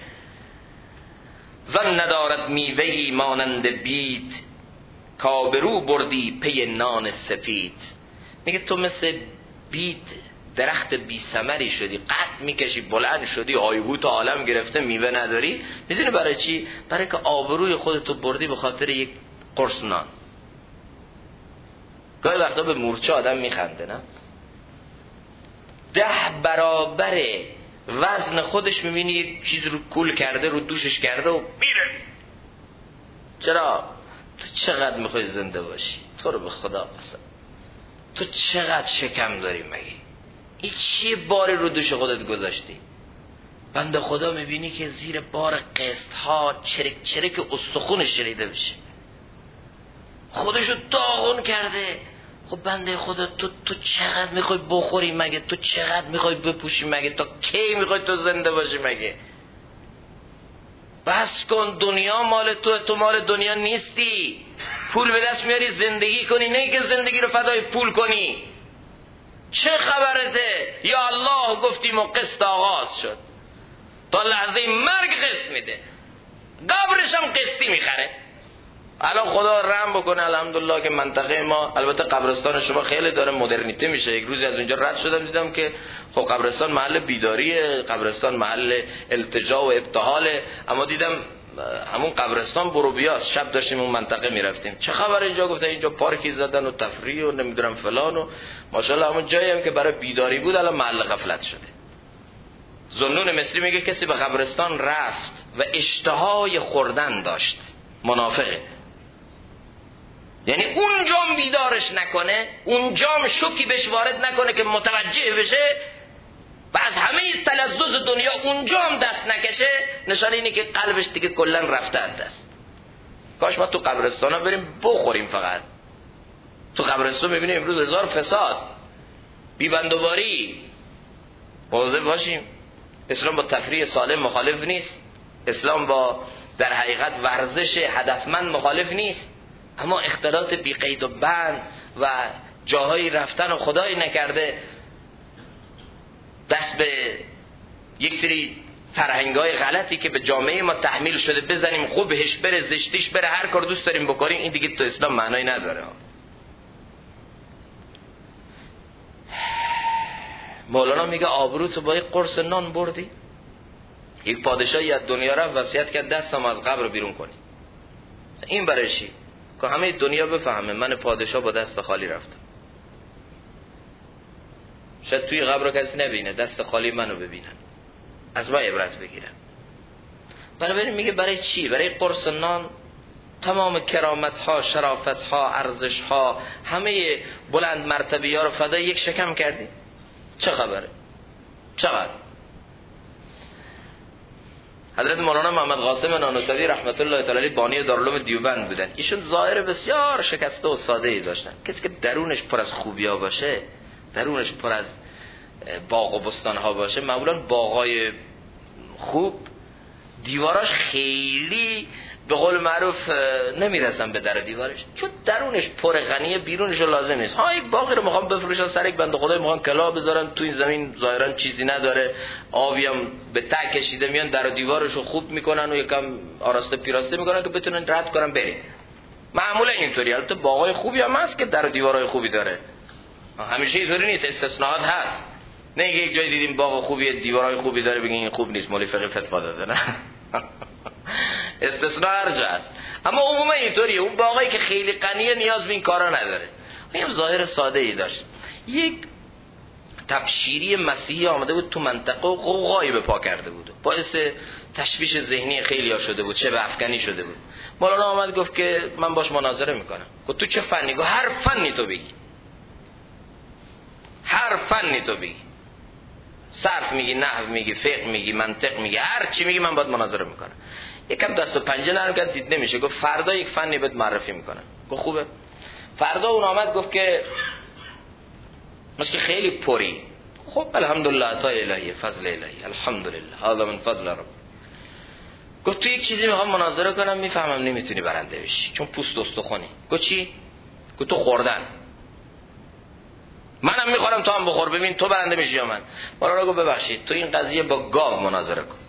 Speaker 1: زن ندارد میوهی مانند بید، کابرو بردی پی نان سفید. میگه تو مثل بید درخت بی ثمری شدی، قد میکشی بلند شدی، آیهوت عالم گرفته، میوه نداری. میدونی برای چی؟ برای که آبروی خودتو بردی به خاطر یک قرص نان. گاهی وقتا به مورچه آدم میخنده، نه؟ 10 برابر وزن خودش میبینی یک چیز رو کول کرده، رو دوشش کرده و میره. چرا؟ تو چقدر میخوای زنده باشی؟ تو رو به خدا قسم، تو چقدر شکم داری مگه؟ این چیه باری رو دوش خودت گذاشتی؟ بنده خدا میبینی که زیر بار قسط ها چرک چرک استخونش شریده بشه، خودشو داغون کرده. خب بنده خدا تو چقدر میخوای بخوری مگه؟ تو چقدر میخوای بپوشی مگه؟ تا کی میخوای تو زنده باشی مگه؟ بس کن، دنیا مال تو مال دنیا نیستی. پول به دست میاری زندگی کنی، نه که زندگی رو فدای پول کنی. چه خبرته؟ یا الله گفتیم و قسط آغاز شد، تا لحظه مرگ قسط میده، قبرش هم قسطی میخره. الان خدا رحم بکنه الحمدلله که منطقه ما، البته قبرستان شما خیلی داره مدرنیته میشه. یک روزی از اونجا رد شدم دیدم که خب قبرستان محل بیداریه، قبرستان محل التجا و ابتهاله، اما دیدم همون قبرستان بروبیاست. شب داشتیم اون منطقه میرفتیم، چه خبر اینجا؟ گفتن اینجا پارکی زدن و تفریح و نمیدونم فلان و ماشاءالله همون جایی هم که برای بیداری بود الان محل غفلت شده. ذوالنون مصری میگه کسی به قبرستان رفت و اشتهای خوردن داشت، منافقه. یعنی اونجام بیدارش نکنه، اونجام شوکی بهش وارد نکنه که متوجه بشه و از همه تلذذ دنیا اونجام دست نکشه، نشانه اینه که قلبش دیگه کلا رفته از دست. کاش ما تو قبرستان ها بریم بخوریم فقط. تو قبرستان میبینیم امروز هزار فساد، بیبندوباری. مواظب باشیم. اسلام با تفریح سالم مخالف نیست، اسلام با در حقیقت ورزش هدفمند مخالف نیست، اما اختلاط بی قید و بند و جاهایی رفتن و خدایی نکرده دست به یک سری فرهنگای غلطی که به جامعه ما تحمیل شده بزنیم، خوبش بره زشتیش بره، هر کار دوست داریم بکنیم، این دیگه تو اسلام معنایی نداره. مولانا میگه آبروتو با یک قرص نان بردی. یک پادشاهی از دنیا رفت وصیت کرد دستم از قبر بیرون کنی. این برای چی؟ که همه دنیا بفهمه من پادشاه با دست خالی رفتم. شاید توی قبر کسی نبینه، دست خالی منو ببینن، از ما عبرت بگیرن. بنابراین میگه برای چی؟ برای قرص نان تمام کرامت ها، شرافت ها، ارزش ها، همه بلند مرتبه ها رو فدای یک شکم کردی؟ چه خبره؟ چقدر؟ حضرت مولانا محمد قاسم نانوتوی رحمت الله تعالی بانی دارالعلوم دیوبند بودن. ایشون ظاهر بسیار شکسته و ساده ای داشتن. کسی که درونش پر از خوبیا باشه، درونش پر از باغ و بستان ها باشه، معمولا باغای خوب دیواراش خیلی به قول معروف نمیرسن به در دیوارش، چون درونش پر غنیه، بیرونش لازم نیست. ها یک باغی رو میخوام بفروشن سر یک بنده خدای میخوان کلا بذارن تو این زمین، ظاهرا چیزی نداره، آبی هم به ته کشیده، میان در و دیوارش رو خوب میکنن و یکم آراسته پیراسته میکنن که بتونن رد کنن بریم. معمولا اینطوری. البته باغای خوبی هم هست که در و دیوارای خوبی داره، همیشه اینطوری نیست، استثناءات هست. نه اینکه یک جای دیدیم باغ خوبی دیوارای خوبی داره بگین این خوب نیست، مولوی فقیه فتوا داده. نه استثناء هر جا هست، اما عموما اینطوریه. اون باقایی که خیلی غنیه نیاز به این کارا نداره. این ظاهر ساده ای داشت. یک تبشیری مسیحی آمده بود تو منطقه و قوقایی به پا کرده بود، باعث تشویش ذهنی خیلی ها شده بود، چه به افغانی شده بود. مولانا آمد گفت که من باش مناظره میکنم. گفت تو چه فنی؟ گفت هر فنی تو بگی، هر فنی تو بگی، صرف میگی، نحو میگی، فقه میگی، منطق میگی، هر چی میگی من باید مناظره میکنم. یکم دست و پنجه نرم کرد، دید نمیشه. گفت فردا یک فنی بهت معرفی میکنم. گفت خوبه. فردا اون آمد گفت که مشکل خیلی پری. خب الحمدلله عطا الهی، فضل الهی، الحمدلله هذا من فضل رب. گفت تو یک چیزی میخوام مناظره کنم، میفهمم نمیتونی برنده بشی چون پوست استخونی. گفت چی؟ گفت تو خوردن. منم میخورم تو هم بخور، ببین تو برنده میشی یا من. مولانا گفت ببخشید تو این قضیه با گاو مناظره کن،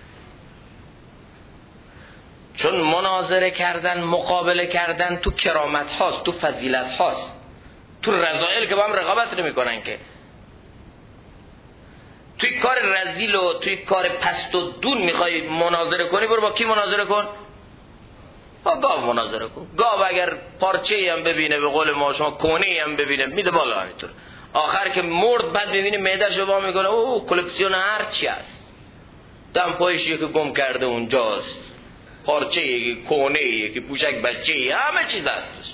Speaker 1: چون مناظره کردن، مقابله کردن تو کرامت هاست، تو فضیلت هاست، تو رذائل که با هم رقابت نمیکنن که. توی کار رذیل و توی کار پست و دون میخوای مناظره کنی، برو با کی مناظره کن؟ با گاو مناظره کن. گاو اگر پارچه‌ای هم ببینه، به قول ما شما کونه‌ای هم ببینه، میده بالا همینطور. آخر که مرد بعد میبینی معده‌شو وا میکنه، او کلکسیون هر چی هست. دم پایش یکی گم کرده اونجاست، پارچه‌ای، کونه‌ای، که پوشک بچه‌ای، همه چیز هست.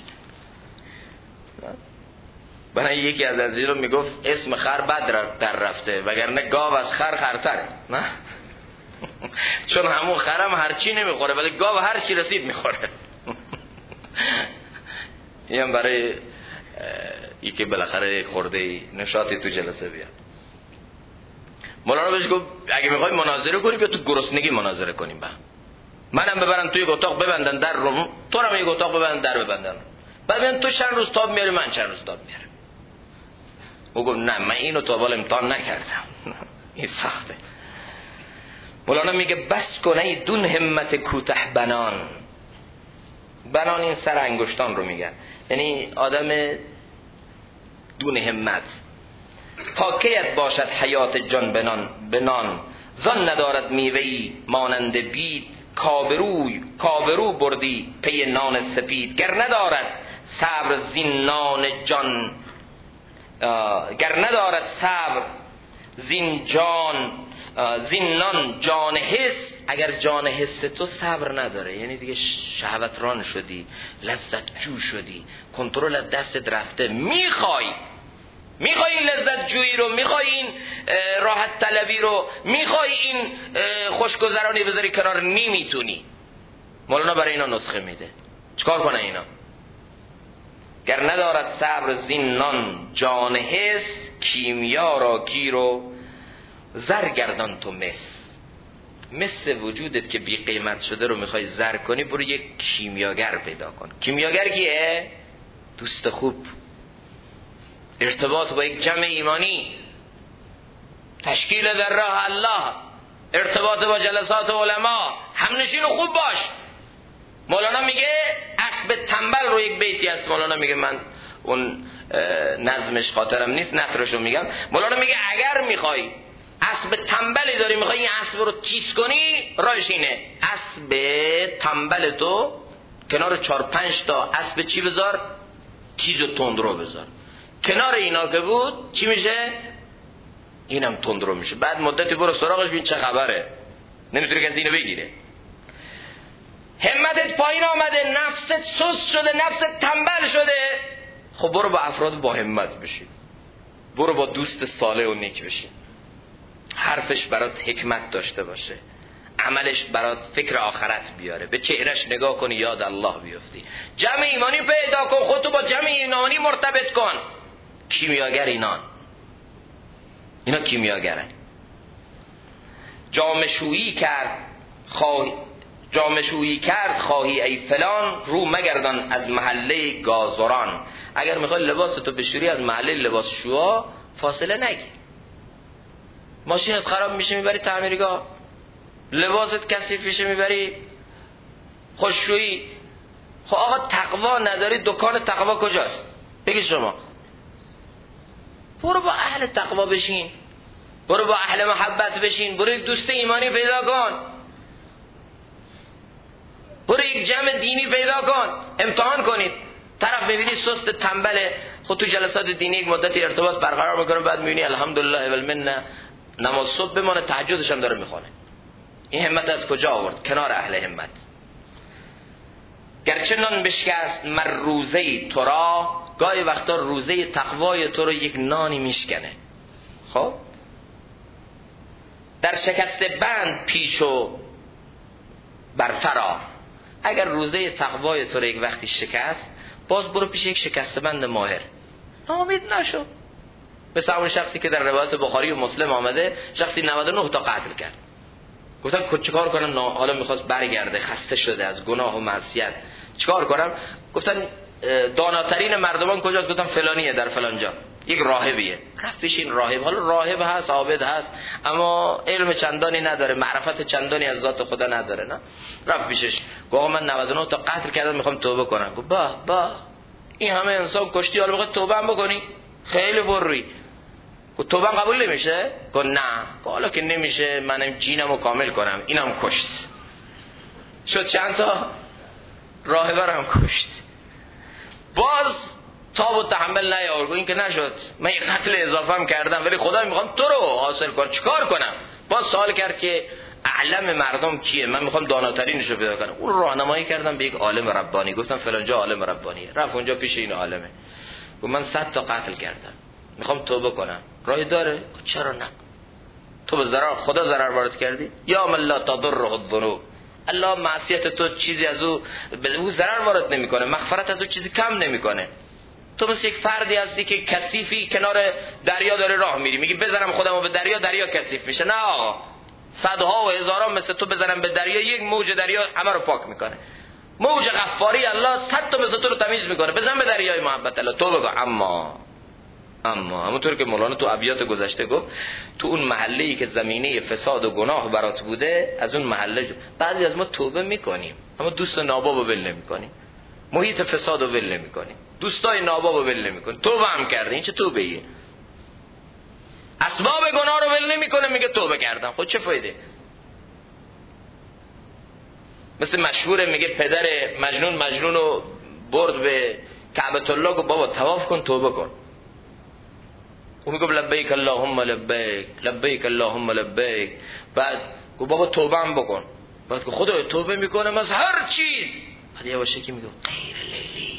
Speaker 1: برای یکی از عزیزان میگفت اسم خر بد در رفته، وگرنه گاو از خر خرتره. نه چون همون خرم هرچی نمیخوره، ولی گاو هر چی رسید میخوره. این برای یکی بالاخره خورده نشاطی تو جلسه بیاد. مولانا بهش گفت اگه میخوای مناظره کنی بیا تو گرسنگی مناظره کنیم. منم ببرن توی اتاق ببندن در رو، تو هم یک اتاق ببندن در ببندن، ببین تو چند روز تاب میاری من چند روز تاب میارم. او گفت نه من اینو تا حالا امتحان نکردم. این سخته. مولانا میگه بس کنه دون همت کوته بنان. بنان این سر انگشتان رو میگن، یعنی آدم دون همت. تا کیت باشد حیات جان بنان زان ندارد میوهی مانند بید. کابرو بردی پی نان سپید. گر ندارد صبر زین نان جان، گر ندارد صبر زین جان، زین نان جان حس. اگر جان حس تو صبر نداره، یعنی دیگه شهوت ران شدی، لذت جو شدی، کنترل از دستت رفته، میخوای این لذت جویی رو، میخوای این راحت طلبی رو، میخوای این خوشگذرانی بذاری کنار، نمیتونی. مولانا برای اینا نسخه میده چیکار کنه اینا. گر ندارد صبر زین نان جان حس. کیمیا را گیر و زر گردان تو مس وجودت که بی قیمت شده رو میخوای زر کنی، برو یک کیمیاگر پیدا کن. کیمیاگر کیه؟ دوست خوب، ارتباط با یک جمع ایمانی، تشکیل در راه الله، ارتباط با جلسات علما، همنشین خوب باش. مولانا میگه اسب تنبل رو، یک بیتی هست مولانا میگه، من اون نظمش خاطرم نیست، نثرشو میگم. مولانا میگه اگر میخوای اسب تنبلی داری، میخوای این اسب رو چیز کنی، راهش اینه اسب تنبل تو کنار 4-5 تا اسب چی بذار؟ تیز و تندرو بذار. کنار اینا که بود چی میشه؟ اینم تندرو میشه. بعد مدتی برو سراغش ببین چه خبره، نمیتونه کسی اینو بگیره. همتت پایین آمده، نفست سست شده، نفست تنبل شده، خب برو با افراد با همت بشین، برو با دوست صالح و نیک بشین، حرفش برات حکمت داشته باشه، عملش برات فکر آخرت بیاره، به چهرش نگاه کنی یاد الله بیفتی، جمع ایمانی پیدا کن، خودتو با جمع ایمانی مرتبط کن. کیمیاگر اینا کیمیاگرن. جامه شویی کرد خواهی ای فلان، رو مگردان از محله گازران. اگر میخوای لباستو بشوری از محله لباس شوها فاصله نگیر. ماشینت خراب میشه میبری تعمیرگاه، لباست کثیف میشه میبری خوششویی. خب آقا تقوا نداری، دکان تقوا کجاست؟ بگی شما. برو با اهل تقوا بشین، برو با اهل محبت بشین، برو یک دوست ایمانی پیدا کن. برو یک جمع دینی پیدا کن، امتحان کنید. طرف میبینی سست تنبله، خود تو جلسات دینی یک مدتی ارتباط برقرار میکنه، بعد میبینی الحمدلله والمنه نماز صبح بمانه، تهجدش هم داره میخونه. این همت از کجا آورد؟ کنار اهل همت. گرچه نان بشکست مر روزه تو را، گاهی وقتا روزه تقوای تو رو یک نانی میشکنه. خب در شکست بند پیش و برترا، اگر روزه تقوای تو رو یک وقتی شکست، باز برو پیش یک شکست بند ماهر، ناامید نشو. مثل اون شخصی که در روایت بخاری و مسلم آمده، شخصی 99 تا قتل کرد. گفتن چیکار کنم؟ حالا میخواست برگرده، خسته شده از گناه و معصیت، چیکار کنم؟ گفتن داناترین مردمان کجاست؟ گفتن فلانیه، در فلان جا، یک راهبیه. رفت پیش این راهب. حالا راهب هست، عابد هست، اما علم چندانی نداره، معرفت چندانی از ذات خدا نداره. نه، رفت پیشش، گفت آقا من 99 تا قتل کردم، میخوام توبه کنم. گفت با این همه انسان کشتی، حالا بخواد توبه هم بکنی؟ خیلی بروی. گفت توبه قبول نمیشه؟ گفت نه. گفت حالا که نمیشه، منم جینمو کامل کنم. اینم کشت. شد چند تا راهبه هم کشت. باز تاب و تحمل نیاورد. این که نشد، من یک قتل اضافه هم کردم، ولی خدا میخوام تو رو حاصل کنم، چیکار کنم؟ باز سوال کرد که اعلم مردم کیه؟ من میخوام داناترینش رو پیدا کنم. اون راهنمایی کردم به یک عالم ربانی. گفتم فلان جا عالم ربانیه. رفت اونجا پیش این عالمه، گفت من 100 تا قتل کردم، میخوام توبه کنم، راهی داره؟ چرا نه؟ تو به ضرر خدا ضرر وارد کردی؟ یا من لا تضره الذنوب، الله معصیت تو چیزی از او به او ضرر وارد نمیکنه، مغفرت از او چیزی کم نمیکنه. تو مثل یک فردی هستی که کثیفی کنار دریا داره راه میری، میگی بزنم خودمو به دریا، دریا کثیف میشه. نه آقا، صدها و هزاران مثل تو بزنم به دریا، یک موج دریا همه رو پاک میکنه. موج غفاری الله 100 تا مثل تو رو تمیز میکنه. بزن به دریای محبت الله، تو بگو. اما همونطور که مولانا تو ابیات گذشته گفت، تو اون محله‌ای که زمینه فساد و گناه برات بوده، از اون محله بعضی از ما توبه میکنیم، اما دوست ناباب رو ول نمیکنیم، محیط فساد رو ول نمیکنیم، دوستای ناباب رو ول نمیکنیم. توبه هم کرده، این چه توبه‌ایه؟ اسباب گناه رو ول نمیکنه، میگه توبه کردم. خود چه فایده؟ مثل مشهوره، میگه پدر مجنون رو برد به کعبه الله، گفت بابا طواف کن، توبه کن. او میگه لبیک اللهم لبیک، لبیک اللهم لبیک. بعد گفت بابا توبه هم بکن. بعد گفت خدای توبه میکنم از هر چیز. بعد یواشه که میگه غیر لیلی.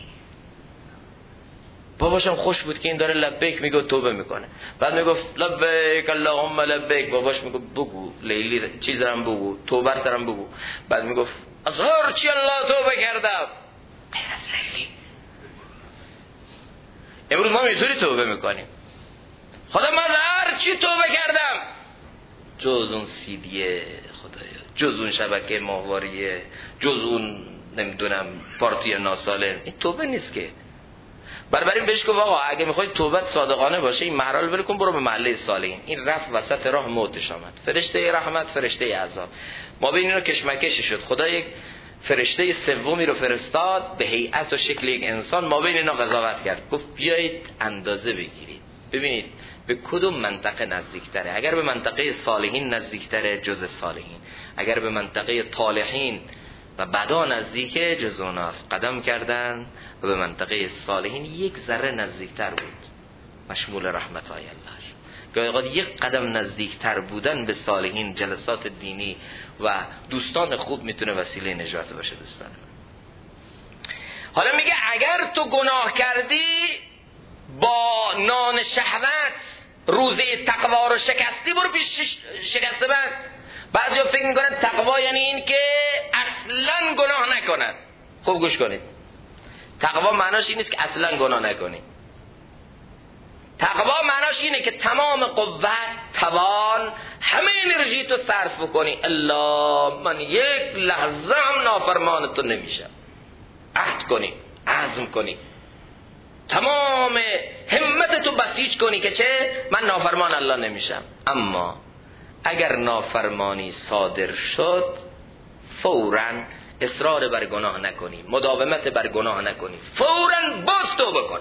Speaker 1: باباشم خوش بود که این داره لبیک میگه توبه میکنه. بعد میگفت لبیک اللهم لبیک. باباش میگه بگو لیلی چیز هم بگو، توبه هم بگو. بعد میگفت از هر چی الله توبه کردم غیر از لیلی. امروز ما اینطوری توبه میکنیم، خدا من هر چی توبه کردم جز اون سیدیه خدایا، جز اون شبکه ماهواریه، جز اون نمیدونم پارتی ناسالم. این توبه نیست که. بربریم بهش گفت آقا اگه میخوای توبت صادقانه باشه، این محرال ول کن، برو به محله صالحین. این رفت وسط راه موتش آمد، فرشته رحمت، فرشته عذاب. ما بین اینو کشمکشی شد. خدا یک فرشته سومی رو فرستاد به هیئت و شکل یک انسان، ما بین اینا قضاوت کرد. گفت بیایید اندازه بگیرید، ببینید به کدوم منطقه نزدیکتره. اگر به منطقه صالحین نزدیکتره جز صالحین، اگر به منطقه طالحین و بدا نزدیکه جز اوناست. قدم کردن و به منطقه صالحین یک ذره نزدیکتر بود، مشمول رحمت های الله. گاهی اوقات یک قدم نزدیکتر بودن به صالحین، جلسات دینی و دوستان خوب میتونه وسیله نجات باشه. دوستان حالا میگه اگر تو گناه کردی با نان شهوت روزه تقوا رو شکستی، برو پیش شکسته بند. بعضیا فکر میکنن تقوا یعنی این که اصلا گناه نکنن. خوب گوش کنید، تقوا معناش این نیست که اصلا گناه نکنی. تقوا معناش اینه که تمام قوت، توان، همه انرژی تو صرف بکنی الله من یک لحظه هم نافرمان تو نمیشم. عهد کنی، عزم کنی، تمام همت تو بسیج کنی که چه؟ من نافرمان الله نمیشم. اما اگر نافرمانی صادر شد، فوراً اصرار بر گناه نکنی، مداومت بر گناه نکنی، فوراً باز توبه کن.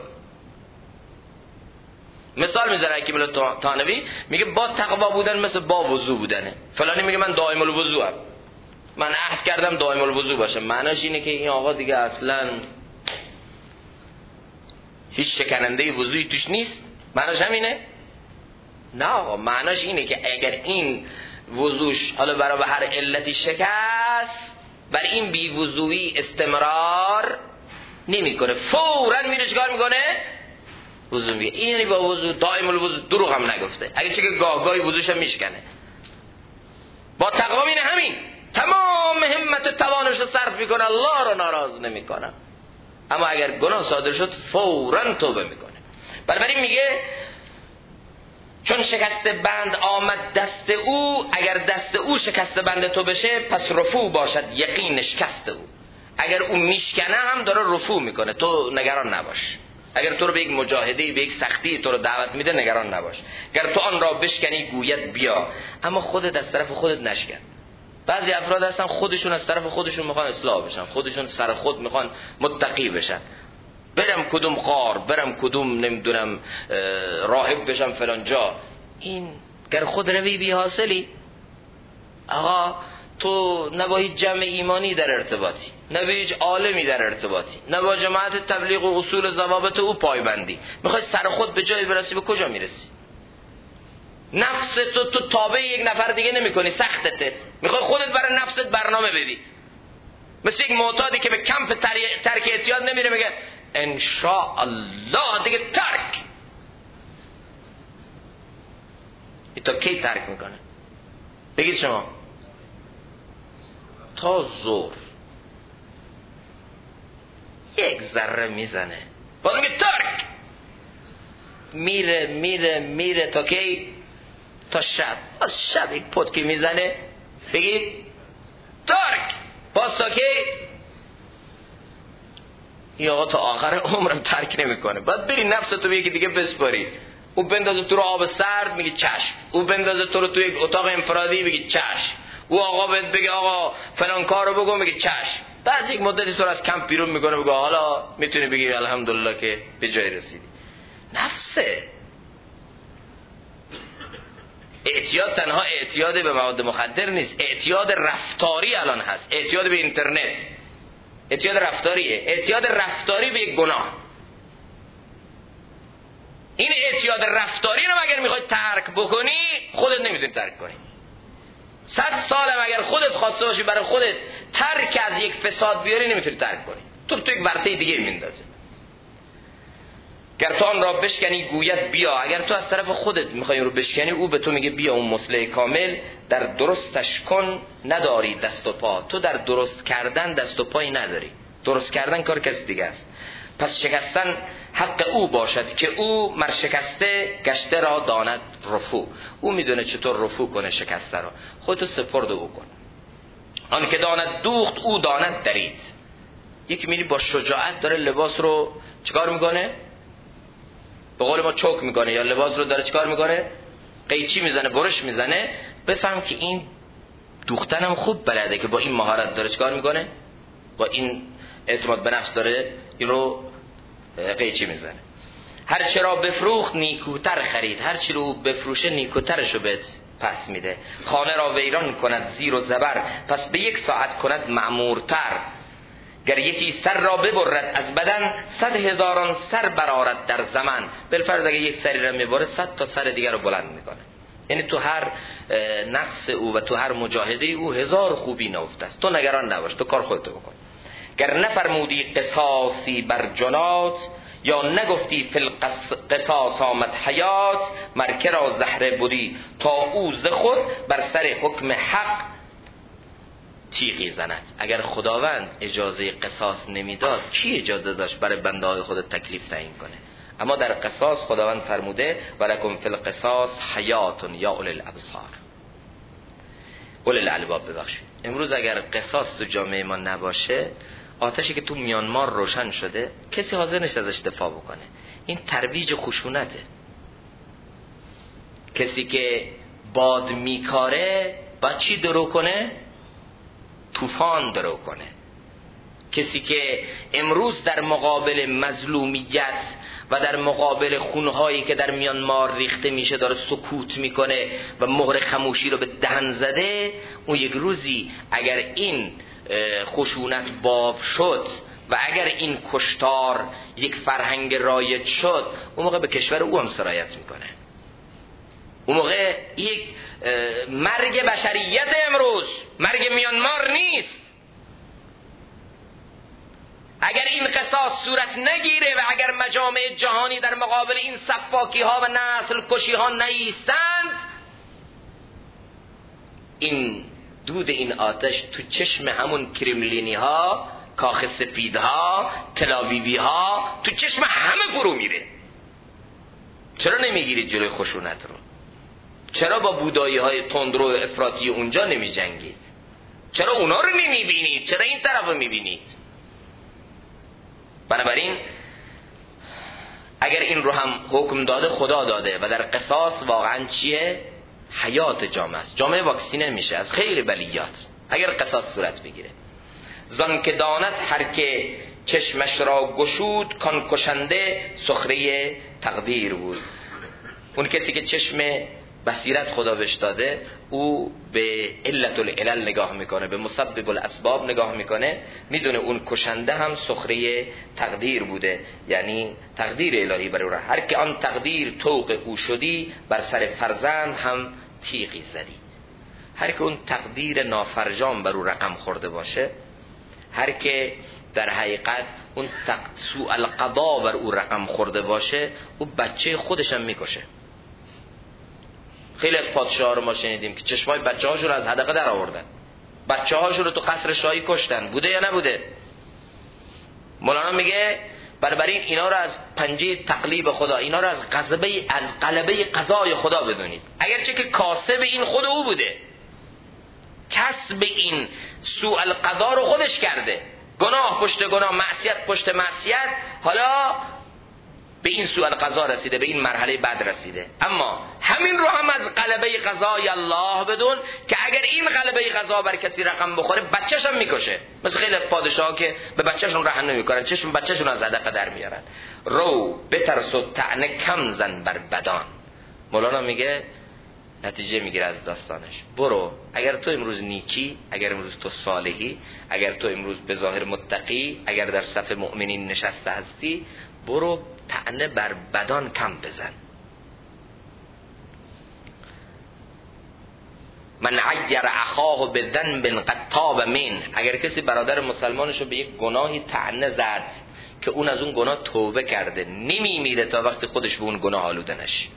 Speaker 1: مثال میذاره حکیم الطحاوی، میگه با تقوا بودن مثل با وضو بودنه. فلانی میگه من دائم الوضوام، من عهد کردم دائم الوضو باشه، معناش اینه که این آقا دیگه اصلا هیچ شکننده وضویی توش نیست؟ معناش همینه؟ نه آقا، معناش اینه که اگر این وضوش حالا برای هر علتی شکست، بر این بی وضویی استمرار نمیکنه، فوراً میره چیکار میکنه؟ وضو میگه. این یعنی با وضو دائم الوضو، دروغ هم نگفته، اگه چه که گاه گاهی وضوش هم میشکنه. با تقوا اینه همین، تمام همت توانش رو صرف میکنه، الله رو ناراض نمیکنه، اما اگر گناه صادر شد فوراً توبه میکنه. بنابراین میگه چون شکست بند آمد دست او، اگر دست او شکست بند تو بشه پس رفو باشد یقین شکست او. اگر او میشکنه هم داره رفو میکنه، تو نگران نباش. اگر تو رو به یک مجاهده، به یک سختی تو رو دعوت میده، نگران نباش. اگر تو آن را بشکنی گوید بیا، اما خودت از طرف خودت نشکن. بعضی افراد هستن خودشون از طرف خودشون میخوان اصلاح بشن، خودشون سر خود میخوان متقی بشن، برم کدوم غار، برم کدوم نمیدونم راهب بشم فلان جا. این گر خود روی بی حاصلی. آقا تو نه با هیچ جمع ایمانی در ارتباطی، نه با هیچ عالمی در ارتباطی، نه با جماعت تبلیغ و اصول ضوابط او پایبندی، میخوای سر خود به جایی برسی، به کجا میرسی؟ نفس تو تابع یک نفر دیگه نمی کنی، سختته، میخوای خودت برای نفست برنامه بدی. مثل یک معتادی که به کمپ ترک اعتیاد نمیره، میگه ان شاء الله دیگه ترک. ای تا کی ترک میکنه؟ بگید شما. تا ظهر یک ذره میزنه، باز میگه ترک. میره تا کی؟ تا شب. از شب یک پتکی میزنه، بگید ترک. باز تا کی؟ این آقا تا آخر عمرم ترک نمیکنه. باید بری نفستو به یکی دیگه بسپاری. او بندازه تو رو آب سرد، میگی چشم. او بندازه تو رو تو یک اتاق انفرادی، بگی چشم. او آقا بهت بگه آقا فلان کارو بگو، میگی چشم. بعد یک مدتی تو رو از کمپ بیرون میکنه، بگه حالا میتونی بگی الحمدلله که به جای رسیدی. نفسه. اعتیاد تنها اعتیاد به مواد مخدر نیست، اعتیاد رفتاری الان هست، اعتیاد به اینترنت، اعتیاد رفتاریه، اعتیاد رفتاری به یک گناه. این اعتیاد رفتاری رو اگر میخوای ترک بکنی، خودت نمیتونی ترک کنی. 100 سالم اگر خودت خواسته باشی برای خودت ترک از یک فساد بیاری، نمیتونی ترک کنی. تو یک ورطه دیگه میندازه. گر تو آن را بشکنی گوید بیا، اگر تو از طرف خودت میخوای رو بشکنی، او به تو میگه بیا. اون مصلح کامل در درستش کن نداری دست و پا. تو در درست کردن دست و پایی نداری، درست کردن کار کسی دیگه است. پس شکستن حق او باشد که او مر شکسته گشته را داند رفو. او میدونه چطور رفو کنه شکسته را، خودتو سپرد او کن. آن که داند دوخت او داند درید. یکی میری با شجاعت داره لباس رو چیکار میکنه؟ به قول ما چوک میکنه، یا لباس رو داره چیکار میکنه؟ قیچی میزنه، برش میزنه. بفهم که این دوختنم خوب بلده، که با این مهارت داره چیکار میکنه؟ با این اعتماد به نفس داره این رو قیچی میزنه. هر چی را بفروخت نیکوتر خرید، هر چی رو بفروشه نیکوترشو بهت پس میده. خانه را ویران کند زیر و زبر، پس به یک ساعت کند معمورتر. گر یکی سر را ببرد از بدن، 100,000 سر برآرد در زمن. بالفرض اگه یک سری را میبره، 100 تا سر دیگر رو بلند میکنه. یعنی تو هر نقص او و تو هر مجاهده او 1000 خوبی نهفته است. تو نگران نباش، تو کار خودتو بکن. گر نفرمودی قصاصی بر جنات، یا نگفتی فی القصاص آمد حیات. مرکه را زهره بودی تا او ز خود، بر سر حکم حق تیغی زند. اگر خداوند اجازه قصاص نمیداد، کی اجازه داشت برای بنده های خود تکلیف تعیین کنه؟ اما در قصاص خداوند فرموده ولکم فی القصاص حیات یا اولی الابصار، اولی الالباب. ببخشید امروز اگر قصاص تو جامعه ما نباشه، آتشی که تو میانمار روشن شده کسی حاضر نشه ازش دفاع بکنه. این ترویج خشونته. کسی که باد میکاره با چی درو کنه؟ طوفان درو کنه. کسی که امروز در مقابل مظلومیت و در مقابل خونهایی که در میانمار ریخته میشه داره سکوت میکنه و مهر خموشی رو به دهن زده، اون یک روزی اگر این خشونت باب شد و اگر این کشتار یک فرهنگ رایج شد، اون موقع به کشور او هم سرایت میکنه. اون موقع یک مرگ بشریت امروز مرگ میانمار نیست. اگر این قصاص صورت نگیره و اگر مجامع جهانی در مقابل این سفاکی ها و نسل کشی ها نیستند، این دود این آتش تو چشم همون کرملینی ها، کاخ سفید ها، تلاویوی ها، تو چشم همه فرو میره. چرا نمیگیرید جلوی خشونت رو؟ چرا با بودایی های تندرو و افراطی اونجا نمی جنگید؟ چرا اونا رو نمی بینید؟ چرا این طرف رو می بینید؟ بنابراین اگر این رو هم حکم داده خدا داده و در قصاص واقعا چیه؟ حیات جامعه است. جامعه واکسینه میشه از خیلی بلیات اگر قصاص صورت بگیره. زان که داند هر که چشمش را گشود، کان کشنده سخره تقدیر بود. اون کسی که چشم بصیرت خدا بهش داده، او به علت العلل نگاه میکنه، به مسبب الاسباب نگاه میکنه، میدونه اون کشنده هم سخره تقدیر بوده، یعنی تقدیر الهی بر او را. هر که آن تقدیر طوق او شدی، بر سر فرزند هم تیغی زدی. هر که اون تقدیر نافرجام بر او رقم خورده باشه، هر که در حقیقت اون سوء القضا بر او رقم خورده باشه، او بچه خودش هم میکشه. خیلی از پادشاها رو ما شنیدیم که چشمای بچه هاشون رو از حدقه در آوردن، بچه هاشون رو تو قصر شاهی کشتن. بوده یا نبوده؟ مولانا میگه بنابراین اینا رو از پنجه تقلیب خدا، اینا رو از غلبه قضای خدا بدونید، اگرچه که کاسب این خود او بوده، کسب این سوء القضا رو خودش کرده، گناه پشت گناه، معصیت پشت معصیت، حالا به این سوء القضا رسیده، به این مرحله بعد رسیده. اما همین رو هم از غلبه قضای الله بدون که اگر این غلبه قضا بر کسی رقم بخوره بچه‌ش هم میکشه. مثل خیلی از پادشاها که به بچه‌شون رحم نمیکنن، چشم بچه‌شون از صدقه در میارن. رو بترس و طعنه کم زن بر بدان. مولانا میگه نتیجه میگیره از داستانش، برو اگر تو امروز نیکی، اگر امروز تو صالحی، اگر تو امروز به ظاهر متقی، اگر در صف مؤمنین نشسته هستی، برو طعنه بر بدان کم بزن. من عیر اخاه بذنب قد تاب من، اگر کسی برادر مسلمانشو به یک گناهی طعنه زد که اون از اون گناه توبه کرده، نمیمیره تا وقتی خودش به اون گناه آلوده نشه.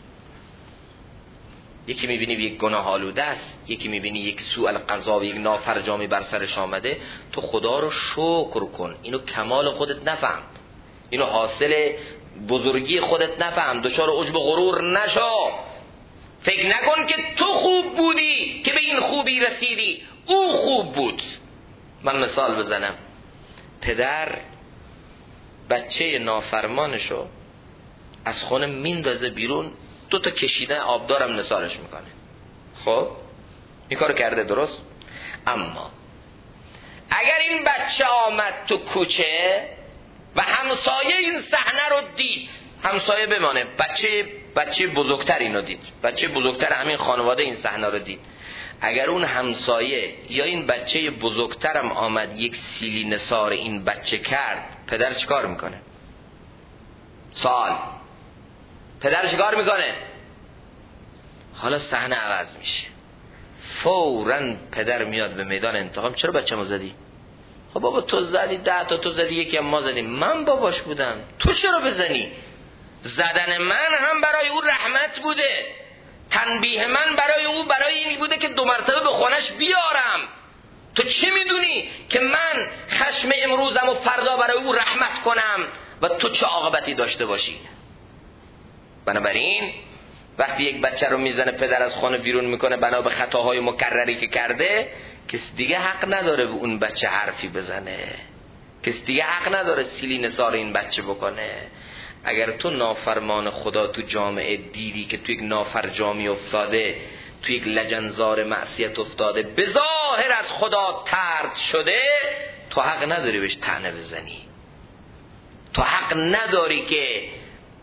Speaker 1: یکی میبینی به یک گناه آلوده است، یکی میبینی یک سوء القضا و یک نافرجامی بر سرش آمده، تو خدا رو شکر کن، اینو کمال خودت نفهم، اینو حاصل بزرگی خودت نفهم، دچار عجب و غرور نشو. فکر نکن که تو خوب بودی که به این خوبی رسیدی، او خوب بود. من مثال بزنم، پدر بچه نافرمانشو از خونه میندازه بیرون، 2 تا کشیدن آبدارم نثارش میکنه. خب این کارو کرده، درست؟ اما اگر این بچه آمد تو کوچه و همسایه این صحنه رو دید، همسایه بمانه، بچه بزرگتر اینو دید، بچه بزرگتر همین خانواده این صحنه رو دید، اگر اون همسایه یا این بچه بزرگترم آمد یک سیلی نثار این بچه کرد، پدر چیکار میکنه؟ سوال، پدر چیکار میکنه؟ حالا صحنه عوض میشه، فوراً پدر میاد به میدان انتقام. چرا بچه‌مو زدی؟ خب بابا تو زدی، 10 تا تو زدی، یکی هم ما زدیم، من باباش بودم، تو چرا بزنی؟ زدن من هم برای او رحمت بوده، تنبیه من برای او برای این بوده که 2 مرتبه به خونش بیارم. تو چه میدونی که من خشم امروزم و فردا برای او رحمت کنم و تو چه عاقبتی داشته باشی؟ بنابراین وقتی یک بچه رو میزنه پدر از خانه بیرون میکنه بنا به خطاهای مکرری که کرده، کسی دیگه حق نداره به اون بچه حرفی بزنه، کسی دیگه حق نداره سیلی نثار این بچه بکنه. اگر تو نافرمان خدا تو جامعه دیدی که تو یک نافرجامی افتاده، تو یک لجنزار معصیت افتاده، به ظاهر از خدا طرد شده، تو حق نداری بهش طعنه بزنی، تو حق نداری که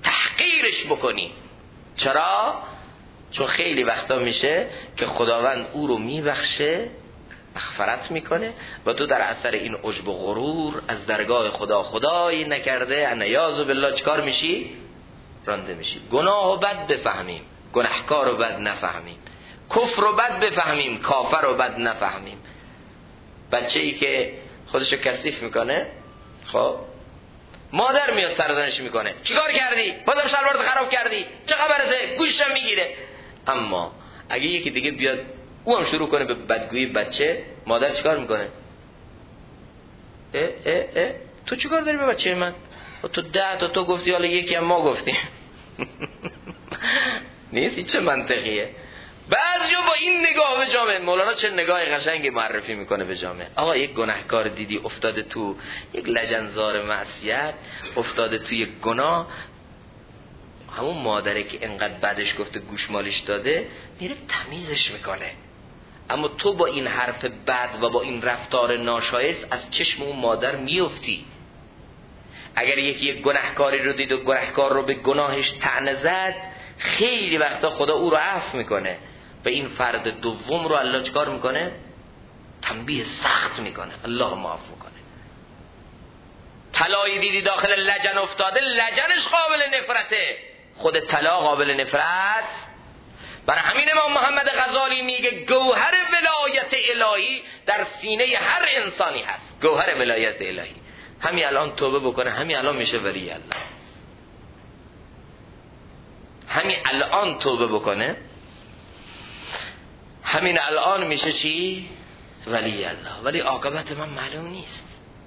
Speaker 1: تحقیرش بکنی. چرا؟ چون خیلی وقتا میشه که خداوند او رو میبخشه، مغفرت میکنه و تو در اثر این عجب و غرور از درگاه خدا خدایی نکرده انیاذ بالله چیکار میشی؟ رانده میشی. گناه و بد بفهمیم، گناهکار و بد نفهمیم. کفر و بد بفهمیم، کافر و بد نفهمیم. بچه‌ای که خودشو کثیف میکنه، خب مادر میاد سرزنش میکنه، چیکار کردی؟ بازم شلوارت خراب کردی، چه خبرته؟ گوشم میگیره. اما اگه یکی دیگه بیاد او هم شروع کنه به بدگویی بچه، مادر چیکار میکنه؟ تو چیکار داری به بچه من؟ تو 10 تا تو گفتی، حالا یکی هم ما گفتیم. نیست؟ چه منطقیه؟ بعضیا با این نگاه به جامعه، مولانا چه نگاه قشنگی معرفی میکنه به جامعه. آقا یک گناهکار دیدی افتاده تو یک لجنزار معصیت، افتاده تو یک گناه، همون مادره که انقدر بعدش گفته گوشمالش داده میره تمیزش میکنه. اما تو با این حرف بد و با این رفتار ناشایست از چشم اون مادر میفتی. اگر یکی یک گناهکاری رو دید و گناهکار رو به گناهش طعنه زد، خیلی وقتا خدا او رو عفو میکنه و این فرد دوم رو الله چکار میکنه؟ تنبیه سخت میکنه، الله معاف میکنه. طلایی دیدی داخل لجن افتاده، لجنش قابل نفرته، خود طلا قابل نفرت. برای همین امام محمد غزالی میگه گوهر ولایت الهی در سینه هر انسانی هست. گوهر ولایت الهی همین الان توبه بکنه، همین الان میشه ولی الله. همین الان توبه بکنه، همین الان میشه چی؟ ولی الله. ولی عاقبت من معلوم نیست.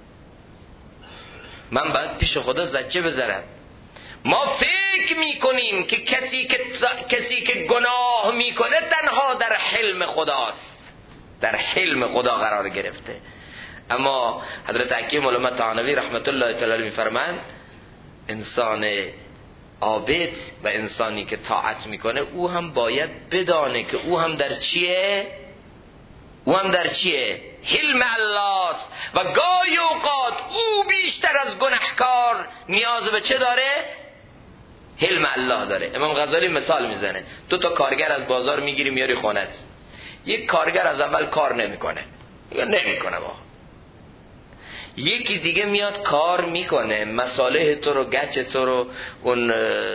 Speaker 1: من باید پیش خدا زجه بذارم. ما فکر میکنیم که کسی که گناه میکنه تنها در حلم خداست، در حلم خدا قرار گرفته. اما حضرت حکیم علامه طحاوی رحمت الله تعالی میفرمایند انسان عابد و انسانی که طاعت میکنه او هم باید بدانه که او هم در چیه؟ او هم در چیه؟ حلم الله است. و گاهی اوقات او بیشتر از گناهکار نیاز به چه داره؟ حلم الله داره. امام غزالی مثال میزنه، 2 تا کارگر از بازار میگیری میاری خونت. یک کارگر از اول کار نمیکنه، یا نمیکنه با. یکی دیگه میاد کار میکنه، مصالح تو رو، گچ تو رو، اون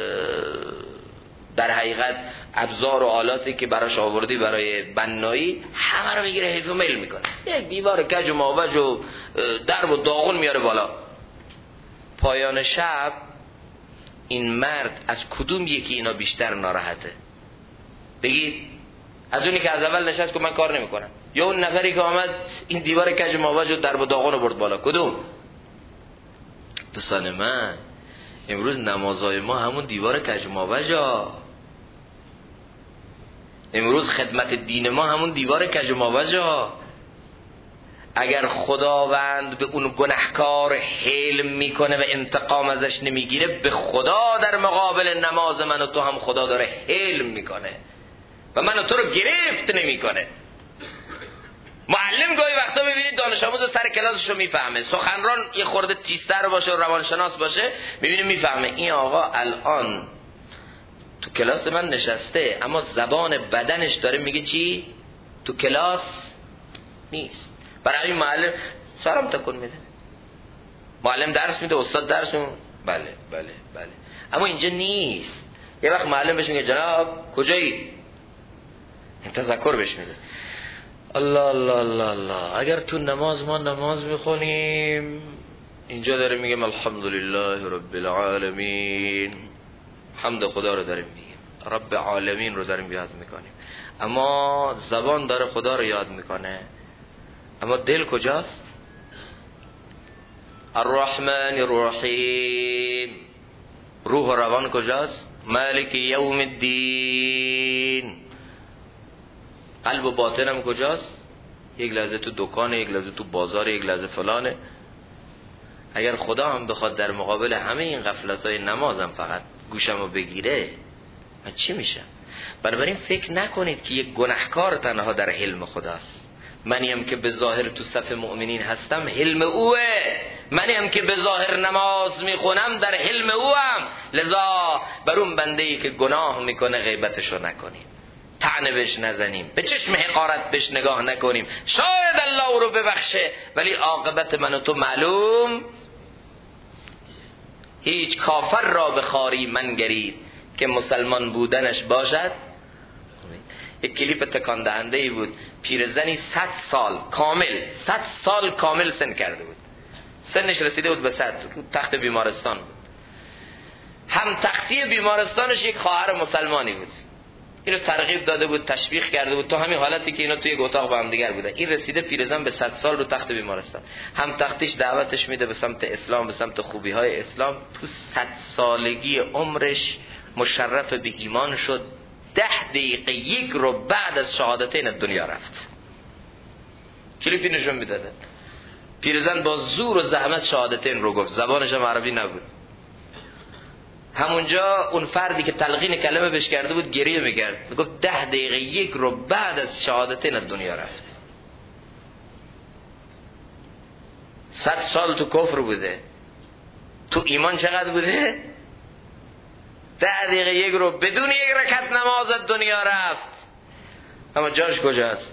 Speaker 1: در حقیقت ابزار و آلاتی که براش آوردی برای بنایی همه رو میگیره حیف و میل میکنه. یک دیوار کج و ماوج و درب و داغون میاره بالا. پایان شب این مرد از کدوم یکی اینا بیشتر ناراحته؟ بگید. از اونی که از اول نشست که من کار نمیکنم، یا اون نفری که آمد این دیوار کج و ماوج و درب و داغون رو برد بالا؟ کدوم؟ دوستان من، امروز نمازهای ما همون دیوار کج و ماوجا. امروز خدمت دین ما همون دیوار کج و ماوجا. اگر خداوند به اون گناهکار حلم میکنه و انتقام ازش نمیگیره، به خدا در مقابل نماز من و تو هم خدا داره حلم میکنه و من و تو رو گرفت نمیکنه. معلم گاهی وقتا میبینید دانش آموز سر کلاسش رو میفهمه، سخنران یه خورده تیزتر باشه و روانشناس باشه، میبینید میفهمه این آقا الان تو کلاس من نشسته اما زبان بدنش داره میگه چی؟ تو کلاس نیست. برای این معلم سرم تکون میده، معلم درس میده، استاد درس میده، بله بله بله، اما اینجا نیست. یه وقت معلم بهش میگه جناب کجایی؟ این تذکر بهش میده. الله الله الله الله. اگر تو نماز ما نماز میخونیم، اینجا داره میگیم الحمدلله رب العالمین، حمد خدا رو داریم میگیم، رب العالمین رو داریم یاد میکنیم، اما زبان داره خدا رو یاد میکنه، اما دل کجاست؟ الرحمن الرحیم، روح و روان کجاست؟ مالک یوم الدین. قلب و باطنم کجاست؟ یک لحظه تو دکانه، یک لحظه تو بازار، یک لحظه فلانه. اگر خدا هم بخواد در مقابل همه این غفلت‌های نمازم فقط گوشمو بگیره، من چی میشم؟ بنابراین فکر نکنید که یک گناهکار تنها در حلم خداست. منیم که به ظاهر تو صف مؤمنین هستم، حلم اوه. منی هم که به ظاهر نماز میخونم در حلم او هم، لذا بر اون بنده ای که گناه میکنه غیبتشو نکنیم، طعنه بهش نزنیم، به چشم حقارت بهش نگاه نکنیم. شاید الله او رو ببخشه ولی عاقبت من و تو معلوم. هیچ کافر را به خواری منگرید که مسلمان بودنش باشد. یک کلیپ تکان دهنده ای بود، پیرزنی 100 سال کامل سن کرده بود، سنش رسیده بود به 100، رو تخت بیمارستان بود. هم تختی بیمارستانش یک خواهر مسلمانی بود، اینو ترغیب داده بود، تشویق کرده بود، تو همین حالتی که اینا توی یک اتاق با هم دیگر بودن. این رسیده پیرزن به 100 سال رو تخت بیمارستان، هم تختیش دعوتش میده به سمت اسلام، به سمت خوبی های اسلام. تو 100 سالگی عمرش مشرف به ایمان شد. 10 دقیقه یک رو بعد از شهادتین دنیا رفت. کلیپی نشون میدادن پیرزن با زور و زحمت شهادتین رو گفت، زبانش هم عربی نبود. همونجا اون فردی که تلقین کلمه بهش کرده بود گریه میکرد، میگفت 10 دقیقه یک رو بعد از شهادتین دنیا رفت. 100 سال تو کفر بوده، تو ایمان چقدر بوده؟ 10 دقیقه یک رو بدون یک رکعت نماز از دنیا رفت. اما جاش کجاست؟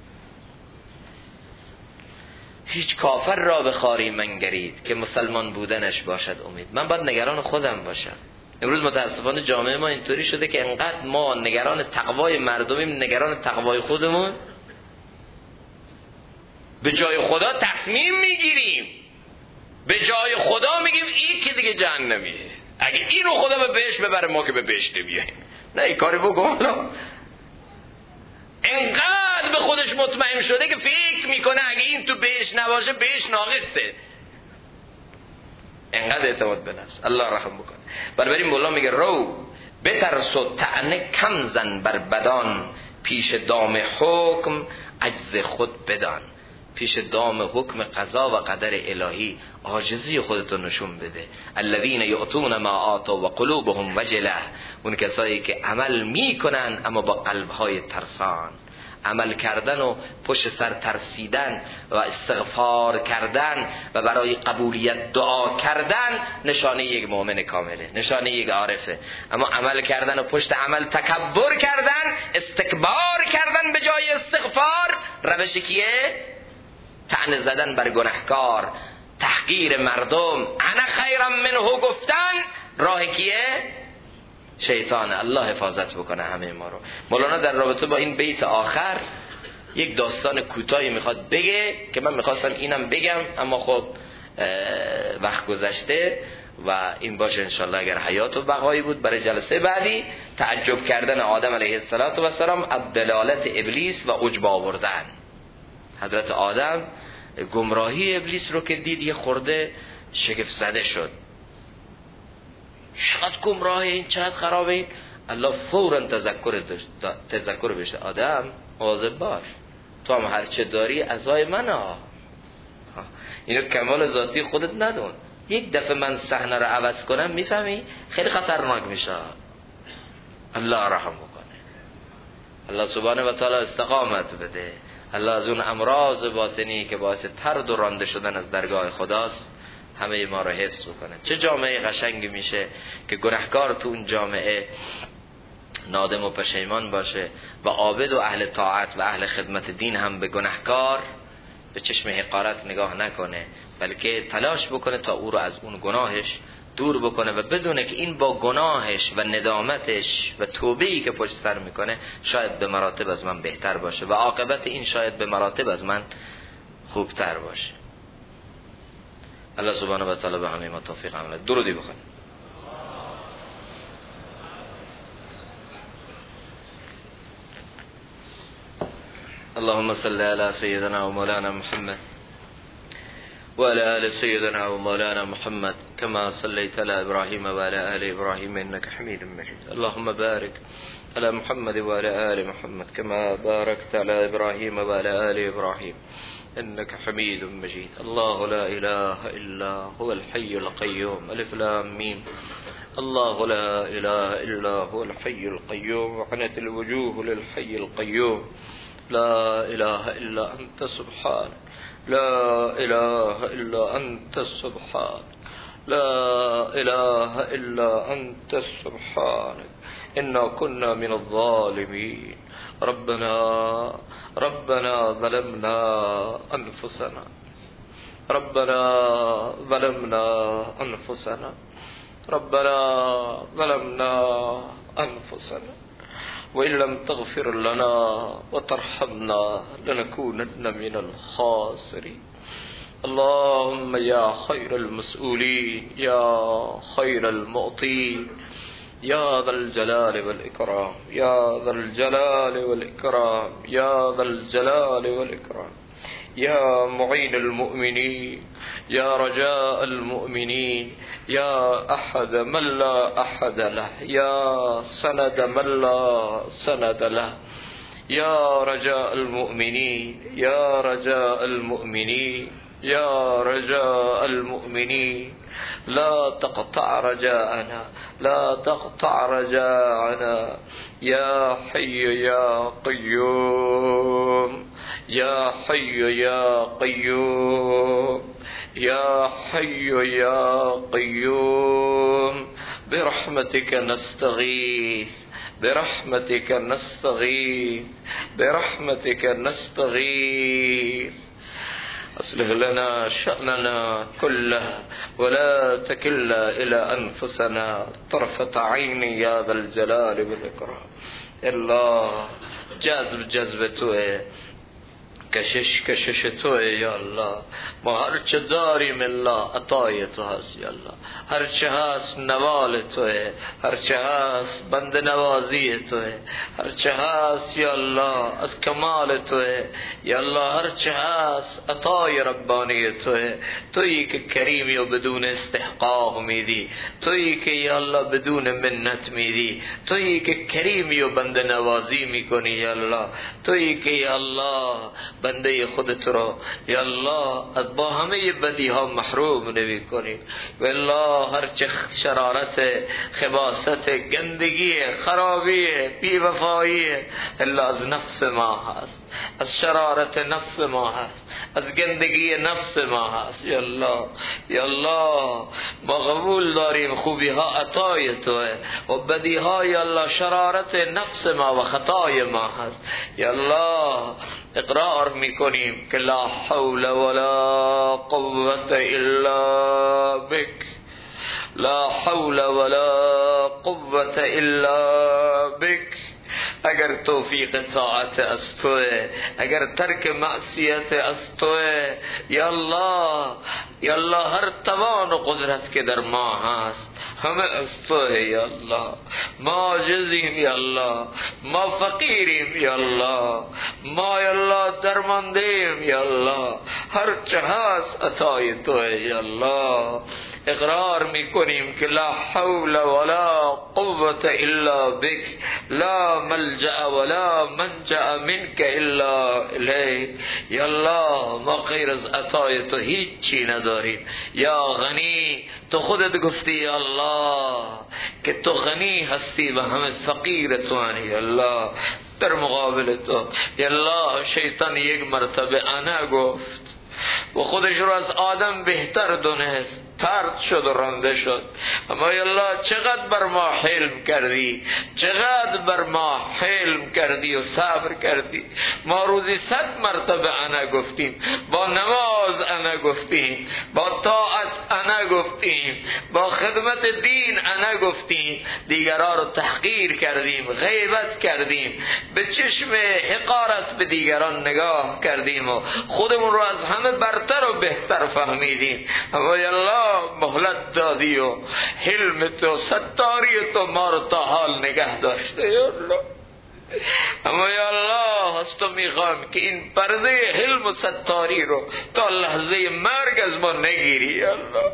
Speaker 1: هیچ کافر را به خواری منگرید که مسلمان بودنش باشد امید. من باید نگران خودم باشم. امروز متاسفانه جامعه ما اینطوری شده که انقدر ما نگران تقوای مردمیم، نگران تقوای خودمون، به جای خدا تصمیم میگیریم، به جای خدا میگیم این که دیگه جهنمیه، اگه این رو خدا به بهشت ببره ما که به بهشت نمیاییم. نه این کاری بکن. انقدر به خودش مطمئن شده که فکر میکنه اگه این تو بهشت نباشه بهشت ناقصه. انقدر اعتماد به نفس. الله رحم بکنه. بنابراین مولا میگه رو بترس و طعنه کم زن بر بدان، پیش دام حکم عجز خود بدان. پیش دام حکم قضا و قدر الهی عاجزی خودتو نشون بده. الذین یؤتون ما آتوا و قلوبهم وجله، اون کسایی که عمل میکنن اما با قلبهای ترسان. عمل کردن و پشت سر ترسیدن و استغفار کردن و برای قبولیت دعا کردن نشانه یک مؤمن کامله، نشانه یک عارفه. اما عمل کردن و پشت عمل تکبر کردن، استکبار کردن به جای استغفار، روش کیه؟ طعنه زدن بر گناهکار، تحقیر مردم، انا خیرم منه گفتن، راه کیه؟ شیطان. الله حفاظت بکنه همه ما رو. مولانا در رابطه با این بیت آخر یک داستان کوتاهی میخواد بگه که من میخواستم اینم بگم اما خب وقت گذشته و این باشه انشالله اگر حیات و بقایی بود برای جلسه بعدی. تعجب کردن آدم علیه السلام از دلالت ابلیس و عجب آوردن. حضرت آدم گمراهی ابلیس رو که دید یه خورده شگفت زده شد. چقدر گمراهه این، چقدر خرابه این. الله فوراً تذکر بشه، آدم مواظب باش، تو هم هرچه داری عزای من ها. اینو کمال ذاتی خودت ندون. یک دفعه من صحنه رو عوض کنم میفهمی خیلی خطرناک میشه. الله رحم بکنه، الله سبحانه و تعالی استقامت بده. الله از اون امراض باطنی که باعث طرد و رانده شدن از درگاه خداست همه ما رو حفظ بکنه. چه جامعه قشنگی میشه که گناهکار تو اون جامعه نادم و پشیمان باشه و عابد و اهل طاعت و اهل خدمت دین هم به گناهکار به چشم حقارت نگاه نکنه، بلکه تلاش بکنه تا او رو از اون گناهش دور بکنه و بدونه که این با گناهش و ندامتش و توبه‌ای که پشت سر میکنه شاید به مراتب از من بهتر باشه و عاقبت این شاید به مراتب از من خوبتر باشه. الله سبحانه و تعالی به همه ما توفیق عمل. درودی بخونید. اللهم صل على سيدنا ومولانا محمد وعلى آل سيدنا ومولانا محمد كما صليت على إبراهيم وعلى آل إبراهيم إنك حميد مجيد. اللهم بارك على محمد وعلى آل محمد كما باركت على إبراهيم وعلى آل إبراهيم إنك حميد مجيد. الله لا إله إلا هو الحي القيوم. ألف لام ميم. الله لا إله إلا هو الحي القيوم. وعنت الوجوه للحي القيوم.
Speaker 2: لا إله إلا أنت سبحانك لا إله إلا أنت سبحانك لا إله إلا أنت سبحانك إنا كنا من الظالمين. ربنا ظلمنا أنفسنا ربنا ظلمنا أنفسنا وإن لم تغفر لنا وترحمنا لنكونن من الخاسرين. اللهم يا خير المسؤولين يا خير المعطين يا ذا الجلال والإكرام يا ذا الجلال والإكرام يا ذا الجلال والإكرام يا معين المؤمنين يا رجاء المؤمنين يا أحد من لا أحد له يا سند من لا سند له يا رجاء المؤمنين يا رجاء المؤمنين يا رجاء المؤمنين لا تقطع رجاءنا لا تقطع رجاءنا يا حي يا قيوم يا حي يا قيوم يا حي يا قيوم برحمتك نستغيث برحمتك نستغيث برحمتك نستغيث. أصلح لنا شأننا كله ولا تكلنا إلى أنفسنا طرفة عين يا ذا الجلال والإكرام. الله جذب توه کشش توه یا الله. ما هر چه داریم الله عطای تو هست یا الله. هر چه هست نوال توه، هر چه هست بند نوازی توه، هر چه هست یا الله از کمال توه یا الله. هر چه هست عطای ربانی توه. تویی که کریمی و بدون استحقاق میدی، تویی که یا الله بدون منت میدی، تویی که کریمی و بند نوازی میکنی یا الله. تویی که یا الله بنده خودت رو یا الله از با همه بدی ها محروم نمی کنی. و الله هر چه شرارت، خباست، گندگی، خرابی، بی‌وفایی الا از نفس ما هست، از شرارت نفس ما هست، از گندگی نفس ما هست یا الله. یا الله ما قبول داریم خوبی ها عطای توه و بدی ها یا الله شرارت نفس ما و خطای ما هست یا الله. اقرار میکنیم که لا حول ولا قوة الا بک، لا حول ولا قوة الا بک. اگر توفیق طاعت از توه، اگر ترک معصیت از توه یا الله. یا الله هر توان و قدرت که در ما هست همه از توه یا الله. ما عاجزیم یا الله، ما فقیریم یا الله، ما یا الله درماندیم یا الله. هر چه هست عطای توه یا الله. اقرار میکنیم که لا حول ولا قوة الا بک، لا ملجأ ولا منجأ منك الا الیک. یا الله ما غیر از عطای تو هیچی نداریم. یا غنی، تو خودت گفتی یا الله که تو غنی هستی و همه فقیر تو هستی یا الله. در مقابل تو یا الله شیطان یک مرتبه انا گفت و خودش رو از آدم بهتر دونست، طرد شد و رنده شد. اما یا الله چقدر بر ما حلم کردی، چقدر بر ما حلم کردی و صبر کردی. ما روزی 100 مرتبه انا گفتیم، با نماز انا گفتیم، با طاعت انا گفتیم، با خدمت دین انا گفتیم. دیگران رو تحقیر کردیم، غیبت کردیم، به چشم حقارت به دیگران نگاه کردیم و خودمون رو از همه برتر و بهتر فهمیدیم. اما یا الله مهلت دادی و حلم تو، ستاری تو ما رو تا حال نگه داشته یا الله. اما یا الله از تو میخوام که این پرده حلم و ستاری رو تا لحظه مرگ از ما نگیری یا الله.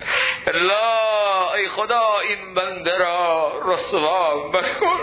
Speaker 2: الله ای خدا این بنده را رسوا مکن،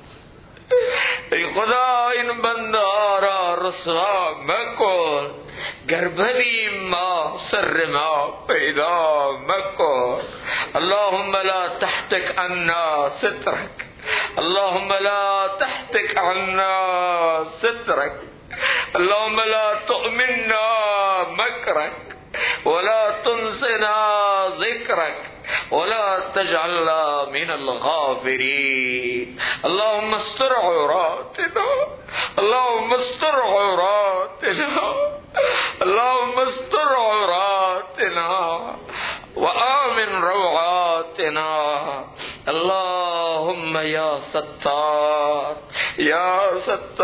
Speaker 2: ای خدا این بنده را رسوا مکن. گر بدیم ما سر ما پیدا مکن. اللهم لا تحتك عنا سترك، اللهم لا تحتك عنا سترك. اللهم لا تؤمنا مكرك ولا تنسنا ذكرك ولا تجعلنا من الغافلين. اللهم استر عوراتنا، اللهم استر عوراتنا، اللهم استر عوراتنا وآمن روعاتنا. اللهم يا ستار یا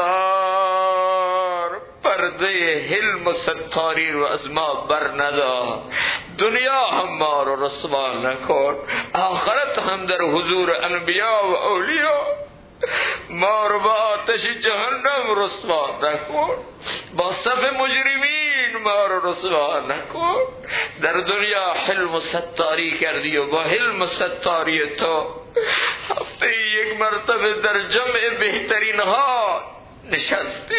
Speaker 2: ستار، پرده حلم و ستاری رو از ما بر ندار. دنیا هم ما رو رسوا نکن، آخرت هم در حضور انبیاء و اولیاء ما رو با آتش جهنم رسوا نکن، با صف مجرمین ما رو رسوا نکن. در دنیا حلم و ستاری کردی و با حلم و ستاری تو هفته یک مرتبه در جمع بهترین ها نشستی.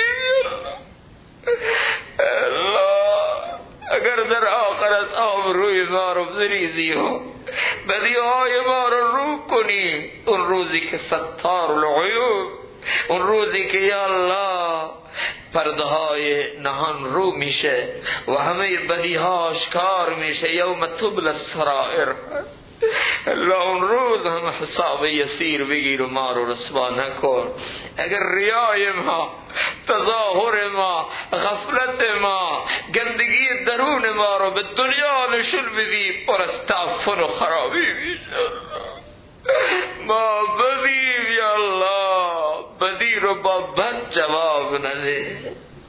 Speaker 2: الله اگر در آخرت آبروی ما رو بریزی و بدیهای ما رو رو کنی، اون روزی که ستار العیوب، اون روزی که یا الله پرده های نهان رو میشه و همه بدیها آشکار میشه، یوم تبل السرائر، الله اون روز هم حساب یسیر بگیر و ما رو رسوا نکن. اگر ریای ما، تظاهر ما، غفلت ما، گندگی درون ما رو به دنیا نشون بدی، پر از تعفن و خرابی میشه. ما بدیم یا الله، بدی رو با بد جواب نده.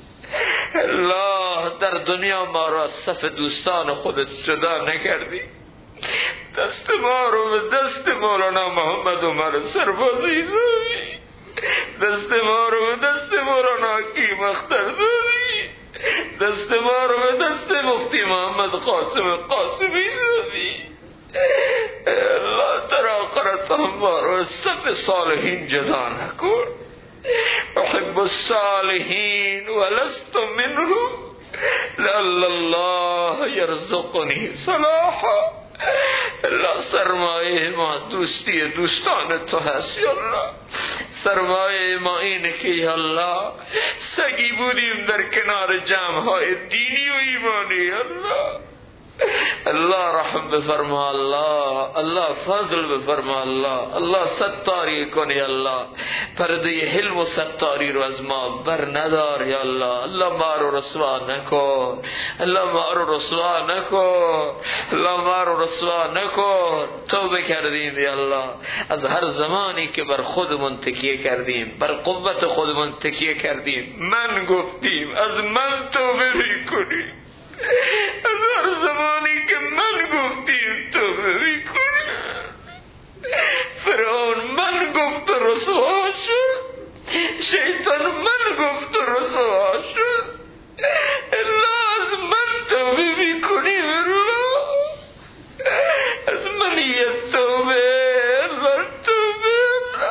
Speaker 2: الله در دنیا ما رو از صف دوستان خودت جدا نکردی، دست ما رو به دست مولانا محمد عمر سربازی دادی، دست ما رو به دست مولانا حکیم اختر دادی، دست ما رو به دست مفتی محمد قاسم قاسمی دادی. الله در آخرت هم ما رو صف صالحین جدا نکن. احب الصالحین ولست منهم لعل الله یرزقنی صلاحا. الله سرمایه ما دوستی دوستان تو هست یا الله. سرمایه ما اینه که یا الله سگی بودیم در کنار جمعهای دینی و ایمانی. یا الله الله رحم بفرما، الله فضل بفرما، الله ستاری کن یا الله. پرده حلم و ستاری رو از ما بر ندار یا الله. الله ما رو رسوا نکن، الله ما رو رسوا نکن، الله ما رو رسوا نکن. توبه کردیم یا الله از هر زمانی که بر خودمون تکیه کردیم، بر قوت خودمون تکیه کردیم، من گفتیم از من توبه میکنیم. از هر زمانی که من گفتیم توبه میکنیم. فرعون من گفت و رسوا شد، شیطان من گفت و رسوا شد. الله از من توبه میکنیم. الله از منیت توبه، الله توبه،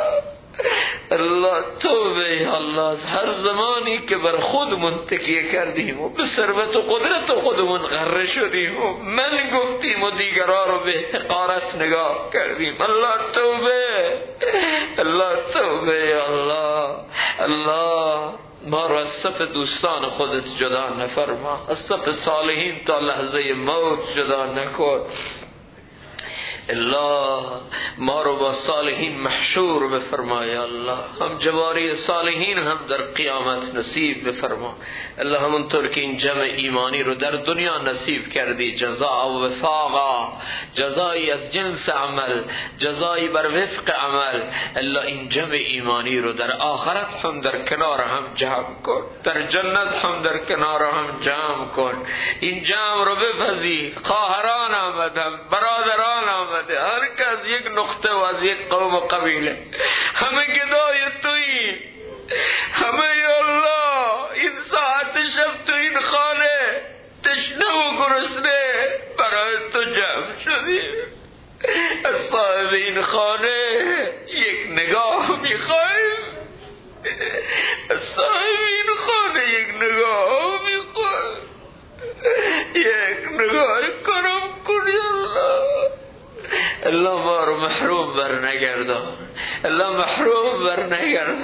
Speaker 2: الله توبه. الله از هر زمانی که بر خودمون تکیه کردیم و به ثروت و قدرت خودمون غره شدیم و من گفتیم و دیگران رو به حقارت نگاه کردیم، الله توبه، الله توبه. الله الله ما رو از صف دوستان خودت جدا نفرما، از صف صالحین تا لحظه موت جدا نکن. الله ما رو با صالحین محشور بفرما یا الله. هم جواری صالحین هم در قیامت نصیب بفرما. الله همونطور که این جمع ایمانی رو در دنیا نصیب کردی، جزاء و وفاقا، جزایی از جنس عمل، جزایی بر وفق عمل، الله این جمع ایمانی رو در آخرت هم در کنار هم جمع کن، در جنت هم در کنار هم جمع کن. این جمع رو بپذیر. خواهران آمدن، برادران آمدن، هر کس یک نقطه و از یک قوم و قبیله، همه گدای تویی، همه یا الله این ساعت شب تو این خانه تشنه و گرسنه برای تو جمع شدیم. از صاحب این خانه یک نگاه میخوایم، از صاحب این خانه یک نگاه میخوایم، یک نگاه کرم کنی الله. الله ما رو محروم بر نگردان، الله محروم بر نگردان.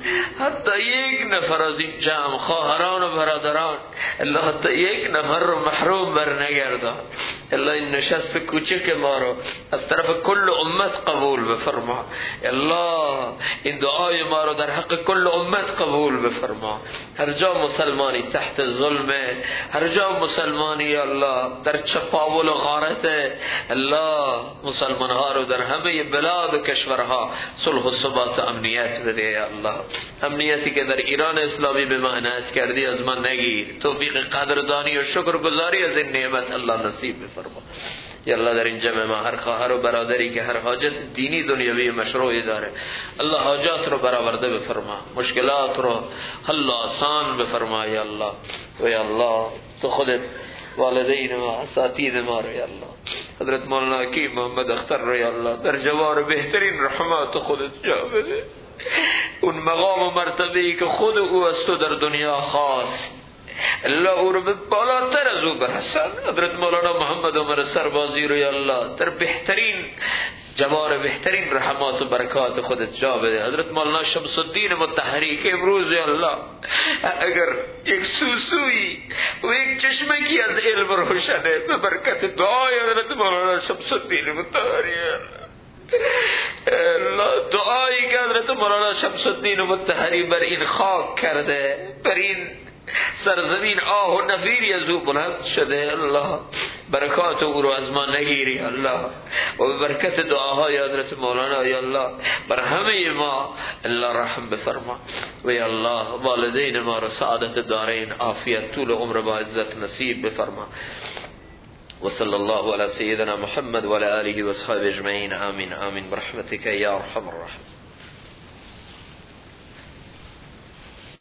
Speaker 2: حتی یک نفر از این جمع خواهران و برادران الله حتی یک نفر رو محروم بر نگردان. الله این نشست کوچک ما رو از طرف کل امت قبول بفرما. الله این دعای ما رو در حق کل امت قبول بفرما. هر جا مسلمانی تحت ظلم، هر جا مسلمانی الله در چپاول و غارت، الله مسلمان ها رو در همه بلاد و کشورها صلح و ثبات و امنیت بده یا الله. امنیتی که در ایران اسلامی به ما عنایت کردی از من نگیر. توفیق قدردانی و شکرگزاری از این نعمت الله نصیب بفرما یا الله. در این جمع ما هر خواهر و برادری که هر حاجت دینی دنیوی مشروعی داره الله حاجات رو برآورده بفرما، مشکلات رو حل آسان بفرما یا الله. و یا الله تو خودت والدین ما، اساتید ما رو یا الله، حضرت مولانا کی محمد اختر رو یا الله در جوار بهترین رحمات خودت جا بده. اون مقام و مرتبه‌ای که خود او از تو در دنیا خواست الله او رو به بالاتر از او برسان. حضرت مولانا محمد عمر سربازی رو یا الله در بهترین جوار بهترین رحمات و برکات خودت جا بده. حضرت مولانا شمس الدین مطهری که امروز یا الله اگر یک سوسوی و یک چشمکی از علم روشنه به برکت دعای حضرت مولانا شمس الدین مطهری الله، دعایی که حضرت مولانا شمس الدین مطهری بر این خاک کرده، بر این سرزمین آه و نفیری از او بلند شده، الله برکات او رو از ما نگیری الله. و به برکت دعاهای حضرت مولانا یا الله بر همه ما الله رحم بفرما. و یا الله والدین ما رو سعادت دارین، عافیت، طول عمر با عزت نصیب بفرما. وصلى الله على سيدنا محمد وعلى آله وصحبه أجمعين. آمين آمين برحمتك يا أرحم الراحمين.